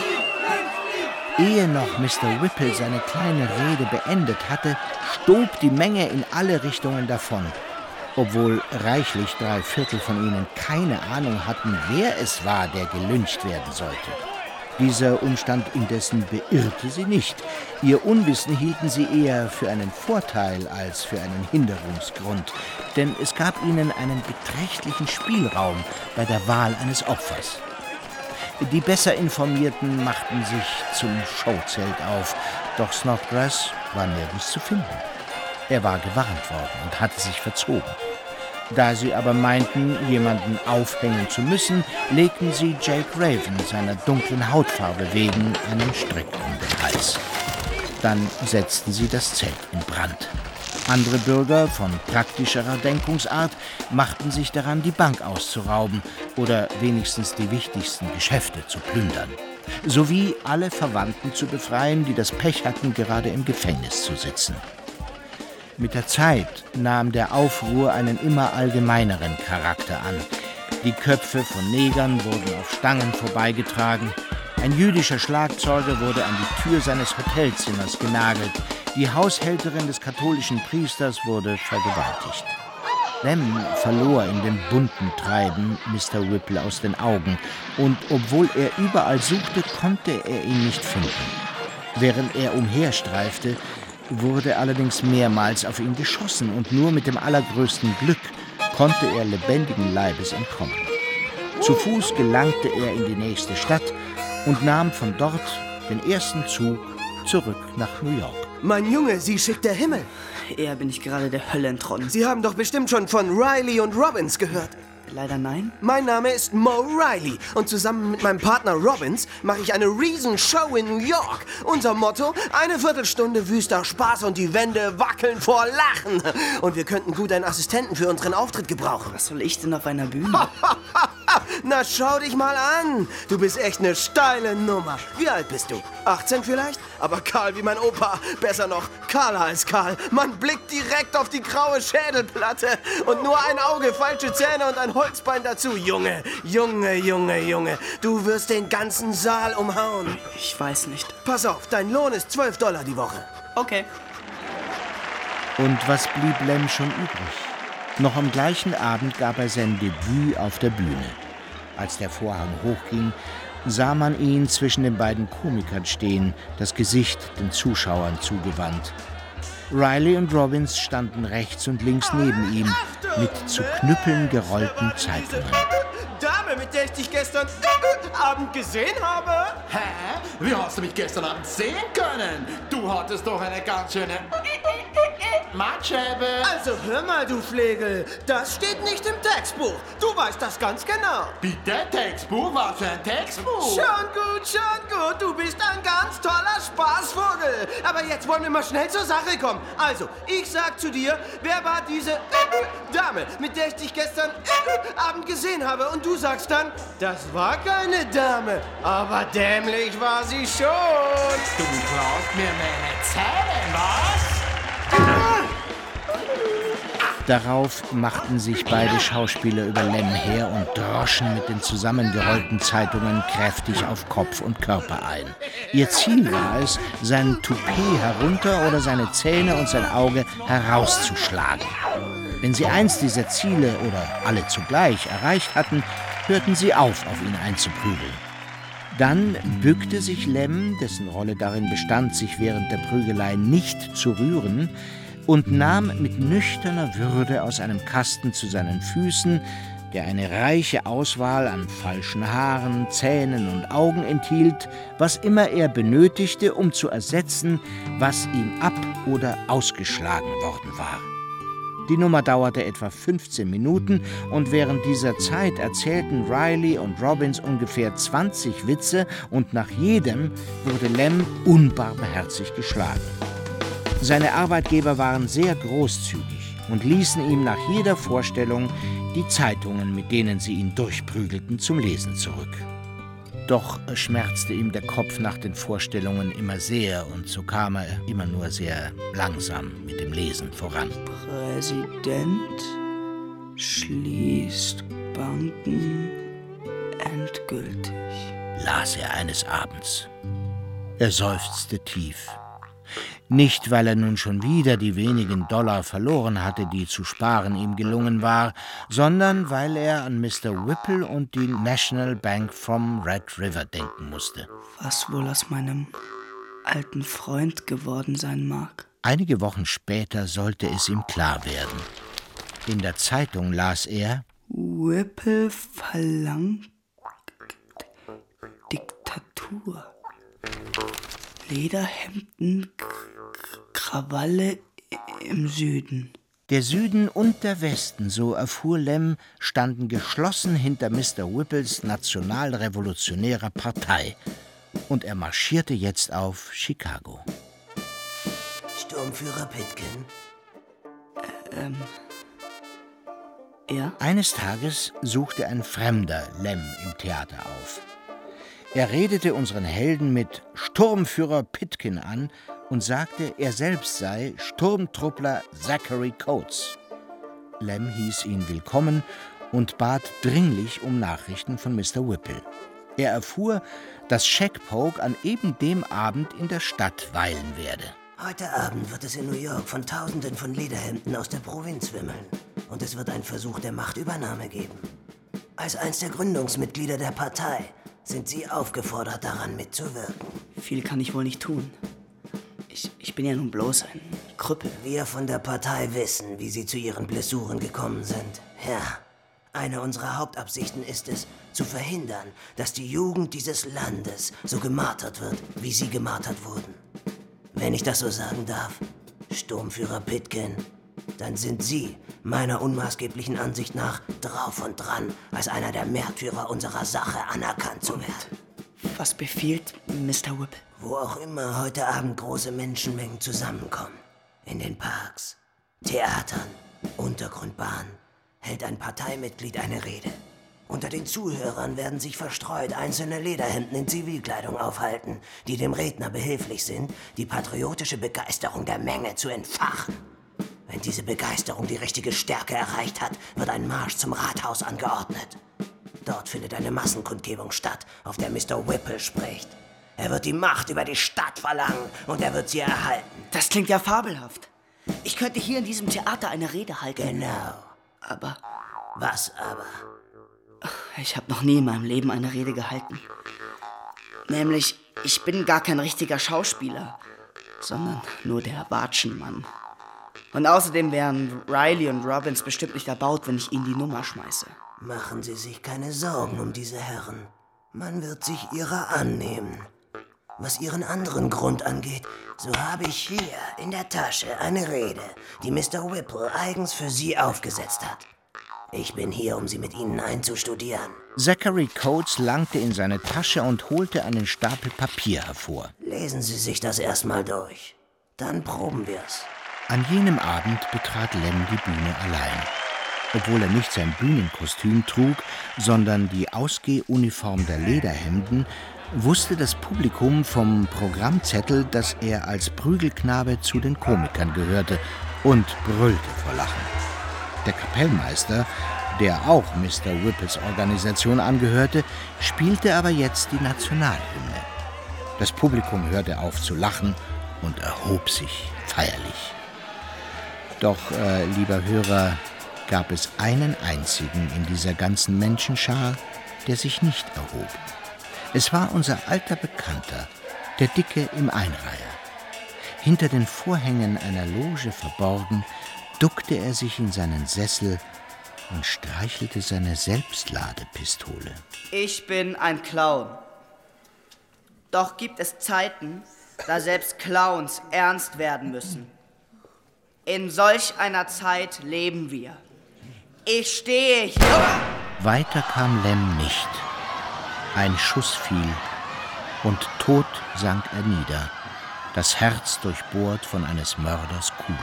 Ehe noch Mr. Whipple seine kleine Rede beendet hatte, stob die Menge in alle Richtungen davon, obwohl reichlich 3/4 von ihnen keine Ahnung hatten, wer es war, der gelyncht werden sollte. Dieser Umstand indessen beirrte sie nicht. Ihr Unwissen hielten sie eher für einen Vorteil als für einen Hinderungsgrund, denn es gab ihnen einen beträchtlichen Spielraum bei der Wahl eines Opfers. Die besser Informierten machten sich zum Showzelt auf, doch Snodgrass war nirgends zu finden. Er war gewarnt worden und hatte sich verzogen. Da sie aber meinten, jemanden aufhängen zu müssen, legten sie Jake Raven seiner dunklen Hautfarbe wegen einen Strick um den Hals. Dann setzten sie das Zelt in Brand. Andere Bürger von praktischerer Denkungsart machten sich daran, die Bank auszurauben oder wenigstens die wichtigsten Geschäfte zu plündern, sowie alle Verwandten zu befreien, die das Pech hatten, gerade im Gefängnis zu sitzen. Mit der Zeit nahm der Aufruhr einen immer allgemeineren Charakter an. Die Köpfe von Negern wurden auf Stangen vorbeigetragen. Ein jüdischer Schlagzeuger wurde an die Tür seines Hotelzimmers genagelt. Die Haushälterin des katholischen Priesters wurde vergewaltigt. Lem verlor in dem bunten Treiben Mr. Whipple aus den Augen. Und obwohl er überall suchte, konnte er ihn nicht finden. Während er umherstreifte, wurde allerdings mehrmals auf ihn geschossen und nur mit dem allergrößten Glück konnte er lebendigen Leibes entkommen. Zu Fuß gelangte er in die nächste Stadt und nahm von dort den ersten Zug zurück nach New York. Mein Junge, Sie schickt der Himmel. Eher bin ich gerade der Hölle entronnen. Sie haben doch bestimmt schon von Riley und Robbins gehört. Leider nein. Mein Name ist Mo Riley und zusammen mit meinem Partner Robbins mache ich eine Riesenshow in New York. Unser Motto, 1 Viertelstunde wüster Spaß und die Wände wackeln vor Lachen. Und wir könnten gut einen Assistenten für unseren Auftritt gebrauchen. Was soll ich denn auf einer Bühne? Na, schau dich mal an. Du bist echt eine steile Nummer. Wie alt bist du? 18 vielleicht? Aber kahl wie mein Opa. Besser noch, kahler als kahl. Man blickt direkt auf die graue Schädelplatte. Und nur ein Auge, falsche Zähne und ein Holzbein dazu. Junge, Junge, Junge, Junge. Du wirst den ganzen Saal umhauen. Ich weiß nicht. Pass auf, dein Lohn ist $12 die Woche. Okay. Und was blieb Lem schon übrig? Noch am gleichen Abend gab er sein Debüt auf der Bühne. Als der Vorhang hochging, sah man ihn zwischen den beiden Komikern stehen, das Gesicht den Zuschauern zugewandt. Riley und Robbins standen rechts und links neben ihm, mit zu Knüppeln gerollten Zeitungen. Dame, mit der ich dich gestern Abend gesehen habe. Hä? Wie hast du mich gestern Abend sehen können? Du hattest doch eine ganz schöne Matscheibe. Also hör mal, du Flegel, das steht nicht im Textbuch. Du weißt das ganz genau. Bitte, Textbuch? Was für ein Textbuch? Schon gut, du bist ein ganz toller Spaßvogel. Aber jetzt wollen wir mal schnell zur Sache kommen. Also, ich sag zu dir, wer war diese Dame, mit der ich dich gestern Abend gesehen habe? Und du sagst dann, das war keine Dame, aber dämlich war sie schon. Du klaust mir meine Zähne, was? Darauf machten sich beide Schauspieler über Lem her und droschen mit den zusammengerollten Zeitungen kräftig auf Kopf und Körper ein. Ihr Ziel war es, sein Toupet herunter oder seine Zähne und sein Auge herauszuschlagen. Wenn sie eins dieser Ziele oder alle zugleich erreicht hatten, hörten sie auf ihn einzuprügeln. Dann bückte sich Lem, dessen Rolle darin bestand, sich während der Prügelei nicht zu rühren, und nahm mit nüchterner Würde aus einem Kasten zu seinen Füßen, der eine reiche Auswahl an falschen Haaren, Zähnen und Augen enthielt, was immer er benötigte, um zu ersetzen, was ihm ab- oder ausgeschlagen worden war. Die Nummer dauerte etwa 15 Minuten und während dieser Zeit erzählten Riley und Robbins ungefähr 20 Witze und nach jedem wurde Lem unbarmherzig geschlagen. Seine Arbeitgeber waren sehr großzügig und ließen ihm nach jeder Vorstellung die Zeitungen, mit denen sie ihn durchprügelten, zum Lesen zurück. Doch schmerzte ihm der Kopf nach den Vorstellungen immer sehr und so kam er immer nur sehr langsam mit dem Lesen voran. Präsident schließt Banken endgültig, las er eines Abends. Er seufzte tief. Nicht, weil er nun schon wieder die wenigen Dollar verloren hatte, die zu sparen ihm gelungen war, sondern weil er an Mr. Whipple und die National Bank vom Red River denken musste. Was wohl aus meinem alten Freund geworden sein mag. Einige Wochen später sollte es ihm klar werden. In der Zeitung las er: Whipple verlangt Diktatur. Lederhemden, Krawalle im Süden. Der Süden und der Westen, so erfuhr Lem, standen geschlossen hinter Mr. Whipples nationalrevolutionärer Partei. Und er marschierte jetzt auf Chicago. Sturmführer Pitkin? Ja? Eines Tages suchte ein Fremder Lem im Theater auf. Er redete unseren Helden mit Sturmführer Pitkin an und sagte, er selbst sei Sturmtruppler Zachary Coates. Lem hieß ihn willkommen und bat dringlich um Nachrichten von Mr. Whipple. Er erfuhr, dass Shag Polk an eben dem Abend in der Stadt weilen werde. Heute Abend wird es in New York von Tausenden von Lederhemden aus der Provinz wimmeln. Und es wird einen Versuch der Machtübernahme geben. Als eins der Gründungsmitglieder der Partei sind Sie aufgefordert, daran mitzuwirken. Viel kann ich wohl nicht tun. Ich bin ja nun bloß ein Krüppel. Wir von der Partei wissen, wie Sie zu Ihren Blessuren gekommen sind. Ja, eine unserer Hauptabsichten ist es, zu verhindern, dass die Jugend dieses Landes so gemartert wird, wie Sie gemartert wurden. wenn ich das so sagen darf, Sturmführer Pitkin, dann sind Sie meiner unmaßgeblichen Ansicht nach drauf und dran, als einer der Märtyrer unserer Sache anerkannt zu werden. Was befiehlt Mr. Whipple? Wo auch immer heute Abend große Menschenmengen zusammenkommen, in den Parks, Theatern, Untergrundbahnen, hält ein Parteimitglied eine Rede. Unter den Zuhörern werden sich verstreut einzelne Lederhemden in Zivilkleidung aufhalten, die dem Redner behilflich sind, die patriotische Begeisterung der Menge zu entfachen. Wenn diese Begeisterung die richtige Stärke erreicht hat, wird ein Marsch zum Rathaus angeordnet. Dort findet eine Massenkundgebung statt, auf der Mr. Whipple spricht. Er wird die Macht über die Stadt verlangen und er wird sie erhalten. Das klingt ja fabelhaft. Ich könnte hier in diesem Theater eine Rede halten. Genau. Aber... Was aber? Ich habe noch nie in meinem Leben eine Rede gehalten. Nämlich, ich bin gar kein richtiger Schauspieler, sondern nur der Watschenmann. Und außerdem wären Riley und Robbins bestimmt nicht erbaut, wenn ich ihnen die Nummer schmeiße. Machen Sie sich keine Sorgen um diese Herren. Man wird sich ihrer annehmen. Was Ihren anderen Grund angeht, so habe ich hier in der Tasche eine Rede, die Mr. Whipple eigens für Sie aufgesetzt hat. Ich bin hier, um sie mit Ihnen einzustudieren. Zachary Coates langte in seine Tasche und holte einen Stapel Papier hervor. Lesen Sie sich das erstmal durch. Dann proben wir's. An jenem Abend betrat Lem die Bühne allein. Obwohl er nicht sein Bühnenkostüm trug, sondern die Ausgehuniform der Lederhemden, wusste das Publikum vom Programmzettel, dass er als Prügelknabe zu den Komikern gehörte und brüllte vor Lachen. Der Kapellmeister, der auch Mr. Whipples Organisation angehörte, spielte aber jetzt die Nationalhymne. Das Publikum hörte auf zu lachen und erhob sich feierlich. Doch, lieber Hörer, gab es einen einzigen in dieser ganzen Menschenschar, der sich nicht erhob. Es war unser alter Bekannter, der Dicke im Einreiher. Hinter den Vorhängen einer Loge verborgen, duckte er sich in seinen Sessel und streichelte seine Selbstladepistole. Ich bin ein Clown. Doch gibt es Zeiten, da selbst Clowns ernst werden müssen. In solch einer Zeit leben wir. Ich stehe hier. Weiter kam Lem nicht. Ein Schuss fiel und tot sank er nieder, das Herz durchbohrt von eines Mörders Kugel.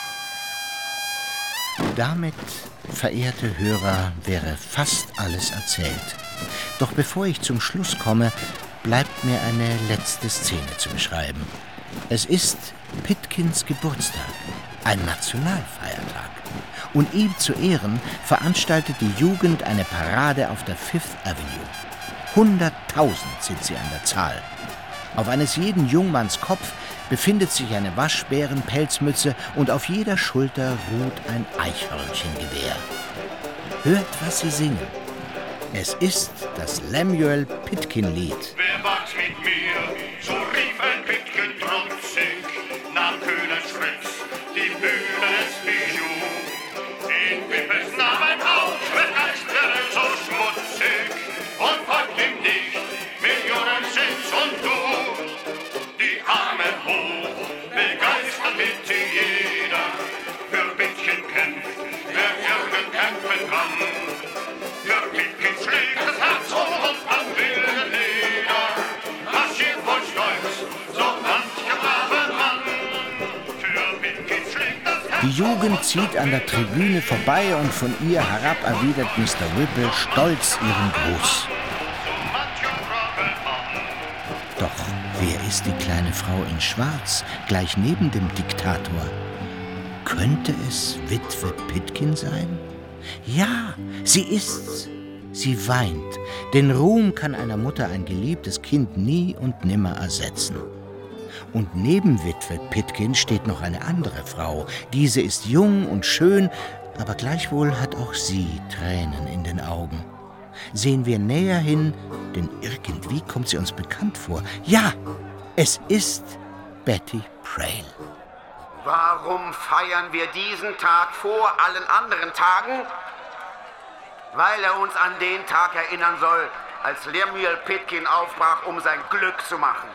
Damit, verehrte Hörer, wäre fast alles erzählt. Doch bevor ich zum Schluss komme, bleibt mir eine letzte Szene zu beschreiben. Es ist Pitkins Geburtstag, ein Nationalfeiertag. Und ihm zu Ehren veranstaltet die Jugend eine Parade auf der Fifth Avenue. 100.000 sind sie an der Zahl. Auf eines jeden Jungmanns Kopf befindet sich eine Waschbärenpelzmütze und auf jeder Schulter ruht ein Eichhörnchengewehr. Hört, was sie singen. Es ist das Lemuel Pitkin-Lied. Wer wagt mit mir? So rief ein Pitkin trotzig, nahm Köhler's Fritz die Bühne des Bijou. In Whipples Namen auf, wird Geistere so schmutzig und folgt ihm nicht, Millionen sind's und du. Die Arme hoch, begeistert bitte jeder, für Pitkin kämpft, wer irgend kämpfen kann. Für Pitkin schlägt das Herz hoch und an wilde Leder, marschiert voll Stolz, so mancher brave Mann. Für Pitkin schlägt das Herz. Die Jugend zieht an der Tribüne vorbei und von ihr herab erwidert Mr. Whipple stolz ihren Gruß. Doch wer ist die kleine Frau in Schwarz, gleich neben dem Diktator? Könnte es Witwe Pitkin sein? Ja, sie ist's. Sie weint. Den Ruhm kann einer Mutter ein geliebtes Kind nie und nimmer ersetzen. Und neben Witwe Pitkin steht noch eine andere Frau. Diese ist jung und schön, aber gleichwohl hat auch sie Tränen in den Augen. Sehen wir näher hin, denn irgendwie kommt sie uns bekannt vor. Ja, es ist Betty Prail. Warum feiern wir diesen Tag vor allen anderen Tagen? Weil er uns an den Tag erinnern soll, als Lemuel Pitkin aufbrach, um sein Glück zu machen.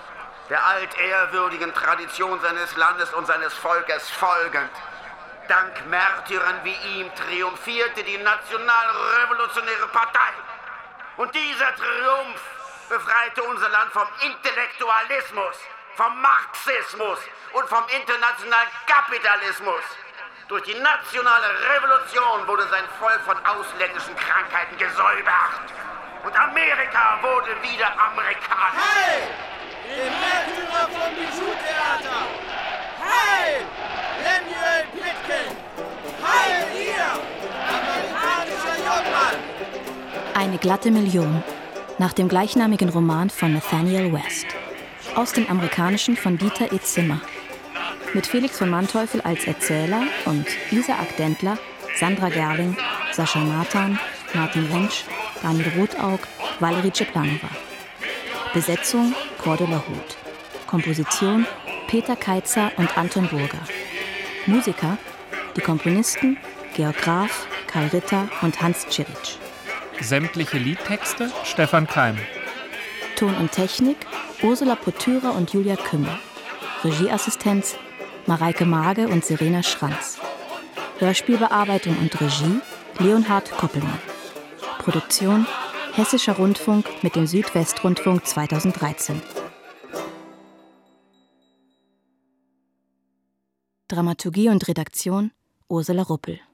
der altehrwürdigen Tradition seines Landes und seines Volkes folgend. Dank Märtyrern wie ihm triumphierte die Nationalrevolutionäre Partei. Und dieser Triumph befreite unser Land vom Intellektualismus, vom Marxismus und vom internationalen Kapitalismus. Durch die nationale Revolution wurde sein Volk von ausländischen Krankheiten gesäubert. Und Amerika wurde wieder amerikanisch. Heil! Den Märtyrer vom Bijou-Theater! Heil! Lemuel Pitkin! Heil ihr! Amerikanischer Jungmann! Eine glatte Million, nach dem gleichnamigen Roman von Nathaniel West. Aus dem Amerikanischen von Dieter E. Zimmer. Mit Felix von Manteuffel als Erzähler und Isaac Dentler, Sandra Gerling, Sascha Nathan, Martin Rentsch, Daniel Rotaug, Valerie Ceplanova. Besetzung Cordula Huth. Komposition Peter Keitzer und Anton Burger. Musiker die Komponisten Georg Graf, Karl Ritter und Hans Tschiric. Sämtliche Liedtexte Stefan Keim. Ton und Technik Ursula Potürer und Julia Kümmer. Regieassistenz Mareike Mage und Serena Schranz. Hörspielbearbeitung und Regie Leonhard Koppelmann. Produktion Hessischer Rundfunk mit dem Südwestrundfunk 2013. Dramaturgie und Redaktion Ursula Ruppel.